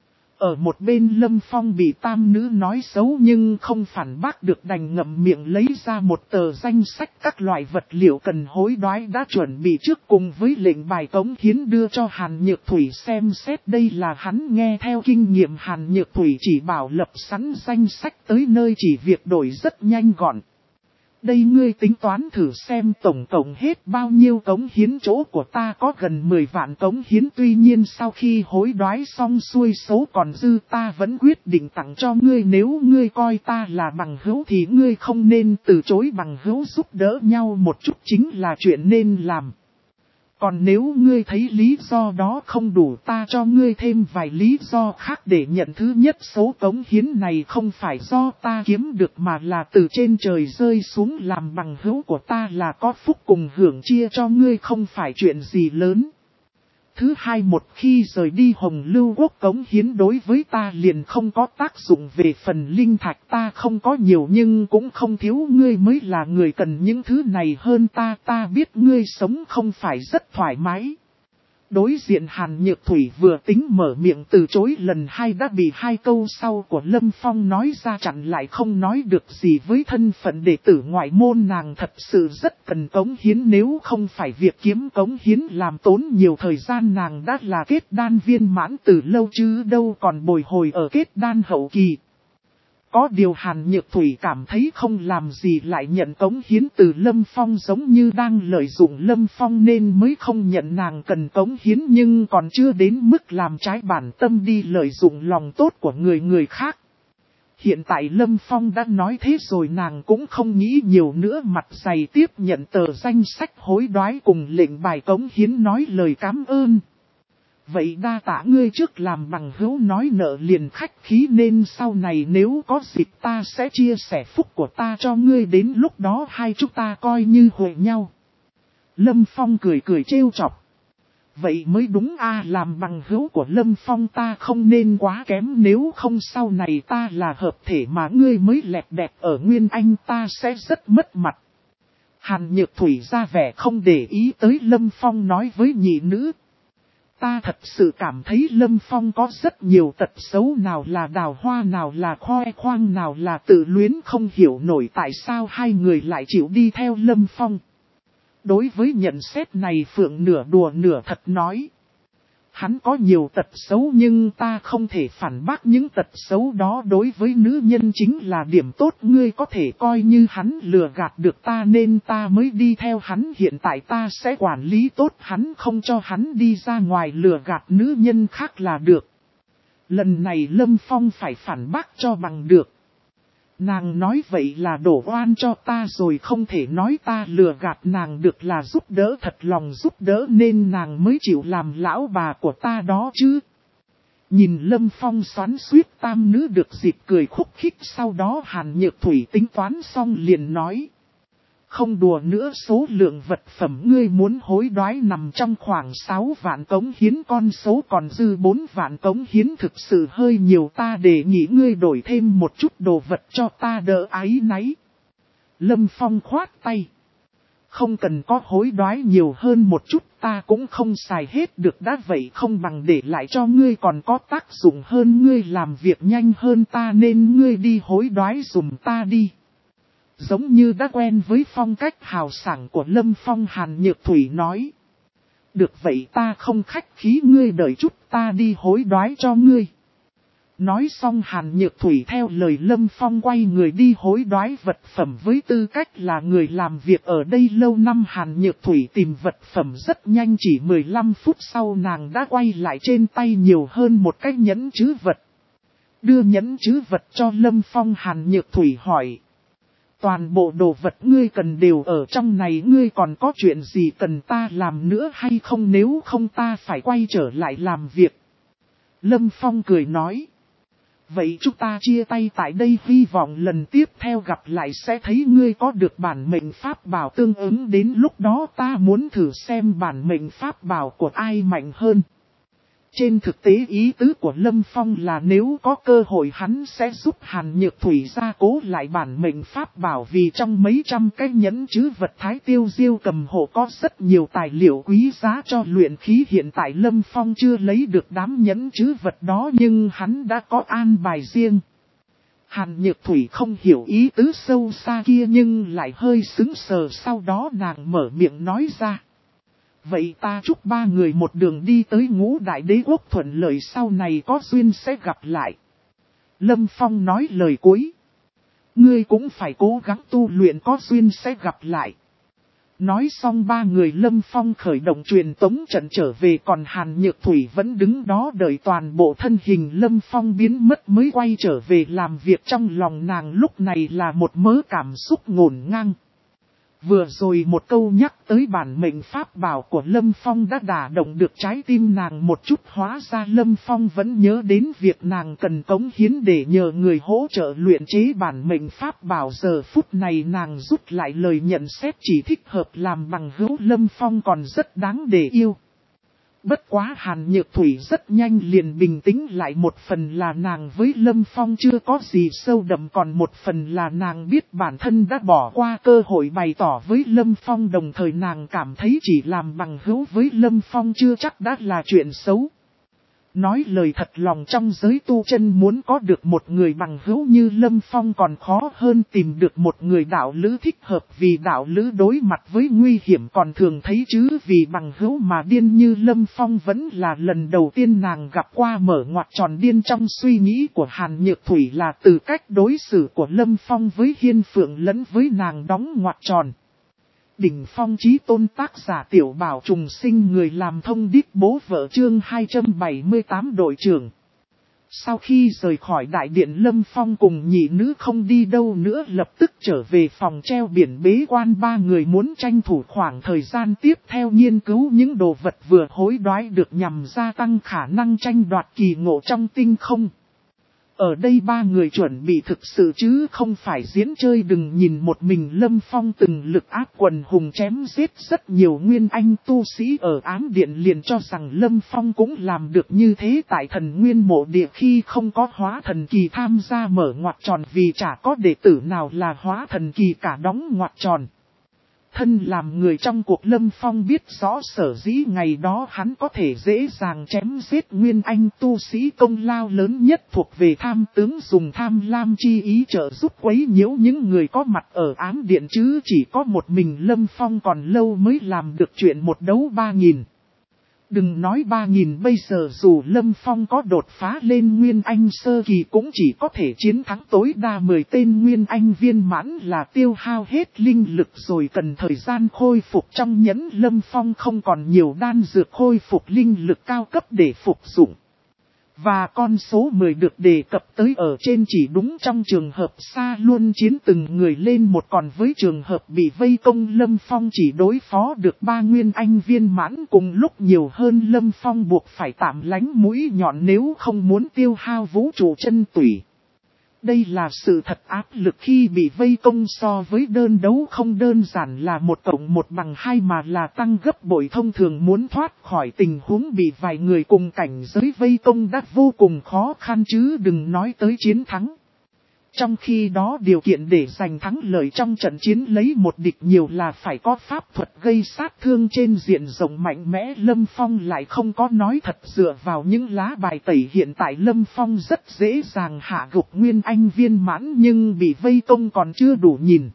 Speaker 1: Ở một bên Lâm Phong bị tam nữ nói xấu nhưng không phản bác được, đành ngậm miệng lấy ra một tờ danh sách các loại vật liệu cần hối đoái đã chuẩn bị trước cùng với lệnh bài cống hiến đưa cho Hàn Nhược Thủy xem xét. Đây là hắn nghe theo kinh nghiệm Hàn Nhược Thủy chỉ bảo lập sẵn danh sách tới nơi chỉ việc đổi rất nhanh gọn. Đây ngươi tính toán thử xem tổng cộng hết bao nhiêu cống hiến, chỗ của ta có gần mười vạn cống hiến, tuy nhiên sau khi hối đoái xong xuôi số còn dư ta vẫn quyết định tặng cho ngươi, nếu ngươi coi ta là bằng hữu thì ngươi không nên từ chối, bằng hữu giúp đỡ nhau một chút chính là chuyện nên làm. Còn nếu ngươi thấy lý do đó không đủ, ta cho ngươi thêm vài lý do khác để nhận. Thứ nhất, số cống hiến này không phải do ta kiếm được mà là từ trên trời rơi xuống, làm bằng hữu của ta là có phúc cùng hưởng, chia cho ngươi không phải chuyện gì lớn. Thứ hai, một khi rời đi Hồng Lưu Quốc, cống hiến đối với ta liền không có tác dụng. Về phần linh thạch ta không có nhiều nhưng cũng không thiếu, ngươi mới là người cần những thứ này hơn ta, ta biết ngươi sống không phải rất thoải mái. Đối diện Hàn Nhược Thủy vừa tính mở miệng từ chối lần hai đã bị hai câu sau của Lâm Phong nói ra chặn lại, không nói được gì. Với thân phận đệ tử ngoại môn nàng thật sự rất cần cống hiến, nếu không phải việc kiếm cống hiến làm tốn nhiều thời gian, nàng đã là kết đan viên mãn từ lâu chứ đâu còn bồi hồi ở kết đan hậu kỳ. Có điều Hàn Nhược Thủy cảm thấy không làm gì lại nhận cống hiến từ Lâm Phong giống như đang lợi dụng Lâm Phong nên mới không nhận nàng cần cống hiến, nhưng còn chưa đến mức làm trái bản tâm đi lợi dụng lòng tốt của người người khác. Hiện tại Lâm Phong đã nói thế rồi, nàng cũng không nghĩ nhiều nữa, mặt dày tiếp nhận tờ danh sách hối đoái cùng lệnh bài cống hiến, nói lời cảm ơn. Vậy đa tạ ngươi trước làm bằng hữu nói nợ liền khách khí, nên sau này nếu có dịp ta sẽ chia sẻ phúc của ta cho ngươi, đến lúc đó hai chúng ta coi như hội nhau. Lâm Phong cười cười trêu chọc. Vậy mới đúng a, làm bằng hữu của Lâm Phong ta không nên quá kém, nếu không sau này ta là hợp thể mà ngươi mới lẹt đẹp ở Nguyên Anh ta sẽ rất mất mặt. Hàn Nhược Thủy ra vẻ không để ý tới Lâm Phong nói với nhị nữ. Ta thật sự cảm thấy Lâm Phong có rất nhiều tật xấu, nào là đào hoa, nào là khoe khoang, nào là tự luyến, không hiểu nổi tại sao hai người lại chịu đi theo Lâm Phong. Đối với nhận xét này Phượng nửa đùa nửa thật nói. Hắn có nhiều tật xấu nhưng ta không thể phản bác những tật xấu đó đối với nữ nhân chính là điểm tốt. Ngươi có thể coi như hắn lừa gạt được ta nên ta mới đi theo hắn. Hiện tại ta sẽ quản lý tốt hắn, không cho hắn đi ra ngoài lừa gạt nữ nhân khác là được. Lần này Lâm Phong phải phản bác cho bằng được. Nàng nói vậy là đổ oan cho ta rồi, không thể nói ta lừa gạt nàng được, là giúp đỡ, thật lòng giúp đỡ nên nàng mới chịu làm lão bà của ta đó chứ. Nhìn Lâm Phong xoắn xuýt tam nữ được dịp cười khúc khích, sau đó Hàn Nhược Thủy tính toán xong liền nói. Không đùa nữa, số lượng vật phẩm ngươi muốn hối đoái nằm trong khoảng sáu vạn cống hiến, con số còn dư bốn vạn cống hiến thực sự hơi nhiều, ta đề nghị ngươi đổi thêm một chút đồ vật cho ta đỡ áy náy. Lâm Phong khoát tay. Không cần có hối đoái nhiều hơn một chút, ta cũng không xài hết được, đã vậy không bằng để lại cho ngươi còn có tác dụng hơn, ngươi làm việc nhanh hơn ta nên ngươi đi hối đoái dùm ta đi. Giống như đã quen với phong cách hào sảng của Lâm Phong, Hàn Nhược Thủy nói. Được vậy ta không khách khí, ngươi đợi chút ta đi hối đoái cho ngươi. Nói xong Hàn Nhược Thủy theo lời Lâm Phong quay người đi hối đoái vật phẩm. Với tư cách là người làm việc ở đây lâu năm, Hàn Nhược Thủy tìm vật phẩm rất nhanh, chỉ mười lăm phút sau nàng đã quay lại, trên tay nhiều hơn một cái nhẫn trữ vật. Đưa nhẫn trữ vật cho Lâm Phong, Hàn Nhược Thủy hỏi. Toàn bộ đồ vật ngươi cần đều ở trong này, ngươi còn có chuyện gì cần ta làm nữa hay không, nếu không ta phải quay trở lại làm việc. Lâm Phong cười nói. Vậy chúng ta chia tay tại đây, hy vọng lần tiếp theo gặp lại sẽ thấy ngươi có được bản mệnh pháp bảo tương ứng, đến lúc đó ta muốn thử xem bản mệnh pháp bảo của ai mạnh hơn. Trên thực tế ý tứ của Lâm Phong là nếu có cơ hội hắn sẽ giúp Hàn Nhược Thủy gia cố lại bản mệnh pháp bảo, vì trong mấy trăm cái nhẫn trữ vật Thái Tiêu Diêu cầm hộ có rất nhiều tài liệu quý giá cho luyện khí. Hiện tại Lâm Phong chưa lấy được đám nhẫn trữ vật đó nhưng hắn đã có an bài riêng. Hàn Nhược Thủy không hiểu ý tứ sâu xa kia nhưng lại hơi sững sờ, sau đó nàng mở miệng nói ra. Vậy ta chúc ba người một đường đi tới Ngũ Đại Đế Quốc thuận lợi, sau này có duyên sẽ gặp lại. Lâm Phong nói lời cuối. Ngươi cũng phải cố gắng tu luyện, có duyên sẽ gặp lại. Nói xong ba người Lâm Phong khởi động truyền tống trận trở về, còn Hàn Nhược Thủy vẫn đứng đó đợi toàn bộ thân hình Lâm Phong biến mất mới quay trở về làm việc. Trong lòng nàng lúc này là một mớ cảm xúc ngổn ngang. Vừa rồi một câu nhắc tới bản mệnh pháp bảo của Lâm Phong đã đả động được trái tim nàng một chút, hóa ra Lâm Phong vẫn nhớ đến việc nàng cần cống hiến để nhờ người hỗ trợ luyện chế bản mệnh pháp bảo. Giờ phút này nàng rút lại lời nhận xét, chỉ thích hợp làm bằng hữu, Lâm Phong còn rất đáng để yêu. Bất quá Hàn Nhược Thủy rất nhanh liền bình tĩnh lại, một phần là nàng với Lâm Phong chưa có gì sâu đậm, còn một phần là nàng biết bản thân đã bỏ qua cơ hội bày tỏ với Lâm Phong, đồng thời nàng cảm thấy chỉ làm bằng hữu với Lâm Phong chưa chắc đã là chuyện xấu. Nói lời thật lòng, trong giới tu chân muốn có được một người bằng hữu như Lâm Phong còn khó hơn tìm được một người đạo lữ thích hợp, vì đạo lữ đối mặt với nguy hiểm còn thường thấy chứ vì bằng hữu mà điên như Lâm Phong vẫn là lần đầu tiên nàng gặp qua. Mở ngoặt tròn điên trong suy nghĩ của Hàn Nhược Thủy là từ cách đối xử của Lâm Phong với Hiên Phượng lẫn với nàng đóng ngoặt tròn. Đỉnh phong chí tôn, tác giả Tiểu Bảo Trùng Sinh, người làm thông điệp bố vợ, chương hai trăm bảy mươi tám đội trưởng. Sau khi rời khỏi đại điện, Lâm Phong cùng nhị nữ không đi đâu nữa, lập tức trở về phòng treo biển bế quan. Ba người muốn tranh thủ khoảng thời gian tiếp theo nghiên cứu những đồ vật vừa hối đoái được nhằm gia tăng khả năng tranh đoạt kỳ ngộ trong tinh không. Ở đây ba người chuẩn bị thực sự chứ không phải diễn chơi. Đừng nhìn một mình Lâm Phong từng lực áp quần hùng chém giết rất nhiều nguyên anh tu sĩ ở ám điện liền cho rằng Lâm Phong cũng làm được như thế tại Thần Nguyên Mộ Địa khi không có hóa thần kỳ tham gia mở ngoặt tròn, vì chả có đệ tử nào là hóa thần kỳ cả đóng ngoặt tròn. thân làm người trong cuộc Lâm Phong biết rõ sở dĩ ngày đó hắn có thể dễ dàng chém giết Nguyên Anh tu sĩ công lao lớn nhất thuộc về tham tướng dùng tham lam chi ý trợ giúp quấy nhiễu những người có mặt ở ám điện chứ chỉ có một mình Lâm Phong còn lâu mới làm được chuyện một đấu ba nghìn. Đừng nói ba nghìn bây giờ dù Lâm Phong có đột phá lên Nguyên Anh sơ kỳ cũng chỉ có thể chiến thắng tối đa mười tên Nguyên Anh viên mãn là tiêu hao hết linh lực rồi cần thời gian khôi phục trong nhẫn Lâm Phong không còn nhiều đan dược khôi phục linh lực cao cấp để phục dụng. Và con số mười được đề cập tới ở trên chỉ đúng trong trường hợp xa luôn chiến từng người lên một còn với trường hợp bị vây công Lâm Phong chỉ đối phó được ba Nguyên Anh viên mãn cùng lúc nhiều hơn Lâm Phong buộc phải tạm lánh mũi nhọn nếu không muốn tiêu hao vũ trụ chân tủy. Đây là sự thật áp lực khi bị vây công so với đơn đấu không đơn giản là một cộng một bằng hai mà là tăng gấp bội thông thường muốn thoát khỏi tình huống bị vài người cùng cảnh giới vây công đã vô cùng khó khăn chứ đừng nói tới chiến thắng. Trong khi đó điều kiện để giành thắng lợi trong trận chiến lấy một địch nhiều là phải có pháp thuật gây sát thương trên diện rộng mạnh mẽ. Lâm Phong lại không có nói thật dựa vào những lá bài tẩy hiện tại Lâm Phong rất dễ dàng hạ gục Nguyên Anh viên mãn nhưng bị vây công còn chưa đủ nhìn.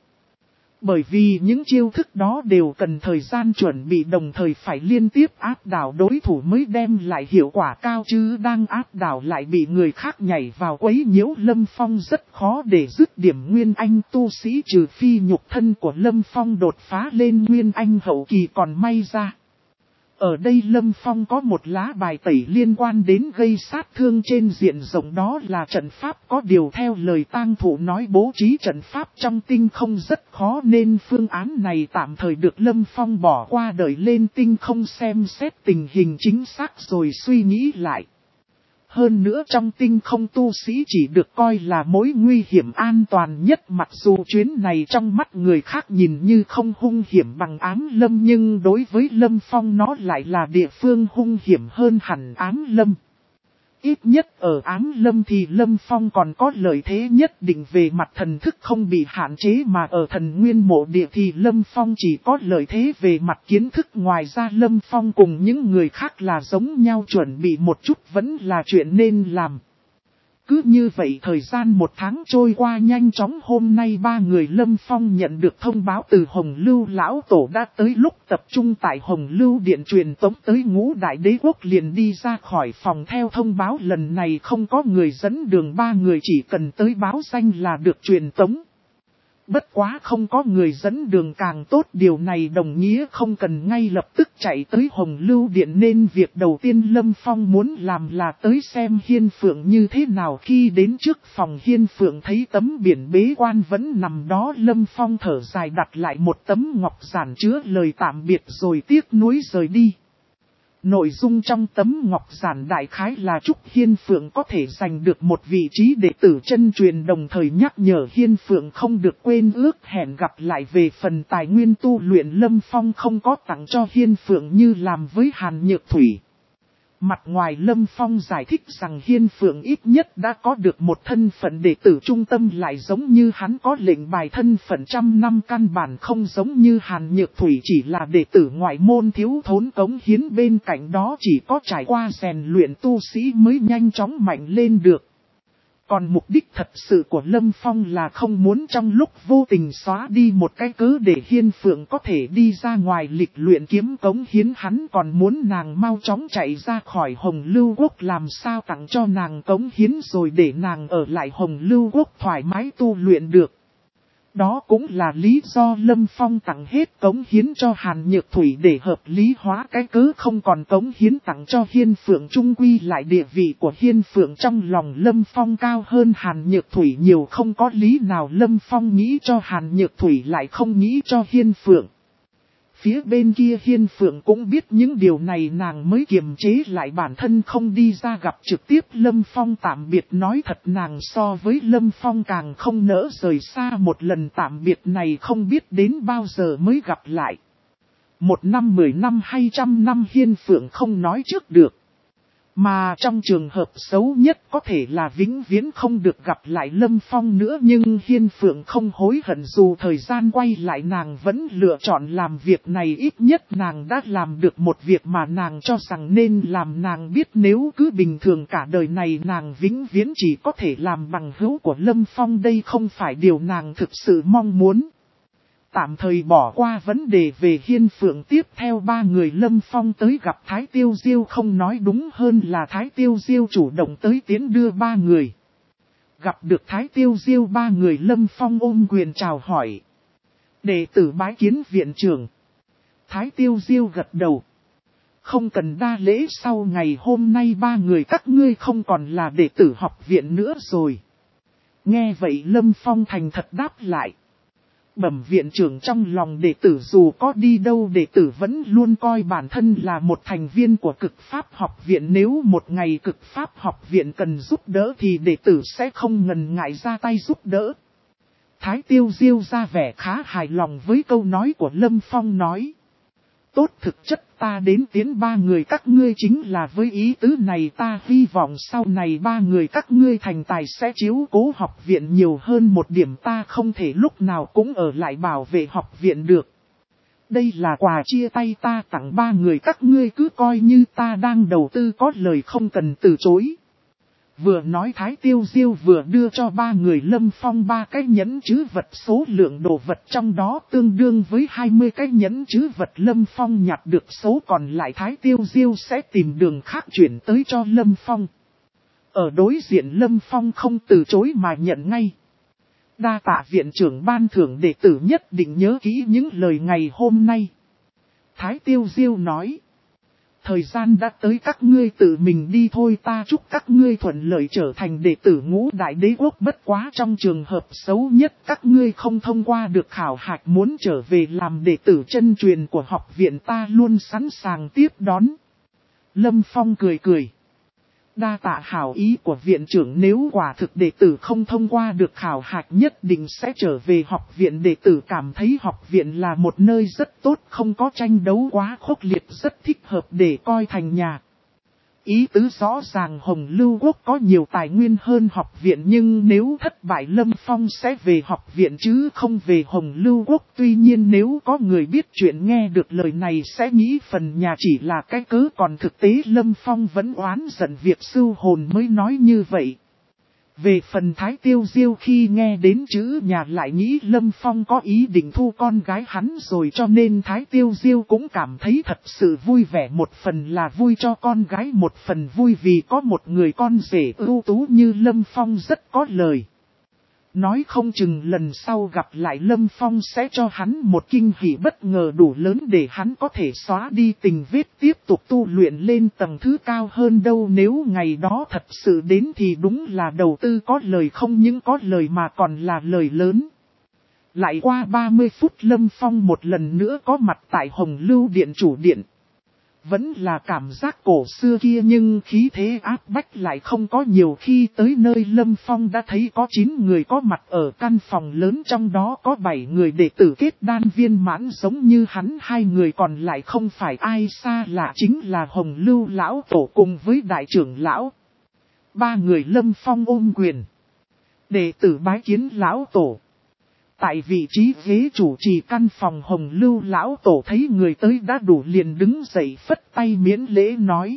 Speaker 1: Bởi vì những chiêu thức đó đều cần thời gian chuẩn bị đồng thời phải liên tiếp áp đảo đối thủ mới đem lại hiệu quả cao chứ đang áp đảo lại bị người khác nhảy vào quấy nhiễu Lâm Phong rất khó để dứt điểm Nguyên Anh tu sĩ trừ phi nhục thân của Lâm Phong đột phá lên Nguyên Anh hậu kỳ còn may ra. Ở đây Lâm Phong có một lá bài tẩy liên quan đến gây sát thương trên diện rộng đó là trận pháp có điều theo lời tang thủ nói bố trí trận pháp trong tinh không rất khó nên phương án này tạm thời được Lâm Phong bỏ qua đợi lên tinh không xem xét tình hình chính xác rồi suy nghĩ lại. Hơn nữa trong tinh không tu sĩ chỉ được coi là mối nguy hiểm an toàn nhất mặc dù chuyến này trong mắt người khác nhìn như không hung hiểm bằng Ám Lâm nhưng đối với Lâm Phong nó lại là địa phương hung hiểm hơn hẳn Ám Lâm. Ít nhất ở Ám Lâm thì Lâm Phong còn có lợi thế nhất định về mặt thần thức không bị hạn chế mà ở Thần Nguyên Mộ Địa thì Lâm Phong chỉ có lợi thế về mặt kiến thức ngoài ra Lâm Phong cùng những người khác là giống nhau chuẩn bị một chút vẫn là chuyện nên làm. Cứ như vậy thời gian một tháng trôi qua nhanh chóng hôm nay ba người Lâm Phong nhận được thông báo từ Hồng Lưu Lão Tổ đã tới lúc tập trung tại Hồng Lưu Điện truyền tống tới Ngũ Đại Đế Quốc liền đi ra khỏi phòng theo thông báo lần này không có người dẫn đường ba người chỉ cần tới báo danh là được truyền tống. Bất quá không có người dẫn đường càng tốt điều này đồng nghĩa không cần ngay lập tức chạy tới Hồng Lưu Điện nên việc đầu tiên Lâm Phong muốn làm là tới xem Hiên Phượng như thế nào khi đến trước phòng Hiên Phượng thấy tấm biển bế quan vẫn nằm đó Lâm Phong thở dài đặt lại một tấm ngọc giản chứa lời tạm biệt rồi tiếc nuối rời đi. Nội dung trong tấm ngọc giản đại khái là chúc Hiên Phượng có thể giành được một vị trí đệ tử chân truyền đồng thời nhắc nhở Hiên Phượng không được quên ước hẹn gặp lại về phần tài nguyên tu luyện Lâm Phong không có tặng cho Hiên Phượng như làm với Hàn Nhược Thủy. Mặt ngoài Lâm Phong giải thích rằng Hiên Phượng ít nhất đã có được một thân phận đệ tử trung tâm lại giống như hắn có lệnh bài thân phận trăm năm căn bản không giống như Hàn Nhược Thủy chỉ là đệ tử ngoại môn thiếu thốn cống hiến bên cạnh đó chỉ có trải qua rèn luyện tu sĩ mới nhanh chóng mạnh lên được. Còn mục đích thật sự của Lâm Phong là không muốn trong lúc vô tình xóa đi một cái cớ để Hiên Phượng có thể đi ra ngoài lịch luyện kiếm cống hiến hắn còn muốn nàng mau chóng chạy ra khỏi Hồng Lưu Quốc làm sao tặng cho nàng cống hiến rồi để nàng ở lại Hồng Lưu Quốc thoải mái tu luyện được. Đó cũng là lý do Lâm Phong tặng hết cống hiến cho Hàn Nhược Thủy để hợp lý hóa cái cớ không còn cống hiến tặng cho Hiên Phượng trung quy lại địa vị của Hiên Phượng trong lòng Lâm Phong cao hơn Hàn Nhược Thủy nhiều không có lý nào Lâm Phong nghĩ cho Hàn Nhược Thủy lại không nghĩ cho Hiên Phượng. Phía bên kia Hiên Phượng cũng biết những điều này nàng mới kiềm chế lại bản thân không đi ra gặp trực tiếp Lâm Phong tạm biệt nói thật nàng so với Lâm Phong càng không nỡ rời xa một lần tạm biệt này không biết đến bao giờ mới gặp lại. Một năm mười năm hay trăm năm Hiên Phượng không nói trước được. Mà trong trường hợp xấu nhất có thể là vĩnh viễn không được gặp lại Lâm Phong nữa, nhưng Hiên Phượng không hối hận, dù thời gian quay lại nàng vẫn lựa chọn làm việc này, ít nhất nàng đã làm được một việc mà nàng cho rằng nên làm. Nàng biết nếu cứ bình thường cả đời này nàng vĩnh viễn chỉ có thể làm bằng hữu của Lâm Phong, đây không phải điều nàng thực sự mong muốn. Tạm thời bỏ qua vấn đề về Hiên Phượng, tiếp theo ba người Lâm Phong tới gặp Thái Tiêu Diêu, không nói đúng hơn là Thái Tiêu Diêu chủ động tới tiến đưa ba người. Gặp được Thái Tiêu Diêu, ba người Lâm Phong ôm quyền chào hỏi. Đệ tử bái kiến viện trưởng. Thái Tiêu Diêu gật đầu. Không cần đa lễ, sau ngày hôm nay ba người các ngươi không còn là đệ tử học viện nữa rồi. Nghe vậy Lâm Phong thành thật đáp lại. Bẩm viện trưởng, trong lòng đệ tử dù có đi đâu đệ tử vẫn luôn coi bản thân là một thành viên của Cực Pháp học viện. Nếu một ngày Cực Pháp học viện cần giúp đỡ thì đệ tử sẽ không ngần ngại ra tay giúp đỡ. Thái Tiêu Diêu ra vẻ khá hài lòng với câu nói của Lâm Phong, nói. Tốt, thực chất ta đến tiến ba người các ngươi chính là với ý tứ này. Ta hy vọng sau này ba người các ngươi thành tài sẽ chiếu cố học viện nhiều hơn một điểm. Ta không thể lúc nào cũng ở lại bảo vệ học viện được. Đây là quà chia tay ta tặng ba người các ngươi, cứ coi như ta đang đầu tư, có lời không cần từ chối. Vừa nói Thái Tiêu Diêu vừa đưa cho ba người Lâm Phong ba cái nhẫn trữ vật, số lượng đồ vật trong đó tương đương với hai mươi cái nhẫn trữ vật. Lâm Phong nhặt được số còn lại Thái Tiêu Diêu sẽ tìm đường khác chuyển tới cho Lâm Phong. Ở đối diện Lâm Phong không từ chối mà nhận ngay. Đa tạ viện trưởng ban thưởng, đệ tử nhất định nhớ kỹ những lời ngày hôm nay. Thái Tiêu Diêu nói. Thời gian đã tới, các ngươi tự mình đi thôi, ta chúc các ngươi thuận lợi trở thành đệ tử Ngũ Đại Đế Quốc. Bất quá trong trường hợp xấu nhất các ngươi không thông qua được khảo hạch, muốn trở về làm đệ tử chân truyền của học viện, ta luôn sẵn sàng tiếp đón. Lâm Phong cười cười. Đa tạ hảo ý của viện trưởng, nếu quả thực đệ tử không thông qua được khảo hạch nhất định sẽ trở về học viện. Đệ tử cảm thấy học viện là một nơi rất tốt, không có tranh đấu quá khốc liệt, rất thích hợp để coi thành nhà. Ý tứ rõ ràng Hồng Lưu Quốc có nhiều tài nguyên hơn học viện, nhưng nếu thất bại Lâm Phong sẽ về học viện chứ không về Hồng Lưu Quốc. Tuy nhiên nếu có người biết chuyện nghe được lời này sẽ nghĩ phần nhà chỉ là cái cớ, còn thực tế Lâm Phong vẫn oán giận việc sưu hồn mới nói như vậy. Về phần Thái Tiêu Diêu khi nghe đến chữ nhà lại nghĩ Lâm Phong có ý định thu con gái hắn rồi, cho nên Thái Tiêu Diêu cũng cảm thấy thật sự vui vẻ, một phần là vui cho con gái, một phần vui vì có một người con rể ưu tú như Lâm Phong rất có lời. Nói không chừng lần sau gặp lại Lâm Phong sẽ cho hắn một kinh hỉ bất ngờ đủ lớn để hắn có thể xóa đi tình vết, tiếp tục tu luyện lên tầng thứ cao hơn đâu. Nếu ngày đó thật sự đến thì đúng là đầu tư có lời, không những có lời mà còn là lời lớn. Lại qua ba mươi phút Lâm Phong một lần nữa có mặt tại Hồng Lưu Điện chủ điện. Vẫn là cảm giác cổ xưa kia nhưng khí thế áp bách lại không có nhiều. Khi tới nơi Lâm Phong đã thấy có chín người có mặt ở căn phòng lớn, trong đó có bảy người đệ tử kết đan viên mãn giống như hắn, hai người còn lại không phải ai xa lạ chính là Hồng Lưu Lão Tổ cùng với Đại trưởng Lão. Ba người Lâm Phong ôm quyền. Đệ tử bái kiến Lão Tổ. Tại vị trí ghế chủ trì căn phòng Hồng Lưu Lão Tổ thấy người tới đã đủ liền đứng dậy phất tay miễn lễ nói.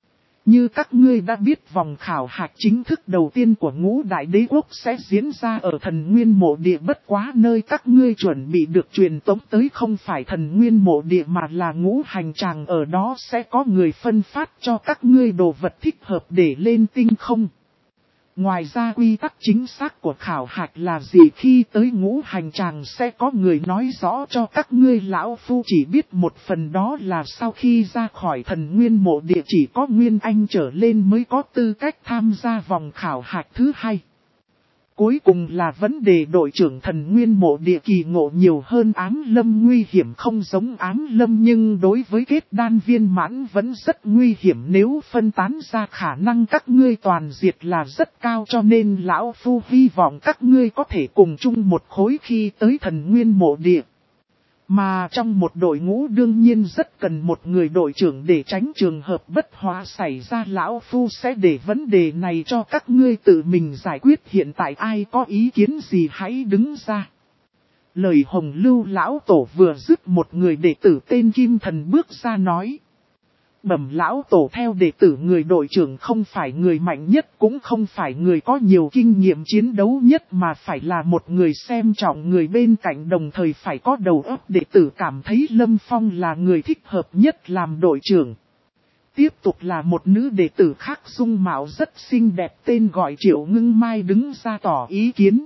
Speaker 1: Như các ngươi đã biết, vòng khảo hạch chính thức đầu tiên của Ngũ Đại Đế Quốc sẽ diễn ra ở Thần Nguyên Mộ Địa, bất quá nơi các ngươi chuẩn bị được truyền tống tới không phải Thần Nguyên Mộ Địa mà là Ngũ Hành Tràng, ở đó sẽ có người phân phát cho các ngươi đồ vật thích hợp để lên tinh không. Ngoài ra quy tắc chính xác của khảo hạch là gì khi tới Ngũ Hành Tràng sẽ có người nói rõ cho các ngươi. Lão Phu chỉ biết một phần, đó là sau khi ra khỏi Thần Nguyên Mộ Địa chỉ có Nguyên Anh trở lên mới có tư cách tham gia vòng khảo hạch thứ hai. Cuối cùng là vấn đề đội trưởng Thần Nguyên Mộ Địa kỳ ngộ nhiều hơn Ám Lâm, nguy hiểm không giống Ám Lâm nhưng đối với kết đan viên mãn vẫn rất nguy hiểm, nếu phân tán ra khả năng các ngươi toàn diệt là rất cao, cho nên Lão Phu hy vọng các ngươi có thể cùng chung một khối khi tới Thần Nguyên Mộ Địa. Mà trong một đội ngũ đương nhiên rất cần một người đội trưởng để tránh trường hợp bất hòa xảy ra. Lão Phu sẽ để vấn đề này cho các ngươi tự mình giải quyết, hiện tại ai có ý kiến gì hãy đứng ra. Lời Hồng Lưu lão tổ vừa dứt, một người đệ tử tên Kim Thần bước ra nói. Bẩm lão tổ, theo đệ tử người đội trưởng không phải người mạnh nhất, cũng không phải người có nhiều kinh nghiệm chiến đấu nhất, mà phải là một người xem trọng người bên cạnh, đồng thời phải có đầu óc. Đệ tử cảm thấy Lâm Phong là người thích hợp nhất làm đội trưởng. Tiếp tục là một nữ đệ tử khác dung mạo rất xinh đẹp tên gọi Triệu Ngưng Mai đứng ra tỏ ý kiến.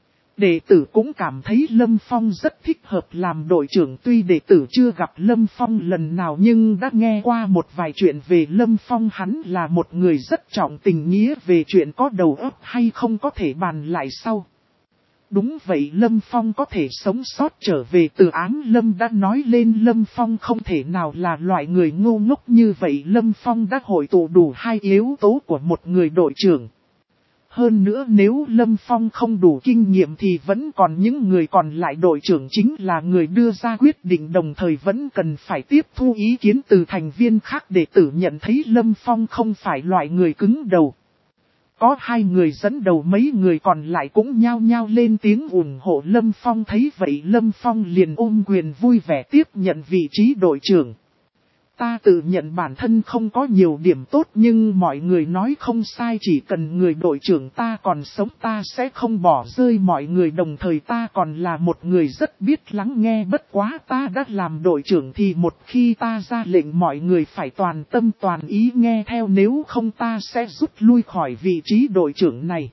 Speaker 1: Đệ tử cũng cảm thấy Lâm Phong rất thích hợp làm đội trưởng, tuy đệ tử chưa gặp Lâm Phong lần nào nhưng đã nghe qua một vài chuyện về Lâm Phong. Hắn là một người rất trọng tình nghĩa, về chuyện có đầu óc hay không có thể bàn lại sau. Đúng vậy, Lâm Phong có thể sống sót trở về từ ám Lâm đã nói lên Lâm Phong không thể nào là loại người ngu ngốc như vậy. Lâm Phong đã hội tụ đủ hai yếu tố của một người đội trưởng. Hơn nữa nếu Lâm Phong không đủ kinh nghiệm thì vẫn còn những người còn lại, đội trưởng chính là người đưa ra quyết định, đồng thời vẫn cần phải tiếp thu ý kiến từ thành viên khác. Đệ tử nhận thấy Lâm Phong không phải loại người cứng đầu. Có hai người dẫn đầu, mấy người còn lại cũng nhao nhao lên tiếng ủng hộ Lâm Phong. Thấy vậy Lâm Phong liền ôm quyền vui vẻ tiếp nhận vị trí đội trưởng. Ta tự nhận bản thân không có nhiều điểm tốt, nhưng mọi người nói không sai, chỉ cần người đội trưởng ta còn sống ta sẽ không bỏ rơi mọi người, đồng thời ta còn là một người rất biết lắng nghe. Bất quá ta đã làm đội trưởng thì một khi ta ra lệnh mọi người phải toàn tâm toàn ý nghe theo, nếu không ta sẽ rút lui khỏi vị trí đội trưởng này.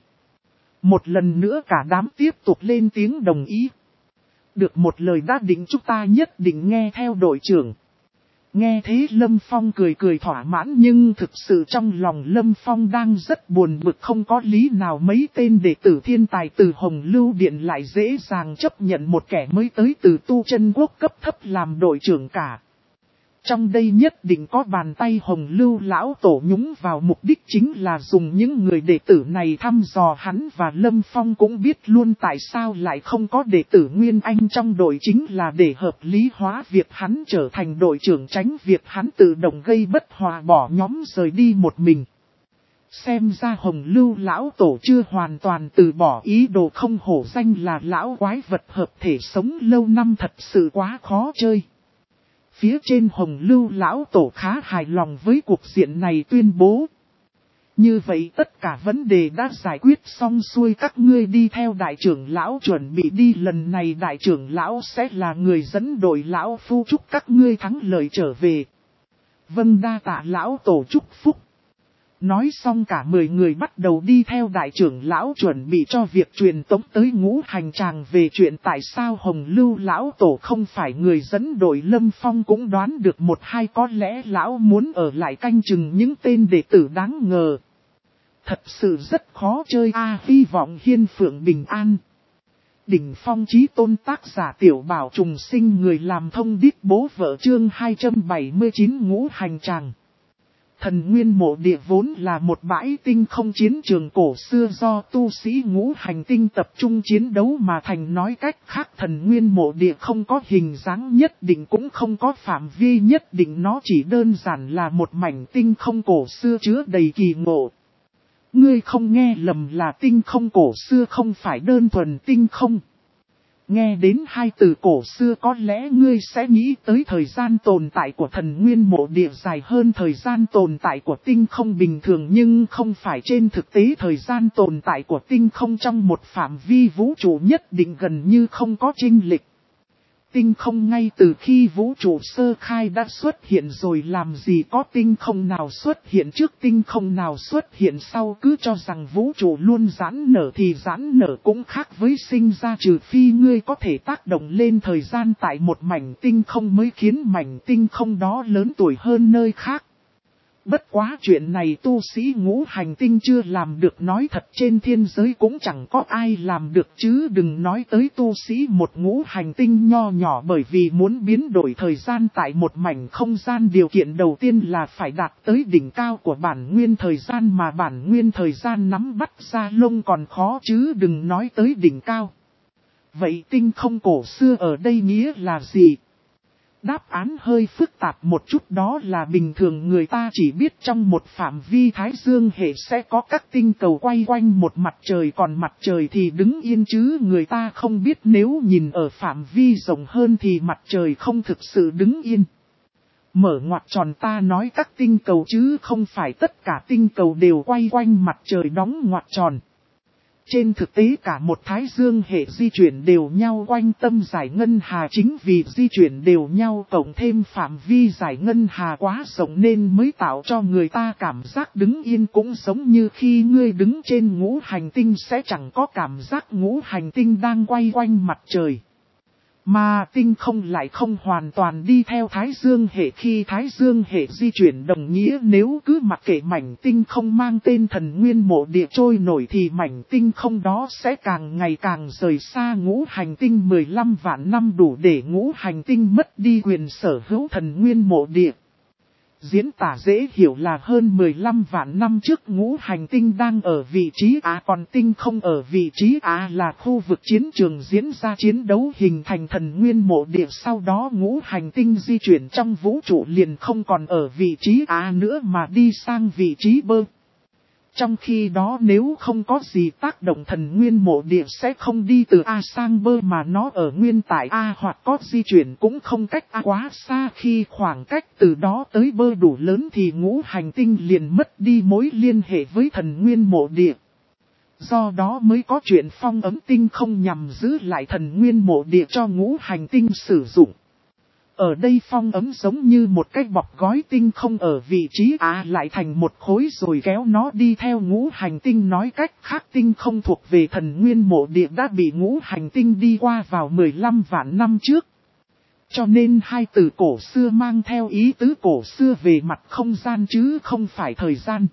Speaker 1: Một lần nữa cả đám tiếp tục lên tiếng đồng ý. Được, một lời đã định, chúng ta nhất định nghe theo đội trưởng. Nghe thế Lâm Phong cười cười thỏa mãn, nhưng thực sự trong lòng Lâm Phong đang rất buồn bực, không có lý nào mấy tên đệ tử thiên tài từ Hồng Lưu Điện lại dễ dàng chấp nhận một kẻ mới tới từ tu chân quốc cấp thấp làm đội trưởng cả. Trong đây nhất định có bàn tay Hồng Lưu lão tổ nhúng vào, mục đích chính là dùng những người đệ tử này thăm dò hắn. Và Lâm Phong cũng biết luôn tại sao lại không có đệ tử Nguyên Anh trong đội, chính là để hợp lý hóa việc hắn trở thành đội trưởng, tránh việc hắn tự động gây bất hòa bỏ nhóm rời đi một mình. Xem ra Hồng Lưu lão tổ chưa hoàn toàn từ bỏ ý đồ, không hổ danh là lão quái vật hợp thể sống lâu năm, thật sự quá khó chơi. Phía trên Hồng Lưu lão tổ khá hài lòng với cuộc diện này, tuyên bố. Như vậy tất cả vấn đề đã giải quyết xong xuôi, các ngươi đi theo đại trưởng lão chuẩn bị đi, lần này đại trưởng lão sẽ là người dẫn đội, lão phu chúc các ngươi thắng lợi trở về. Vâng, đa tạ lão tổ chúc phúc. Nói xong cả mười người bắt đầu đi theo đại trưởng lão chuẩn bị cho việc truyền tống tới Ngũ Hành Tràng. Về chuyện tại sao Hồng Lưu lão tổ không phải người dẫn đội, Lâm Phong cũng đoán được một hai, có lẽ lão muốn ở lại canh chừng những tên đệ tử đáng ngờ. Thật sự rất khó chơi a à, hy vọng Hiên Phượng bình an. Đỉnh Phong Chí Tôn, tác giả Tiểu Bảo Trùng Sinh, người làm thông điệp bố vợ, chương hai trăm bảy mươi chín Ngũ Hành Tràng. Thần Nguyên Mộ Địa vốn là một bãi tinh không chiến trường cổ xưa do tu sĩ ngũ hành tinh tập trung chiến đấu mà thành. Nói cách khác, Thần Nguyên Mộ Địa không có hình dáng nhất định, cũng không có phạm vi nhất định, nó chỉ đơn giản là một mảnh tinh không cổ xưa chứa đầy kỳ ngộ. Ngươi không nghe lầm, là tinh không cổ xưa, không phải đơn thuần tinh không. Nghe đến hai từ cổ xưa có lẽ ngươi sẽ nghĩ tới thời gian tồn tại của Thần Nguyên Mộ Địa dài hơn thời gian tồn tại của tinh không bình thường, nhưng không phải. Trên thực tế thời gian tồn tại của tinh không trong một phạm vi vũ trụ nhất định gần như không có chênh lệch. Tinh không ngay từ khi vũ trụ sơ khai đã xuất hiện rồi, làm gì có tinh không nào xuất hiện trước, tinh không nào xuất hiện sau. Cứ cho rằng vũ trụ luôn giãn nở thì giãn nở cũng khác với sinh ra, trừ phi ngươi có thể tác động lên thời gian tại một mảnh tinh không mới khiến mảnh tinh không đó lớn tuổi hơn nơi khác. Bất quá chuyện này tu sĩ ngũ hành tinh chưa làm được, nói thật trên thiên giới cũng chẳng có ai làm được, chứ đừng nói tới tu sĩ một ngũ hành tinh nho nhỏ. Bởi vì muốn biến đổi thời gian tại một mảnh không gian, điều kiện đầu tiên là phải đạt tới đỉnh cao của bản nguyên thời gian, mà bản nguyên thời gian nắm bắt ra lông còn khó, chứ đừng nói tới đỉnh cao. Vậy tinh không cổ xưa ở đây nghĩa là gì? Đáp án hơi phức tạp một chút, đó là bình thường người ta chỉ biết trong một phạm vi Thái Dương hệ sẽ có các tinh cầu quay quanh một mặt trời, còn mặt trời thì đứng yên, chứ người ta không biết nếu nhìn ở phạm vi rộng hơn thì mặt trời không thực sự đứng yên. Mở ngoặc tròn, ta nói các tinh cầu chứ không phải tất cả tinh cầu đều quay quanh mặt trời đóng ngoặc tròn. Trên thực tế cả một Thái Dương hệ di chuyển đều nhau quanh tâm giải ngân hà, chính vì di chuyển đều nhau cộng thêm phạm vi giải ngân hà quá rộng nên mới tạo cho người ta cảm giác đứng yên, cũng giống như khi ngươi đứng trên ngũ hành tinh sẽ chẳng có cảm giác ngũ hành tinh đang quay quanh mặt trời. Mà tinh không lại không hoàn toàn đi theo Thái Dương hệ, khi Thái Dương hệ di chuyển đồng nghĩa nếu cứ mặc kệ mảnh tinh không mang tên Thần Nguyên Mộ Địa trôi nổi thì mảnh tinh không đó sẽ càng ngày càng rời xa ngũ hành tinh. Mười lăm vạn năm đủ để ngũ hành tinh mất đi quyền sở hữu Thần Nguyên Mộ Địa. Diễn tả dễ hiểu là hơn mười lăm vạn năm trước ngũ hành tinh đang ở vị trí A, còn tinh không ở vị trí A là khu vực chiến trường diễn ra chiến đấu hình thành Thần Nguyên Mộ Địa. Sau đó ngũ hành tinh di chuyển trong vũ trụ liền không còn ở vị trí A nữa mà đi sang vị trí B. Trong khi đó nếu không có gì tác động, Thần Nguyên Mộ Địa sẽ không đi từ A sang B mà nó ở nguyên tại A, hoặc có di chuyển cũng không cách A quá xa. Khi khoảng cách từ đó tới B đủ lớn thì ngũ hành tinh liền mất đi mối liên hệ với Thần Nguyên Mộ Địa. Do đó mới có chuyện phong ấm tinh không nhằm giữ lại Thần Nguyên Mộ Địa cho ngũ hành tinh sử dụng. Ở đây phong ấm giống như một cái bọc gói tinh không ở vị trí A lại thành một khối rồi kéo nó đi theo ngũ hành tinh. Nói cách khác, tinh không thuộc về Thần Nguyên Mộ Địa đã bị ngũ hành tinh đi qua vào mười lăm vạn năm trước. Cho nên hai từ cổ xưa mang theo ý tứ cổ xưa về mặt không gian chứ không phải thời gian.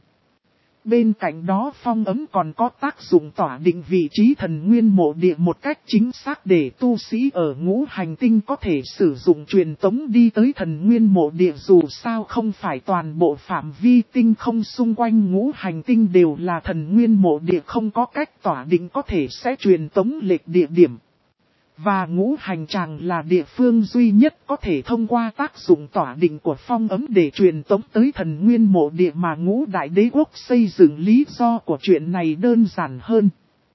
Speaker 1: Bên cạnh đó phong ấm còn có tác dụng tỏa định vị trí Thần Nguyên Mộ Địa một cách chính xác để tu sĩ ở ngũ hành tinh có thể sử dụng truyền tống đi tới Thần Nguyên Mộ Địa. Dù sao không phải toàn bộ phạm vi tinh không xung quanh ngũ hành tinh đều là Thần Nguyên Mộ Địa, không có cách tỏa định có thể sẽ truyền tống lệch địa điểm. Và ngũ hành tràng là địa phương duy nhất có thể thông qua tác dụng tỏa định của phong ấm để truyền tống tới Thần Nguyên Mộ Địa mà ngũ đại đế quốc xây dựng. Lý do của chuyện này đơn giản hơn.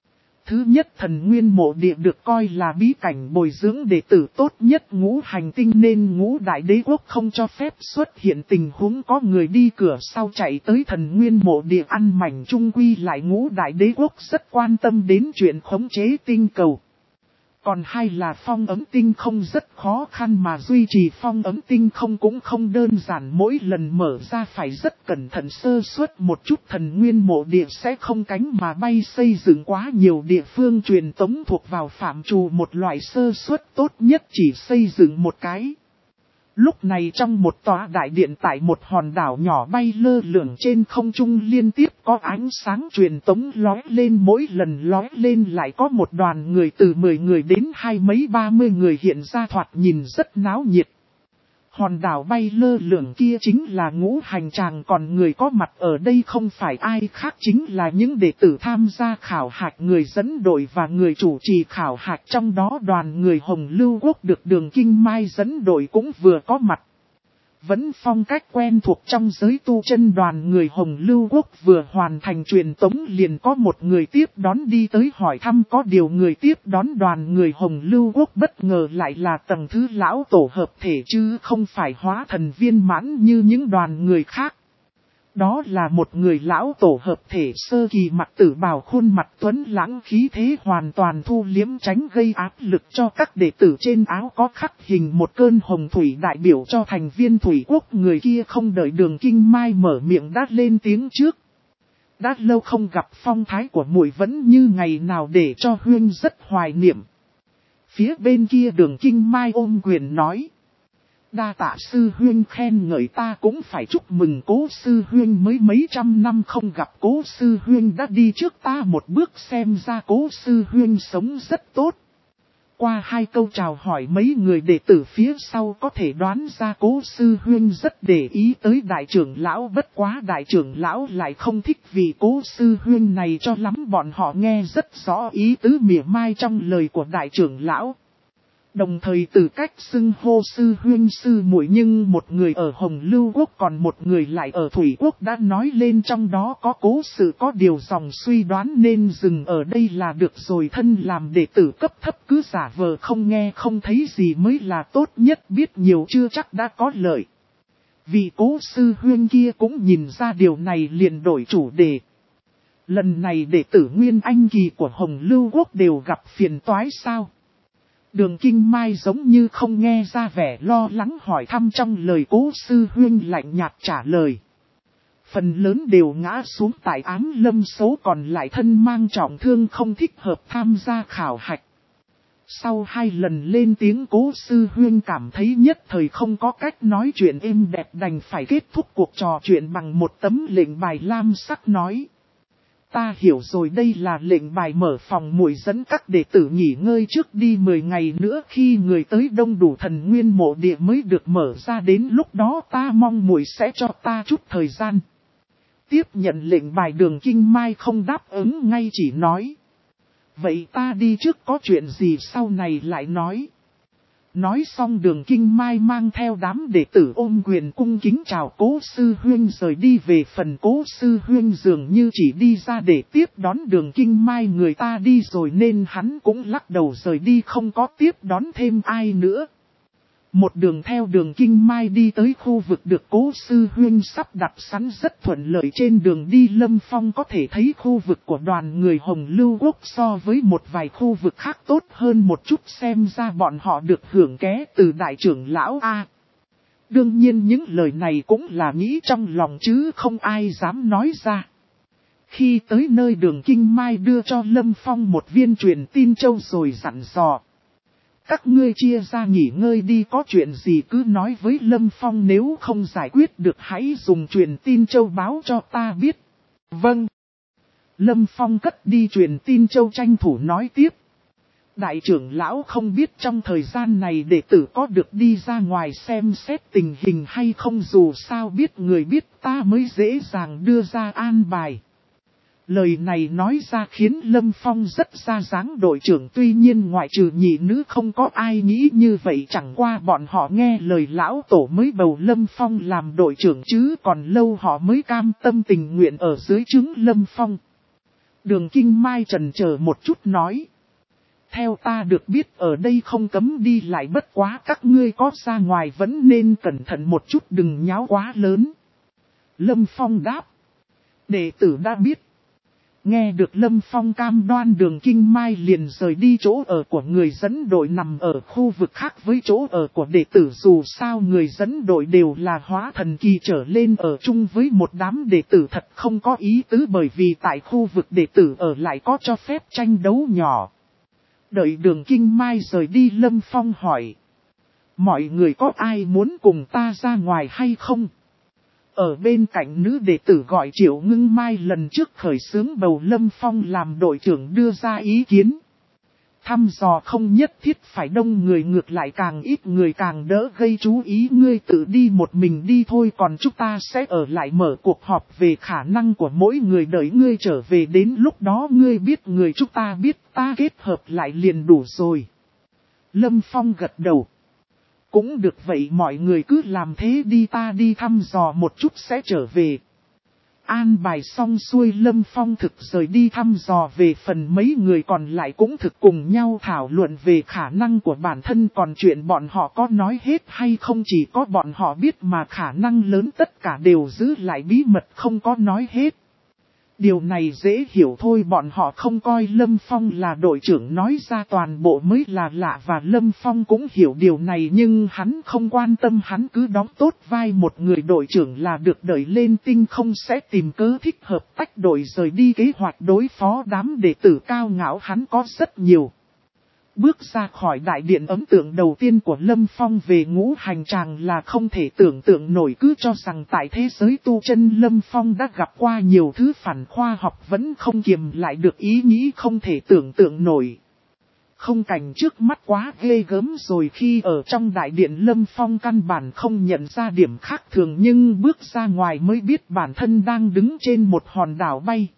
Speaker 1: Thứ nhất, Thần Nguyên Mộ Địa được coi là bí cảnh bồi dưỡng đệ tử tốt nhất ngũ hành tinh nên ngũ đại đế quốc không cho phép xuất hiện tình huống có người đi cửa sau chạy tới Thần Nguyên Mộ Địa ăn mảnh. Chung quy lại ngũ đại đế quốc rất quan tâm đến chuyện khống chế tinh cầu. Còn hai là phong ấm tinh không rất khó khăn, mà duy trì phong ấm tinh không cũng không đơn giản, mỗi lần mở ra phải rất cẩn thận, sơ suất một chút Thần Nguyên Mộ Địa sẽ không cánh mà bay. Xây dựng quá nhiều địa phương truyền tống thuộc vào phạm trù một loại sơ suất, tốt nhất chỉ xây dựng một cái. Lúc này trong một tòa đại điện tại một hòn đảo nhỏ bay lơ lửng trên không trung liên tiếp có ánh sáng truyền tống lóe lên, mỗi lần lóe lên lại có một đoàn người từ mười người đến hai mấy ba mươi người hiện ra, thoạt nhìn rất náo nhiệt. Hòn đảo bay lơ lửng kia chính là ngũ hành tràng, còn người có mặt ở đây không phải ai khác chính là những đệ tử tham gia khảo hạch, người dẫn đội và người chủ trì khảo hạch. Trong đó đoàn người Hồng Lưu Quốc được Đường Kinh Mai dẫn đội cũng vừa có mặt. Vẫn phong cách quen thuộc trong giới tu chân, đoàn người Hồng Lưu Quốc vừa hoàn thành truyền tống liền có một người tiếp đón đi tới hỏi thăm. Có điều người tiếp đón đoàn người Hồng Lưu Quốc bất ngờ lại là tầng thứ lão tổ hợp thể chứ không phải hóa thần viên mãn như những đoàn người khác. Đó là một người lão tổ hợp thể sơ kỳ, mặt tử bào, khuôn mặt tuấn lãng, khí thế hoàn toàn thu liếm, tránh gây áp lực cho các đệ tử. Trên áo có khắc hình một cơn hồng thủy đại biểu cho thành viên thủy quốc. Người kia không đợi Đường Kinh Mai mở miệng đã lên tiếng trước. Đã lâu không gặp, phong thái của muội vẫn như ngày nào để cho huynh rất hoài niệm. Phía bên kia Đường Kinh Mai ôm quyền nói. Đa tạ sư huynh khen ngợi, ta cũng phải chúc mừng Cố sư huynh, mới mấy trăm năm không gặp Cố sư huynh đã đi trước ta một bước, xem ra Cố sư huynh sống rất tốt. Qua hai câu chào hỏi mấy người đệ tử phía sau có thể đoán ra Cố Sư Huyên rất để ý tới đại trưởng lão, bất quá đại trưởng lão lại không thích vì Cố Sư Huyên này cho lắm, bọn họ nghe rất rõ ý tứ mỉa mai trong lời của đại trưởng lão. Đồng thời từ cách xưng hô Sư Huyên sư muội, nhưng một người ở Hồng Lưu Quốc còn một người lại ở Thủy Quốc đã nói lên trong đó có cố sự, có điều dòng suy đoán nên dừng ở đây là được rồi. Thân làm đệ tử cấp thấp cứ giả vờ không nghe không thấy gì mới là tốt nhất, biết nhiều chưa chắc đã có lợi. Vì Cố Sư Huyên kia cũng nhìn ra điều này liền đổi chủ đề. Lần này đệ tử Nguyên Anh Kỳ của Hồng Lưu Quốc đều gặp phiền toái sao? Đường Kinh Mai giống như không nghe ra vẻ lo lắng hỏi thăm, trong lời Cố Sư Huyên lạnh nhạt trả lời. Phần lớn đều ngã xuống tại ám lâm xấu, còn lại thân mang trọng thương không thích hợp tham gia khảo hạch. Sau hai lần lên tiếng, Cố Sư Huyên cảm thấy nhất thời không có cách nói chuyện êm đẹp, đành phải kết thúc cuộc trò chuyện bằng một tấm lệnh bài lam sắc nói. Ta hiểu rồi, đây là lệnh bài mở phòng muội dẫn các đệ tử nghỉ ngơi trước đi, mười ngày nữa khi người tới đông đủ thần nguyên mộ địa mới được mở ra, đến lúc đó ta mong muội sẽ cho ta chút thời gian. Tiếp nhận lệnh bài, Đường Kinh Mai không đáp ứng ngay, chỉ nói. Vậy ta đi trước, có chuyện gì sau này lại nói. Nói xong Đường Kinh Mai mang theo đám đệ tử ôm quyền cung kính chào Cố Sư Huyên rời đi. Về phần Cố Sư Huyên dường như chỉ đi ra để tiếp đón Đường Kinh Mai, người ta đi rồi nên hắn cũng lắc đầu rời đi, không có tiếp đón thêm ai nữa. Một đường theo Đường Kinh Mai đi tới khu vực được Cố Sư Huyên sắp đặt sẵn rất thuận lợi. Trên đường đi Lâm Phong có thể thấy khu vực của đoàn người Hồng Lưu Quốc so với một vài khu vực khác tốt hơn một chút, xem ra bọn họ được hưởng ké từ đại trưởng lão A. Đương nhiên những lời này cũng là nghĩ trong lòng chứ không ai dám nói ra. Khi tới nơi, Đường Kinh Mai đưa cho Lâm Phong một viên truyền tin châu rồi dặn dò. Các ngươi chia ra nghỉ ngơi đi, có chuyện gì cứ nói với Lâm Phong, nếu không giải quyết được hãy dùng truyền tin châu báo cho ta biết. Vâng. Lâm Phong cất đi truyền tin châu, tranh thủ nói tiếp. Đại trưởng lão không biết trong thời gian này đệ tử có được đi ra ngoài xem xét tình hình hay không, dù sao biết người biết ta mới dễ dàng đưa ra an bài. Lời này nói ra khiến Lâm Phong rất ra dáng đội trưởng, tuy nhiên ngoại trừ nhị nữ không có ai nghĩ như vậy, chẳng qua bọn họ nghe lời lão tổ mới bầu Lâm Phong làm đội trưởng chứ còn lâu họ mới cam tâm tình nguyện ở dưới trướng Lâm Phong. Đường Kinh Mai chần chờ một chút nói. Theo ta được biết ở đây không cấm đi lại, bất quá các ngươi có ra ngoài vẫn nên cẩn thận một chút, đừng nháo quá lớn. Lâm Phong đáp. Đệ tử đã biết. Nghe được Lâm Phong cam đoan, Đường Kinh Mai liền rời đi. Chỗ ở của người dẫn đội nằm ở khu vực khác với chỗ ở của đệ tử, dù sao người dẫn đội đều là hóa thần kỳ trở lên, ở chung với một đám đệ tử thật không có ý tứ, bởi vì tại khu vực đệ tử ở lại có cho phép tranh đấu nhỏ. Đợi Đường Kinh Mai rời đi, Lâm Phong hỏi. Mọi người có ai muốn cùng ta ra ngoài hay không? Ở bên cạnh nữ đệ tử gọi Triệu Ngưng Mai lần trước khởi xướng bầu Lâm Phong làm đội trưởng đưa ra ý kiến. Thăm dò không nhất thiết phải đông người, ngược lại càng ít người càng đỡ gây chú ý, ngươi tự đi một mình đi thôi, còn chúng ta sẽ ở lại mở cuộc họp về khả năng của mỗi người, đợi ngươi trở về, đến lúc đó ngươi biết người chúng ta biết ta kết hợp lại liền đủ rồi. Lâm Phong gật đầu. Cũng được, vậy mọi người cứ làm thế đi, ta đi thăm dò một chút sẽ trở về. An bài xong xuôi, Lâm Phong thực rời đi thăm dò, về phần mấy người còn lại cũng thực cùng nhau thảo luận về khả năng của bản thân, còn chuyện bọn họ có nói hết hay không chỉ có bọn họ biết, mà khả năng lớn tất cả đều giữ lại bí mật không có nói hết. Điều này dễ hiểu thôi, bọn họ không coi Lâm Phong là đội trưởng nói ra toàn bộ mới là lạ, và Lâm Phong cũng hiểu điều này, nhưng hắn không quan tâm, hắn cứ đóng tốt vai một người đội trưởng là được, đợi lên tinh không sẽ tìm cớ thích hợp tách đội rời đi. Kế hoạch đối phó đám đệ tử cao ngạo hắn có rất nhiều. Bước ra khỏi đại điện, ấn tượng đầu tiên của Lâm Phong về ngũ hành tràng là không thể tưởng tượng nổi, cứ cho rằng tại thế giới tu chân Lâm Phong đã gặp qua nhiều thứ phản khoa học vẫn không kiềm lại được ý nghĩ không thể tưởng tượng nổi. Không cảnh trước mắt quá ghê gớm rồi, khi ở trong đại điện Lâm Phong căn bản không nhận ra điểm khác thường, nhưng bước ra ngoài mới biết bản thân đang đứng trên một hòn đảo bay.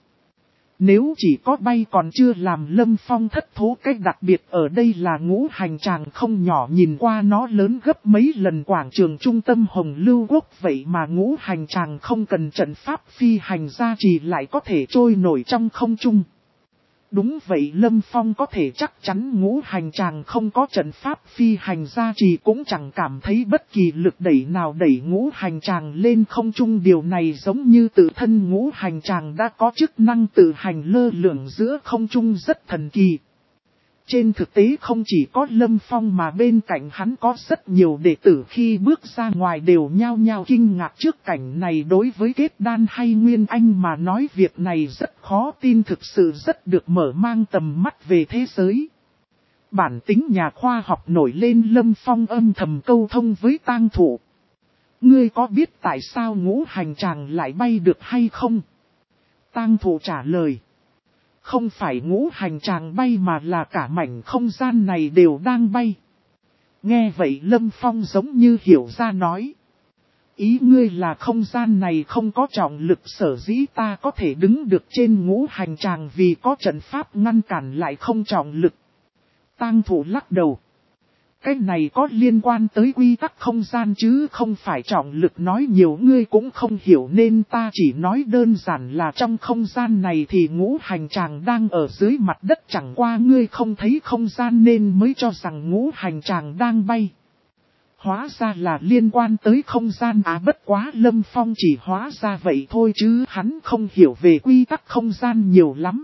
Speaker 1: Nếu chỉ có bay còn chưa làm Lâm Phong thất thố, cách đặc biệt ở đây là ngũ hành tràng không nhỏ, nhìn qua nó lớn gấp mấy lần quảng trường trung tâm Hồng Lưu Quốc, vậy mà ngũ hành tràng không cần trận pháp phi hành gia trì lại có thể trôi nổi trong không trung. Đúng vậy, Lâm Phong có thể chắc chắn ngũ hành tràng không có trận pháp phi hành gia trì, cũng chẳng cảm thấy bất kỳ lực đẩy nào đẩy ngũ hành tràng lên không trung. Điều này giống như tự thân ngũ hành tràng đã có chức năng tự hành lơ lửng giữa không trung, rất thần kỳ. Trên thực tế không chỉ có Lâm Phong mà bên cạnh hắn có rất nhiều đệ tử khi bước ra ngoài đều nhao nhao kinh ngạc trước cảnh này. Đối với kết đan hay Nguyên Anh mà nói, việc này rất khó tin, thực sự rất được mở mang tầm mắt về thế giới. Bản tính nhà khoa học nổi lên, Lâm Phong âm thầm câu thông với tang thủ. Ngươi có biết tại sao ngũ hành tràng lại bay được hay không? Tang thủ trả lời. Không phải ngũ hành tràng bay mà là cả mảnh không gian này đều đang bay. Nghe vậy Lâm Phong giống như hiểu ra nói. Ý ngươi là không gian này không có trọng lực, sở dĩ ta có thể đứng được trên ngũ hành tràng vì có trận pháp ngăn cản lại không trọng lực. Tang thủ lắc đầu. Cái này có liên quan tới quy tắc không gian chứ không phải trọng lực, nói nhiều ngươi cũng không hiểu nên ta chỉ nói đơn giản là trong không gian này thì ngũ hành tràng đang ở dưới mặt đất, chẳng qua ngươi không thấy không gian nên mới cho rằng ngũ hành tràng đang bay. Hóa ra là liên quan tới không gian à, bất quá Lâm Phong chỉ hóa ra vậy thôi chứ hắn không hiểu về quy tắc không gian nhiều lắm.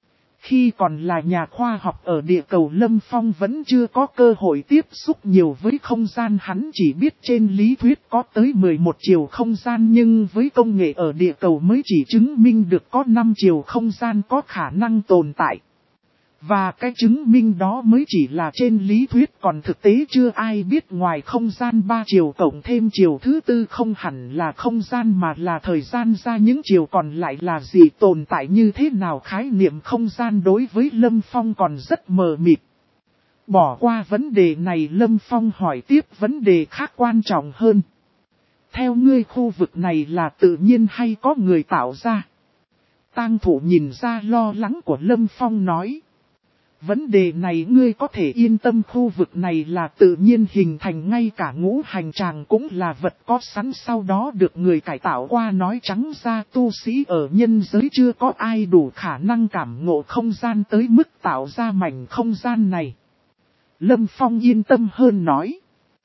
Speaker 1: Khi còn là nhà khoa học ở địa cầu, Lâm Phong vẫn chưa có cơ hội tiếp xúc nhiều với không gian, hắn chỉ biết trên lý thuyết có tới mười một chiều không gian, nhưng với công nghệ ở địa cầu mới chỉ chứng minh được có năm chiều không gian có khả năng tồn tại. Và cái chứng minh đó mới chỉ là trên lý thuyết, còn thực tế chưa ai biết ngoài không gian ba chiều cộng thêm chiều thứ tư không hẳn là không gian mà là thời gian, ra những chiều còn lại là gì, tồn tại như thế nào. Khái niệm không gian đối với Lâm Phong còn rất mờ mịt. Bỏ qua vấn đề này, Lâm Phong hỏi tiếp vấn đề khác quan trọng hơn. Theo ngươi khu vực này là tự nhiên hay có người tạo ra? Tang thủ nhìn ra lo lắng của Lâm Phong nói. Vấn đề này ngươi có thể yên tâm, khu vực này là tự nhiên hình thành, ngay cả ngũ hành tràng cũng là vật có sẵn sau đó được người cải tạo qua. Nói trắng ra tu sĩ ở nhân giới chưa có ai đủ khả năng cảm ngộ không gian tới mức tạo ra mảnh không gian này. Lâm Phong yên tâm hơn nói.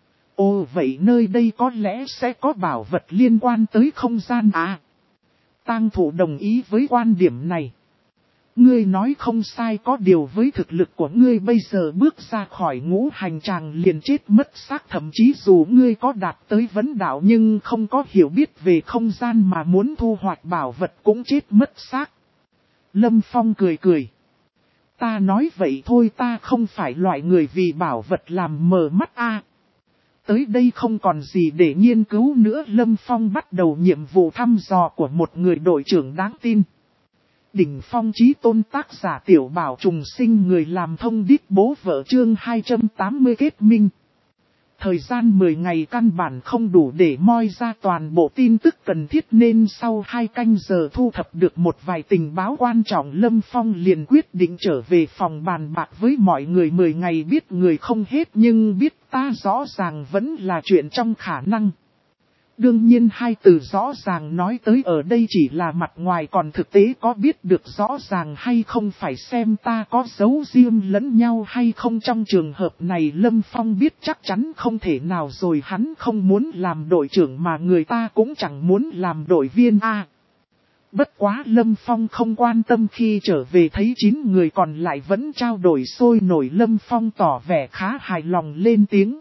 Speaker 1: Ồ, vậy nơi đây có lẽ sẽ có bảo vật liên quan tới không gian à? Tang thủ đồng ý với quan điểm này. Ngươi nói không sai, có điều với thực lực của ngươi bây giờ bước ra khỏi ngũ hành tràng liền chết mất xác, thậm chí dù ngươi có đạt tới vấn đạo nhưng không có hiểu biết về không gian mà muốn thu hoạch bảo vật cũng chết mất xác. Lâm Phong cười cười. Ta nói vậy thôi, ta không phải loại người vì bảo vật làm mờ mắt a. Tới đây không còn gì để nghiên cứu nữa, Lâm Phong bắt đầu nhiệm vụ thăm dò của một người đội trưởng đáng tin. Đỉnh phong chí tôn, tác giả Tiểu Bảo Trùng Sinh, người làm thông điệp bố vợ, chương hai trăm tám mươi kết minh. Thời gian mười ngày căn bản không đủ để moi ra toàn bộ tin tức cần thiết, nên sau hai canh giờ thu thập được một vài tình báo quan trọng, Lâm Phong liền quyết định trở về phòng bàn bạc với mọi người. Mười ngày biết người không hết, nhưng biết ta rõ ràng vẫn là chuyện trong khả năng. Đương nhiên hai từ rõ ràng nói tới ở đây chỉ là mặt ngoài, còn thực tế có biết được rõ ràng hay không phải xem ta có giấu riêng lẫn nhau hay không. Trong trường hợp này Lâm Phong biết chắc chắn không thể nào rồi, hắn không muốn làm đội trưởng mà người ta cũng chẳng muốn làm đội viên a. À, bất quá Lâm Phong không quan tâm, khi trở về thấy chín người còn lại vẫn trao đổi sôi nổi, Lâm Phong tỏ vẻ khá hài lòng lên tiếng.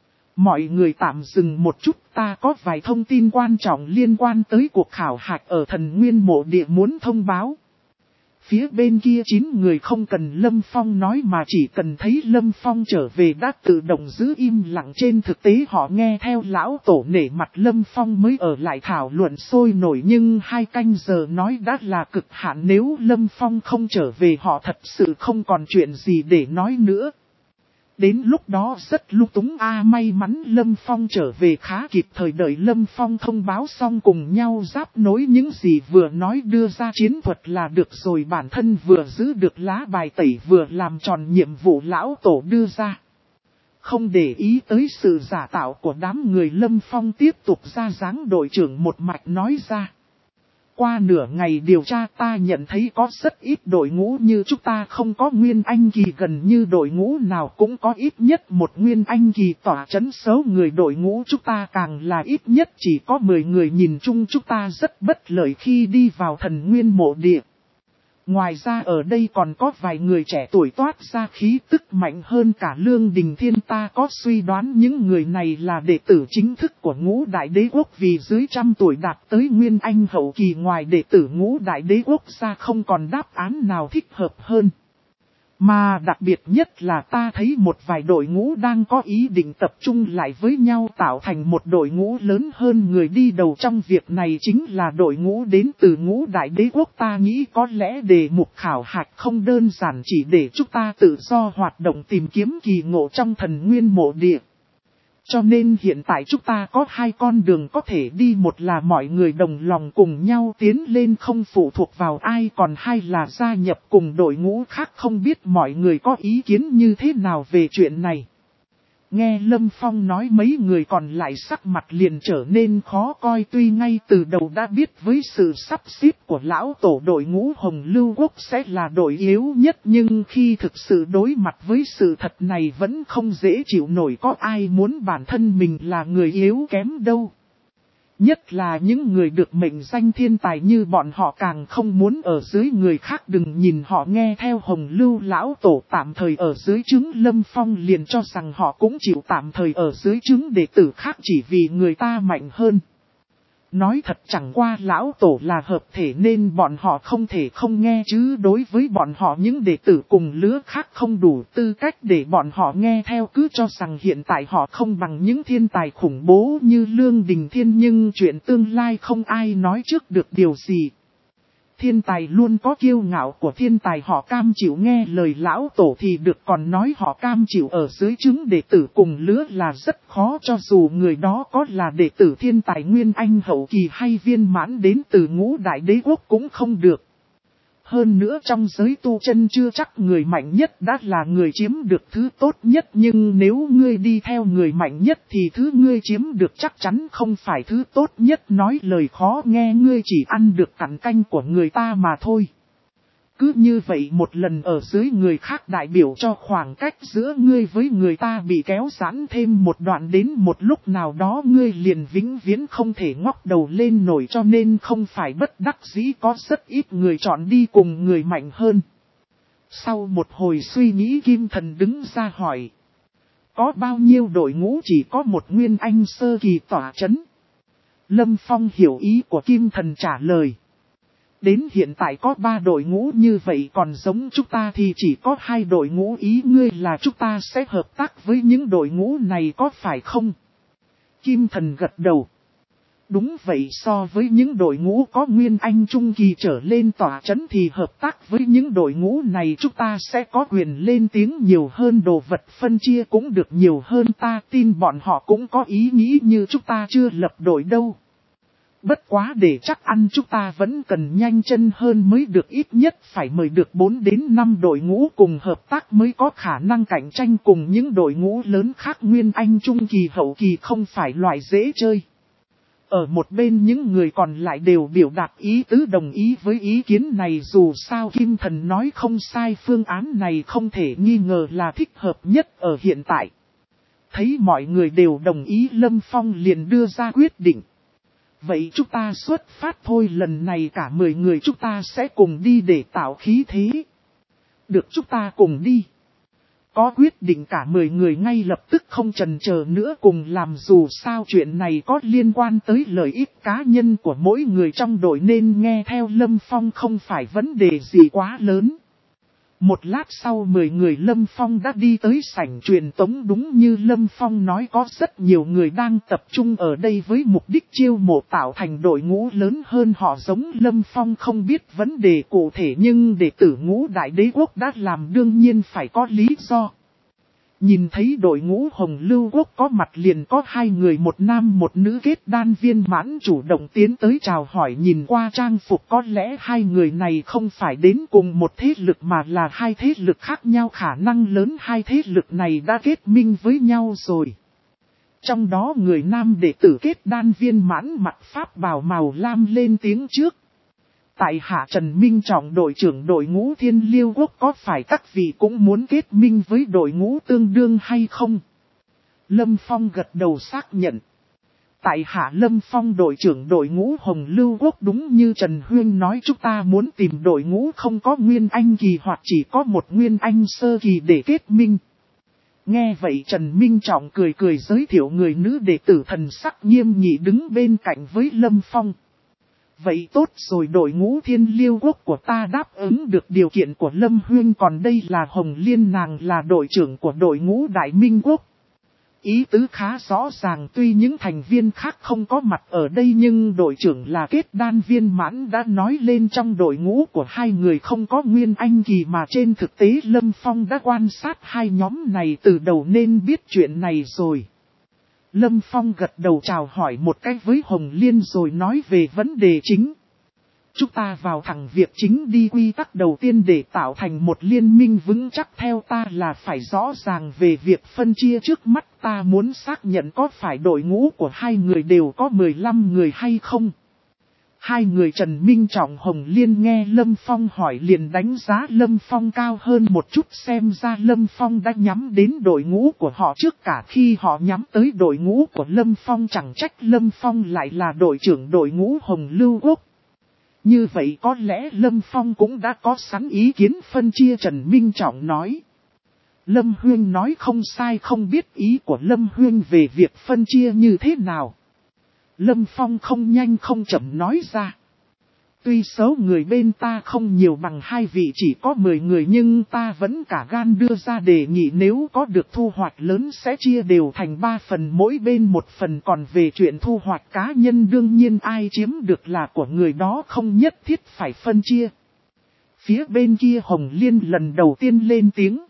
Speaker 1: Mọi người tạm dừng một chút, ta có vài thông tin quan trọng liên quan tới cuộc khảo hạch ở Thần Nguyên Mộ Địa muốn thông báo. Phía bên kia chín người không cần Lâm Phong nói mà chỉ cần thấy Lâm Phong trở về đã tự động giữ im lặng. Trên thực tế họ nghe theo lão tổ nể mặt Lâm Phong mới ở lại thảo luận sôi nổi, nhưng hai canh giờ nói đã là cực hạn, nếu Lâm Phong không trở về họ thật sự không còn chuyện gì để nói nữa. Đến lúc đó rất lung túng a may mắn Lâm Phong trở về khá kịp thời, đợi Lâm Phong thông báo xong cùng nhau giáp nối những gì vừa nói đưa ra chiến thuật là được rồi, bản thân vừa giữ được lá bài tẩy vừa làm tròn nhiệm vụ lão tổ đưa ra. Không để ý tới sự giả tạo của đám người, Lâm Phong tiếp tục ra dáng đội trưởng một mạch nói ra. Qua nửa ngày điều tra ta nhận thấy có rất ít đội ngũ như chúng ta không có Nguyên Anh Kỳ, gần như đội ngũ nào cũng có ít nhất một Nguyên Anh Kỳ tỏa chấn, số người đội ngũ chúng ta càng là ít nhất chỉ có mười người, nhìn chung chúng ta rất bất lợi khi đi vào Thần Nguyên mộ địa. Ngoài ra ở đây còn có vài người trẻ tuổi toát ra khí tức mạnh hơn cả Lương Đình Thiên, ta có suy đoán những người này là đệ tử chính thức của Ngũ Đại Đế Quốc, vì dưới trăm tuổi đạt tới Nguyên Anh hậu kỳ, ngoài đệ tử Ngũ Đại Đế Quốc ra không còn đáp án nào thích hợp hơn. Mà đặc biệt nhất là ta thấy một vài đội ngũ đang có ý định tập trung lại với nhau tạo thành một đội ngũ lớn hơn, người đi đầu trong việc này chính là đội ngũ đến từ Ngũ Đại Đế Quốc. Ta nghĩ có lẽ đề mục khảo hạch không đơn giản chỉ để chúng ta tự do hoạt động tìm kiếm kỳ ngộ trong Thần Nguyên mộ địa. Cho nên hiện tại chúng ta có hai con đường có thể đi, một là mọi người đồng lòng cùng nhau tiến lên không phụ thuộc vào ai, còn hai là gia nhập cùng đội ngũ khác. Không biết mọi người có ý kiến như thế nào về chuyện này. Nghe Lâm Phong nói mấy người còn lại sắc mặt liền trở nên khó coi, tuy ngay từ đầu đã biết với sự sắp xếp của lão tổ đội ngũ Hồng Lưu Quốc sẽ là đội yếu nhất, nhưng khi thực sự đối mặt với sự thật này vẫn không dễ chịu nổi, có ai muốn bản thân mình là người yếu kém đâu. Nhất là những người được mệnh danh thiên tài như bọn họ càng không muốn ở dưới người khác. Đừng nhìn họ nghe theo Hồng Lưu lão tổ tạm thời ở dưới trướng Lâm Phong liền cho rằng họ cũng chịu tạm thời ở dưới trướng đệ tử khác chỉ vì người ta mạnh hơn. Nói thật chẳng qua lão tổ là hợp thể nên bọn họ không thể không nghe, chứ đối với bọn họ những đệ tử cùng lứa khác không đủ tư cách để bọn họ nghe theo, cứ cho rằng hiện tại họ không bằng những thiên tài khủng bố như Lương Đình Thiên, nhưng chuyện tương lai không ai nói trước được điều gì. Thiên tài luôn có kiêu ngạo của thiên tài, họ cam chịu nghe lời lão tổ thì được, còn nói họ cam chịu ở dưới trướng đệ tử cùng lứa là rất khó, cho dù người đó có là đệ tử thiên tài Nguyên Anh hậu kỳ hay viên mãn đến từ Ngũ Đại Đế Quốc cũng không được. Hơn nữa trong giới tu chân chưa chắc người mạnh nhất đã là người chiếm được thứ tốt nhất, nhưng nếu ngươi đi theo người mạnh nhất thì thứ ngươi chiếm được chắc chắn không phải thứ tốt nhất. Nói lời khó nghe, ngươi chỉ ăn được cặn canh của người ta mà thôi. Cứ như vậy một lần ở dưới người khác đại biểu cho khoảng cách giữa ngươi với người ta bị kéo giãn thêm một đoạn, đến một lúc nào đó ngươi liền vĩnh viễn không thể ngóc đầu lên nổi, cho nên không phải bất đắc dĩ có rất ít người chọn đi cùng người mạnh hơn. Sau một hồi suy nghĩ Kim Thần đứng ra hỏi. Có bao nhiêu đội ngũ chỉ có một Nguyên Anh sơ kỳ tỏa chấn? Lâm Phong hiểu ý của Kim Thần trả lời. Đến hiện tại có ba đội ngũ như vậy, còn giống chúng ta thì chỉ có hai đội ngũ, ý ngươi là chúng ta sẽ hợp tác với những đội ngũ này có phải không? Kim Thần gật đầu. Đúng vậy, so với những đội ngũ có Nguyên Anh Trung Kỳ trở lên tỏa chấn thì hợp tác với những đội ngũ này chúng ta sẽ có quyền lên tiếng nhiều hơn, đồ vật phân chia cũng được nhiều hơn, ta tin bọn họ cũng có ý nghĩ như chúng ta chưa lập đội đâu. Bất quá để chắc ăn chúng ta vẫn cần nhanh chân hơn mới được, ít nhất phải mời được bốn đến năm đội ngũ cùng hợp tác mới có khả năng cạnh tranh cùng những đội ngũ lớn khác. Nguyên Anh Trung Kỳ hậu kỳ không phải loại dễ chơi. Ở một bên những người còn lại đều biểu đạt ý tứ đồng ý với ý kiến này, dù sao Kim Thần nói không sai, phương án này không thể nghi ngờ là thích hợp nhất ở hiện tại. Thấy mọi người đều đồng ý, Lâm Phong liền đưa ra quyết định. Vậy chúng ta xuất phát thôi, lần này cả mười người chúng ta sẽ cùng đi để tạo khí thế. Được, chúng ta cùng đi. Có quyết định cả mười người ngay lập tức không chần chờ nữa cùng làm, dù sao chuyện này có liên quan tới lợi ích cá nhân của mỗi người trong đội nên nghe theo Lâm Phong không phải vấn đề gì quá lớn. Một lát sau mười người Lâm Phong đã đi tới sảnh truyền tống, đúng như Lâm Phong nói có rất nhiều người đang tập trung ở đây với mục đích chiêu mộ tạo thành đội ngũ lớn hơn họ. Giống Lâm Phong không biết vấn đề cụ thể nhưng đệ tử ngũ đại đế quốc đã làm đương nhiên phải có lý do. Nhìn thấy đội ngũ Hồng Lưu Quốc có mặt liền có hai người một nam một nữ kết đan viên mãn chủ động tiến tới chào hỏi. Nhìn qua trang phục có lẽ hai người này không phải đến cùng một thế lực mà là hai thế lực khác nhau, khả năng lớn hai thế lực này đã kết minh với nhau rồi. Trong đó người nam đệ tử kết đan viên mãn mặc pháp bào màu lam lên tiếng trước. Tại hạ Trần Minh Trọng, đội trưởng đội ngũ Thiên Liêu Quốc, có phải các vị cũng muốn kết minh với đội ngũ tương đương hay không? Lâm Phong gật đầu xác nhận. Tại hạ Lâm Phong, đội trưởng đội ngũ Hồng Lưu Quốc. Đúng như Trần Huyên nói, chúng ta muốn tìm đội ngũ không có Nguyên Anh kỳ hoặc chỉ có một Nguyên Anh sơ kỳ để kết minh. Nghe vậy Trần Minh Trọng cười cười giới thiệu người nữ đệ tử thần sắc nghiêm nghị đứng bên cạnh với Lâm Phong. Vậy tốt rồi, đội ngũ Thiên Liêu Quốc của ta đáp ứng được điều kiện của Lâm Huyên, còn đây là Hồng Liên, nàng là đội trưởng của đội ngũ Đại Minh Quốc. Ý tứ khá rõ ràng, tuy những thành viên khác không có mặt ở đây nhưng đội trưởng là kết đan viên mãn đã nói lên trong đội ngũ của hai người không có Nguyên Anh kỳ, mà trên thực tế Lâm Phong đã quan sát hai nhóm này từ đầu nên biết chuyện này rồi. Lâm Phong gật đầu chào hỏi một cách với Hồng Liên rồi nói về vấn đề chính. Chúng ta vào thẳng việc chính đi. Quy tắc đầu tiên để tạo thành một liên minh vững chắc theo ta là phải rõ ràng về việc phân chia. Trước mắt ta muốn xác nhận có phải đội ngũ của hai người đều có mười lăm người hay không. Hai người Trần Minh Trọng Hồng Liên nghe Lâm Phong hỏi liền đánh giá Lâm Phong cao hơn một chút, xem ra Lâm Phong đã nhắm đến đội ngũ của họ trước cả khi họ nhắm tới đội ngũ của Lâm Phong. Chẳng trách Lâm Phong lại là đội trưởng đội ngũ Hồng Lưu Quốc. Như vậy có lẽ Lâm Phong cũng đã có sẵn ý kiến phân chia. Trần Minh Trọng nói. Lâm Huyên nói không sai, không biết ý của Lâm Huyên về việc phân chia như thế nào. Lâm Phong không nhanh không chậm nói ra. Tuy số người bên ta không nhiều bằng hai vị chỉ có mười người nhưng ta vẫn cả gan đưa ra đề nghị, nếu có được thu hoạch lớn sẽ chia đều thành ba phần, mỗi bên một phần. Còn về chuyện thu hoạch cá nhân đương nhiên ai chiếm được là của người đó, không nhất thiết phải phân chia. Phía bên kia Hồng Liên lần đầu tiên lên tiếng.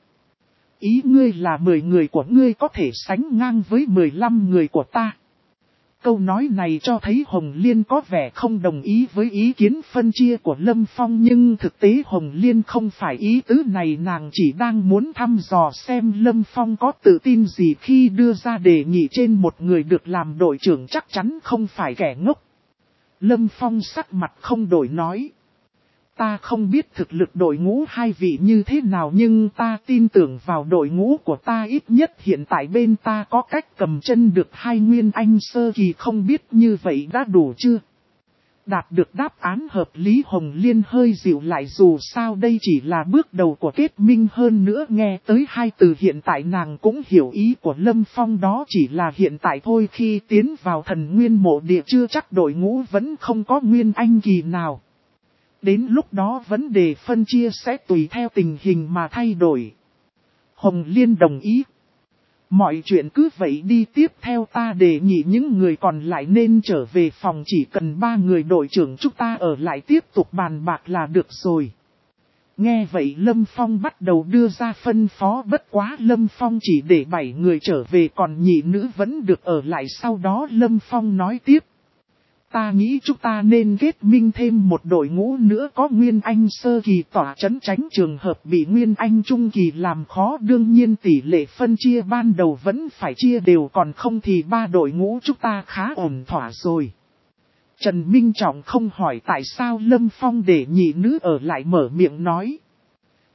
Speaker 1: Ý ngươi là mười người của ngươi có thể sánh ngang với mười lăm người của ta. Câu nói này cho thấy Hồng Liên có vẻ không đồng ý với ý kiến phân chia của Lâm Phong, nhưng thực tế Hồng Liên không phải ý tứ này, nàng chỉ đang muốn thăm dò xem Lâm Phong có tự tin gì khi đưa ra đề nghị trên một người được làm đội trưởng, chắc chắn không phải kẻ ngốc. Lâm Phong sắc mặt không đổi nói. Ta không biết thực lực đội ngũ hai vị như thế nào nhưng ta tin tưởng vào đội ngũ của ta, ít nhất hiện tại bên ta có cách cầm chân được hai Nguyên Anh sơ kỳ, không biết như vậy đã đủ chưa? Đạt được đáp án hợp lý Hồng Liên hơi dịu lại, dù sao đây chỉ là bước đầu của kết minh, hơn nữa nghe tới hai từ hiện tại nàng cũng hiểu ý của Lâm Phong, đó chỉ là hiện tại thôi, khi tiến vào thần nguyên mộ địa chưa chắc đội ngũ vẫn không có Nguyên Anh kỳ nào. Đến lúc đó vấn đề phân chia sẽ tùy theo tình hình mà thay đổi. Hồng Liên đồng ý. Mọi chuyện cứ vậy đi, tiếp theo ta đề nghị những người còn lại nên trở về phòng, chỉ cần ba người đội trưởng chúng ta ở lại tiếp tục bàn bạc là được rồi. Nghe vậy Lâm Phong bắt đầu đưa ra phân phó, bất quá Lâm Phong chỉ để bảy người trở về còn nhị nữ vẫn được ở lại. Sau đó Lâm Phong nói tiếp. Ta nghĩ chúng ta nên kết minh thêm một đội ngũ nữa có Nguyên Anh sơ kỳ tỏa chấn, tránh trường hợp bị Nguyên Anh trung kỳ làm khó. Đương nhiên tỷ lệ phân chia ban đầu vẫn phải chia đều, còn không thì ba đội ngũ chúng ta khá ổn thỏa rồi. Trần Minh Trọng không hỏi tại sao Lâm Phong để nhị nữ ở lại, mở miệng nói.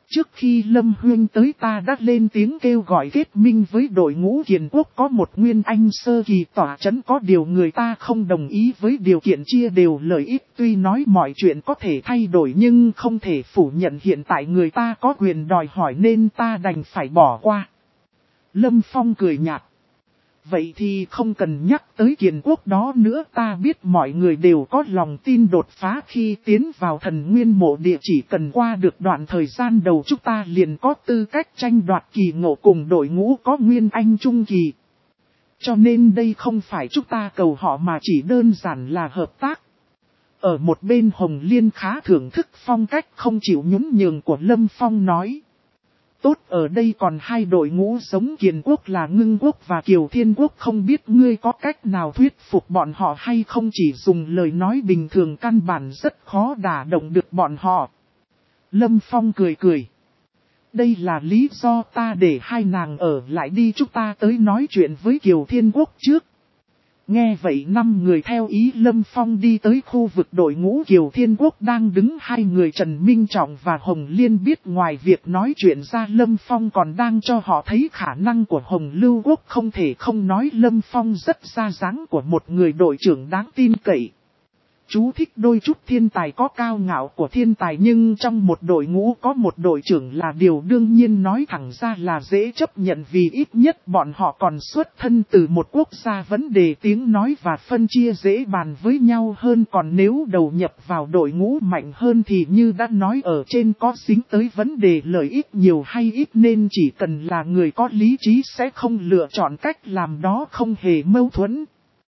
Speaker 1: Trước khi Lâm Huyên tới ta đã lên tiếng kêu gọi kết minh với đội ngũ Kiền Quốc có một nguyên anh sơ kỳ tỏa chấn, có điều người ta không đồng ý với điều kiện chia đều lợi ích. Tuy nói mọi chuyện có thể thay đổi nhưng không thể phủ nhận hiện tại người ta có quyền đòi hỏi nên ta đành phải bỏ qua. Lâm Phong cười nhạt. Vậy thì không cần nhắc tới Kiền Quốc đó nữa, ta biết mọi người đều có lòng tin đột phá khi tiến vào thần nguyên mộ địa, chỉ cần qua được đoạn thời gian đầu chúng ta liền có tư cách tranh đoạt kỳ ngộ cùng đội ngũ có nguyên anh trung kỳ. Cho nên đây không phải chúng ta cầu họ mà chỉ đơn giản là hợp tác. Ở một bên Hồng Liên khá thưởng thức phong cách không chịu nhún nhường của Lâm Phong nói. Tốt, ở đây còn hai đội ngũ giống Kiền Quốc là Ngưng Quốc và Kiều Thiên Quốc, không biết ngươi có cách nào thuyết phục bọn họ hay không? Chỉ dùng lời nói bình thường căn bản rất khó đả động được bọn họ. Lâm Phong cười cười. Đây là lý do ta để hai nàng ở lại đi, chúng ta tới nói chuyện với Kiều Thiên Quốc trước. Nghe vậy năm người theo ý Lâm Phong đi tới khu vực đội ngũ Kiều Thiên Quốc đang đứng. Hai người Trần Minh Trọng và Hồng Liên biết ngoài việc nói chuyện ra Lâm Phong còn đang cho họ thấy khả năng của Hồng Lưu Quốc. Không thể không nói Lâm Phong rất ra dáng của một người đội trưởng đáng tin cậy. Chú thích đôi chút thiên tài có cao ngạo của thiên tài, nhưng trong một đội ngũ có một đội trưởng là điều đương nhiên, nói thẳng ra là dễ chấp nhận vì ít nhất bọn họ còn xuất thân từ một quốc gia, vấn đề tiếng nói và phân chia dễ bàn với nhau hơn. Còn nếu đầu nhập vào đội ngũ mạnh hơn thì như đã nói ở trên có dính tới vấn đề lợi ích nhiều hay ít, nên chỉ cần là người có lý trí sẽ không lựa chọn cách làm đó, không hề mâu thuẫn.